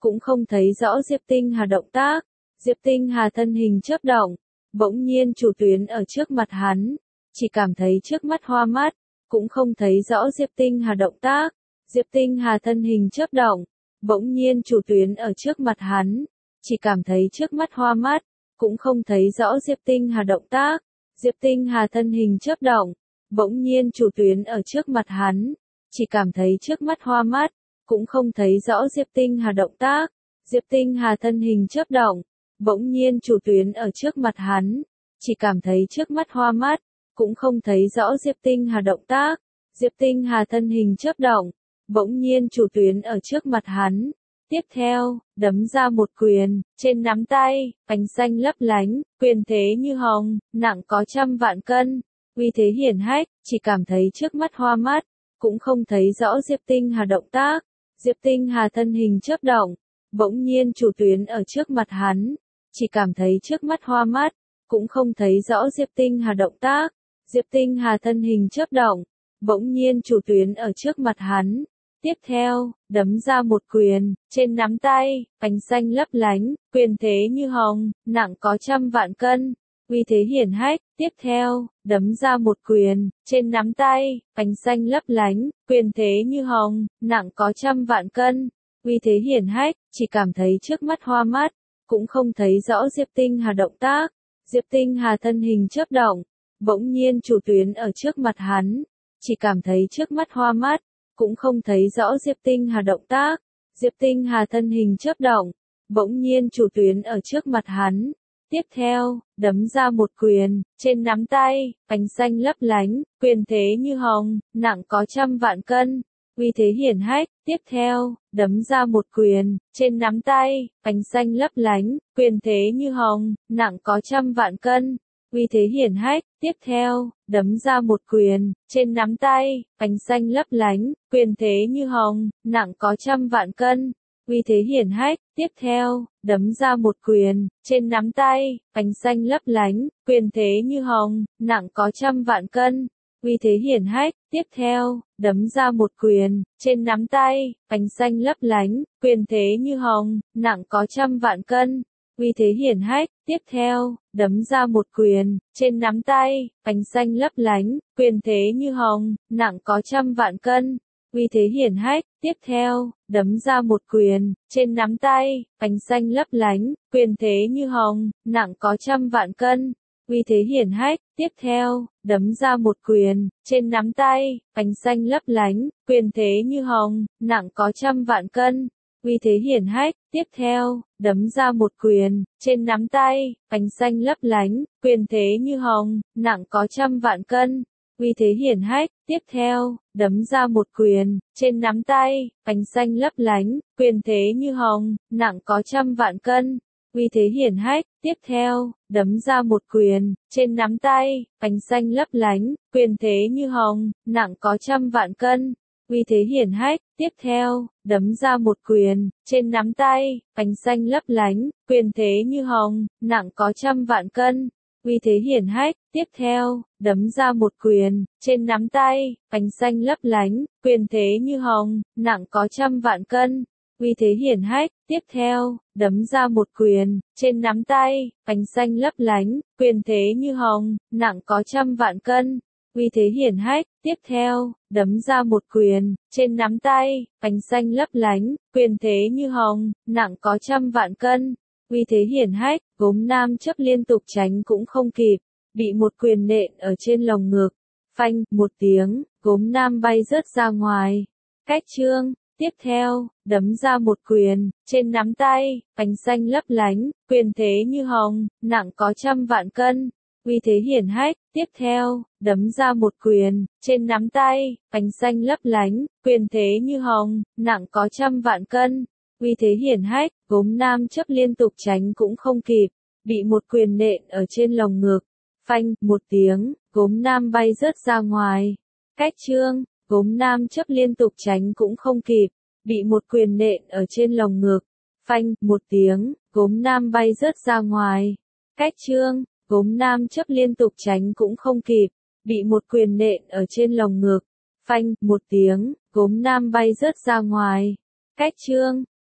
[SPEAKER 1] cũng không thấy rõ Diệp Tinh Hà động tác. Diệp Tinh Hà thân hình chớp động, bỗng nhiên chủ tuyến ở trước mặt hắn, chỉ cảm thấy trước mắt hoa mắt, cũng không thấy rõ Diệp Tinh Hà động tác. Diệp Tinh Hà thân hình chớp động, bỗng nhiên chủ tuyến ở trước mặt hắn, chỉ cảm thấy trước mắt hoa mắt, cũng không thấy rõ Diệp Tinh Hà động tác. Diệp Tinh Hà thân hình chớp động, bỗng nhiên chủ tuyến ở trước mặt hắn, chỉ cảm thấy trước mắt hoa mắt, cũng không thấy rõ Diệp Tinh Hà động tác. Diệp Tinh Hà thân hình chớp động, bỗng nhiên chủ tuyến ở trước mặt hắn, chỉ cảm thấy trước mắt hoa mắt, cũng không thấy rõ Diệp Tinh Hà động tác. Diệp Tinh Hà thân hình chớp động, bỗng nhiên chủ tuyến ở trước mặt hắn. Tiếp theo, đấm ra một quyền, trên nắm tay, ánh xanh lấp lánh, quyền thế như hồng, nặng có trăm vạn cân, uy thế hiển hách, chỉ cảm thấy trước mắt hoa mắt, cũng không thấy rõ Diệp Tinh Hà động tác. Diệp Tinh Hà thân hình chớp động, bỗng nhiên chủ tuyến ở trước mặt hắn, chỉ cảm thấy trước mắt hoa mắt, cũng không thấy rõ Diệp Tinh Hà động tác. Diệp Tinh Hà thân hình chớp động, bỗng nhiên chủ tuyến ở trước mặt hắn. Tiếp theo, đấm ra một quyền, trên nắm tay, ánh xanh lấp lánh, quyền thế như hồng, nặng có trăm vạn cân, uy thế hiển hách. Tiếp theo, đấm ra một quyền, trên nắm tay, ánh xanh lấp lánh, quyền thế như hồng, nặng có trăm vạn cân, uy thế hiển hách, chỉ cảm thấy trước mắt hoa mắt, cũng không thấy rõ Diệp Tinh Hà động tác. Diệp Tinh Hà thân hình chớp động, bỗng nhiên chủ tuyến ở trước mặt hắn, chỉ cảm thấy trước mắt hoa mắt, cũng không thấy rõ Diệp Tinh Hà động tác. Diệp Tinh Hà thân hình chớp động, bỗng nhiên chủ tuyến ở trước mặt hắn. Tiếp theo, đấm ra một quyền, trên nắm tay, ánh xanh lấp lánh, quyền thế như hồng, nặng có trăm vạn cân, uy thế hiển hách. Tiếp theo, đấm ra một quyền, trên nắm tay, ánh xanh lấp lánh, quyền thế như hồng, nặng có trăm vạn cân, uy thế hiển hách. Tiếp theo, đấm ra một quyền, trên nắm tay, ánh xanh lấp lánh, quyền thế như hồng, nặng có trăm vạn cân, uy thế hiển hách. Tiếp theo, đấm ra một quyền, trên nắm tay, ánh xanh lấp lánh, quyền thế như hồng, nặng có trăm vạn cân, uy thế hiển hách. Tiếp theo, đấm ra một quyền, trên nắm tay, ánh xanh lấp lánh, quyền thế như hồng, nặng có trăm vạn cân, uy thế hiển hách. Tiếp theo, đấm ra một quyền, trên nắm tay, ánh xanh lấp lánh, quyền thế như hồng, nặng có trăm vạn cân, uy thế hiển hách. Tiếp theo, đấm ra một quyền, trên nắm tay, ánh xanh lấp lánh, quyền thế như hồng, nặng có trăm vạn cân, uy thế hiển hách. Tiếp theo, đấm ra một quyền, trên nắm tay, ánh xanh lấp lánh, quyền thế như hồng, nặng có trăm vạn cân, uy thế hiển hách. Tiếp theo, đấm ra một quyền, trên nắm tay, ánh xanh lấp lánh, quyền thế như hồng, nặng có trăm vạn cân, uy thế hiển hách. Tiếp theo, đấm ra một quyền, trên nắm tay, ánh xanh lấp lánh, quyền thế như hồng, nặng có trăm vạn cân, uy thế hiển hách. Tiếp theo, đấm ra một quyền, trên nắm tay, ánh xanh lấp lánh, quyền thế như hồng, nặng có trăm vạn cân, uy thế hiển hách. Tiếp theo, đấm ra một quyền, trên nắm tay, ánh xanh lấp lánh, quyền thế như hồng, nặng có trăm vạn cân, uy thế hiển hách. Tiếp theo, đấm ra một quyền, trên nắm tay, ánh xanh lấp lánh, quyền thế như hồng, nặng có trăm vạn cân, uy thế hiển hách. Tiếp theo, đấm ra một quyền, trên nắm tay, ánh xanh lấp lánh, quyền thế như hồng, nặng có trăm vạn cân, uy thế hiển hách. Tiếp theo, đấm ra một quyền, trên nắm tay, ánh xanh lấp lánh, quyền thế như hồng, nặng có trăm vạn cân, uy thế hiển hách. Gốm nam chấp liên tục tránh cũng không kịp, bị một quyền nện ở trên lồng ngực. Phanh, một tiếng, gốm nam bay rớt ra ngoài. Cách chương. Tiếp theo, đấm ra một quyền, trên nắm tay, ánh xanh lấp lánh, quyền thế như hồng, nặng có trăm vạn cân, uy thế hiển hách. Tiếp theo, đấm ra một quyền, trên nắm tay, ánh xanh lấp lánh, quyền thế như hồng, nặng có trăm vạn cân, uy thế hiển hách. Gốm nam chấp liên tục tránh cũng không kịp, bị một quyền nện ở trên lồng ngực. Phanh, một tiếng, gốm nam bay rớt ra ngoài. Cách chương. Gốm nam chấp liên tục tránh cũng không kịp, bị một quyền nện ở trên lồng ngực. Phanh, một tiếng, gốm nam bay rớt ra ngoài. Cách chương. Gốm nam chấp liên tục tránh cũng không kịp, bị một quyền nện ở trên lồng ngực. Phanh, một tiếng, gốm nam bay rớt ra ngoài. Cách chương.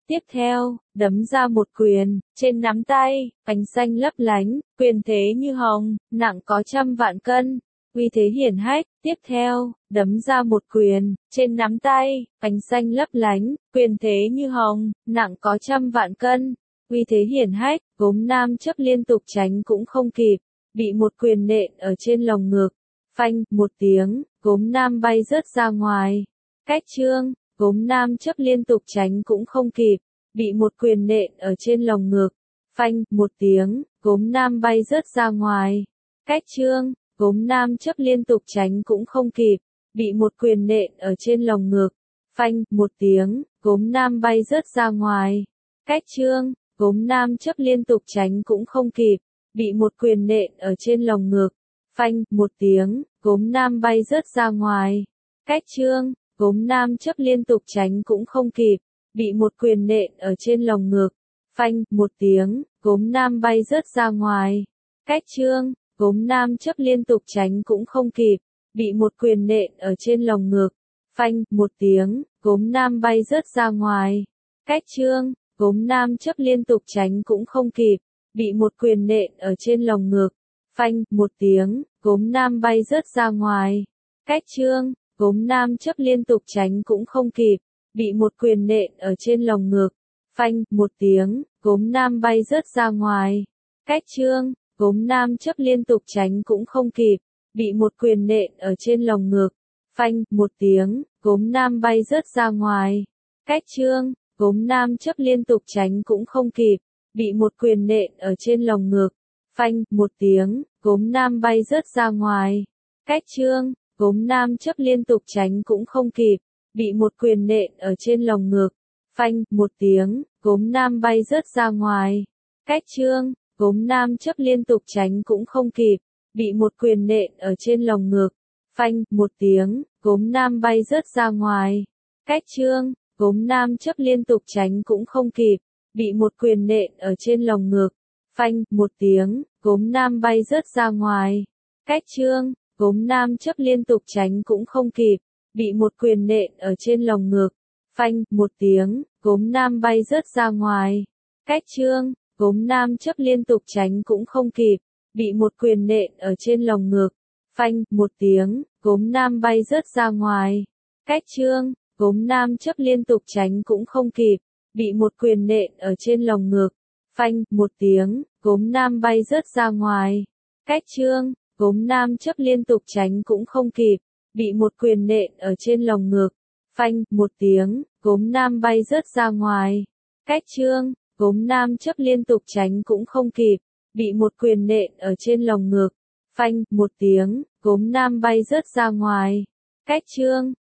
[SPEAKER 1] tiếp theo, đấm ra một quyền, trên nắm tay, ánh xanh lấp lánh, quyền thế như hồng, nặng có trăm vạn cân, uy thế hiển hách, tiếp theo, đấm ra một quyền, trên nắm tay, ánh xanh lấp lánh, quyền thế như hồng, nặng có trăm vạn cân, uy thế hiển hách, Gốm Nam chấp liên tục tránh cũng không kịp, bị một quyền nện ở trên lồng ngực, phanh, một tiếng, Gốm Nam bay rớt ra ngoài, cách chương, Gốm Nam chấp liên tục tránh cũng không kịp, bị một quyền nện ở trên lồng ngực, phanh, một tiếng, Gốm Nam bay rớt ra ngoài, cách chương, Gốm Nam chấp liên tục tránh cũng không kịp, bị một quyền nện ở trên lồng ngực, phanh, một tiếng, Gốm Nam bay rớt ra ngoài, cách chương, Gốm Nam chấp liên tục tránh cũng không kịp, bị một quyền nện ở trên lồng ngực, phanh, một tiếng, Gốm Nam bay rớt ra ngoài, cách chương, Gốm Nam chấp liên tục tránh cũng không kịp, bị một quyền nện ở trên lồng ngực, phanh, một tiếng, Gốm Nam bay rớt ra ngoài, cách chương, Gốm Nam chấp liên tục tránh cũng không kịp, bị một quyền nện ở trên lồng ngực, phanh, một tiếng, Gốm Nam bay rớt ra ngoài, cách chương, Gốm Nam chấp liên tục tránh cũng không kịp, bị một quyền nện ở trên lồng ngực, phanh, một tiếng, Gốm Nam bay rớt ra ngoài, cách chương, Gốm Nam chấp liên tục tránh cũng không kịp, bị một quyền nện ở trên lồng ngực, phanh, một tiếng, Gốm Nam bay rớt ra ngoài, cách chương, Gốm Nam chấp liên tục tránh cũng không kịp, bị một quyền nện ở trên lồng ngực, phanh, một tiếng, Gốm Nam bay rớt ra ngoài, cách chương, Gốm Nam chấp liên tục tránh cũng không kịp, bị một quyền nện ở trên lồng ngực, phanh, một tiếng, Gốm Nam bay rớt ra ngoài, cách chương, Gốm Nam chấp liên tục tránh cũng không kịp, bị một quyền nện ở trên lồng ngực, phanh, một tiếng, Gốm Nam bay rớt ra ngoài, cách chương, Gốm Nam chấp liên tục tránh cũng không kịp, bị một quyền nện ở trên lồng ngực, phanh, một tiếng, Gốm Nam bay rớt ra ngoài, cách chương, Gốm Nam chấp liên tục tránh cũng không kịp, bị một quyền nện ở trên lồng ngực, phanh, một tiếng, Gốm Nam bay rớt ra ngoài, cách chương, Gốm Nam chấp liên tục tránh cũng không kịp, bị một quyền nện ở trên lồng ngực, phanh, một tiếng, Gốm Nam bay rớt ra ngoài, cách chương, Gốm Nam chấp liên tục tránh cũng không kịp, bị một quyền nện ở trên lồng ngực, phanh, một tiếng, Gốm Nam bay rớt ra ngoài, cách chương, Gốm Nam chấp liên tục tránh cũng không kịp, bị một quyền nện ở trên lồng ngực, phanh, một tiếng, Gốm Nam bay rớt ra ngoài, cách chương, Gốm Nam chấp liên tục tránh cũng không kịp, bị một quyền nện ở trên lồng ngực, phanh, một tiếng, Gốm Nam bay rớt ra ngoài, cách chương, Gốm Nam chấp liên tục tránh cũng không kịp, bị một quyền nện ở trên lồng ngực, phanh, một tiếng, Gốm Nam bay rớt ra ngoài, cách chương,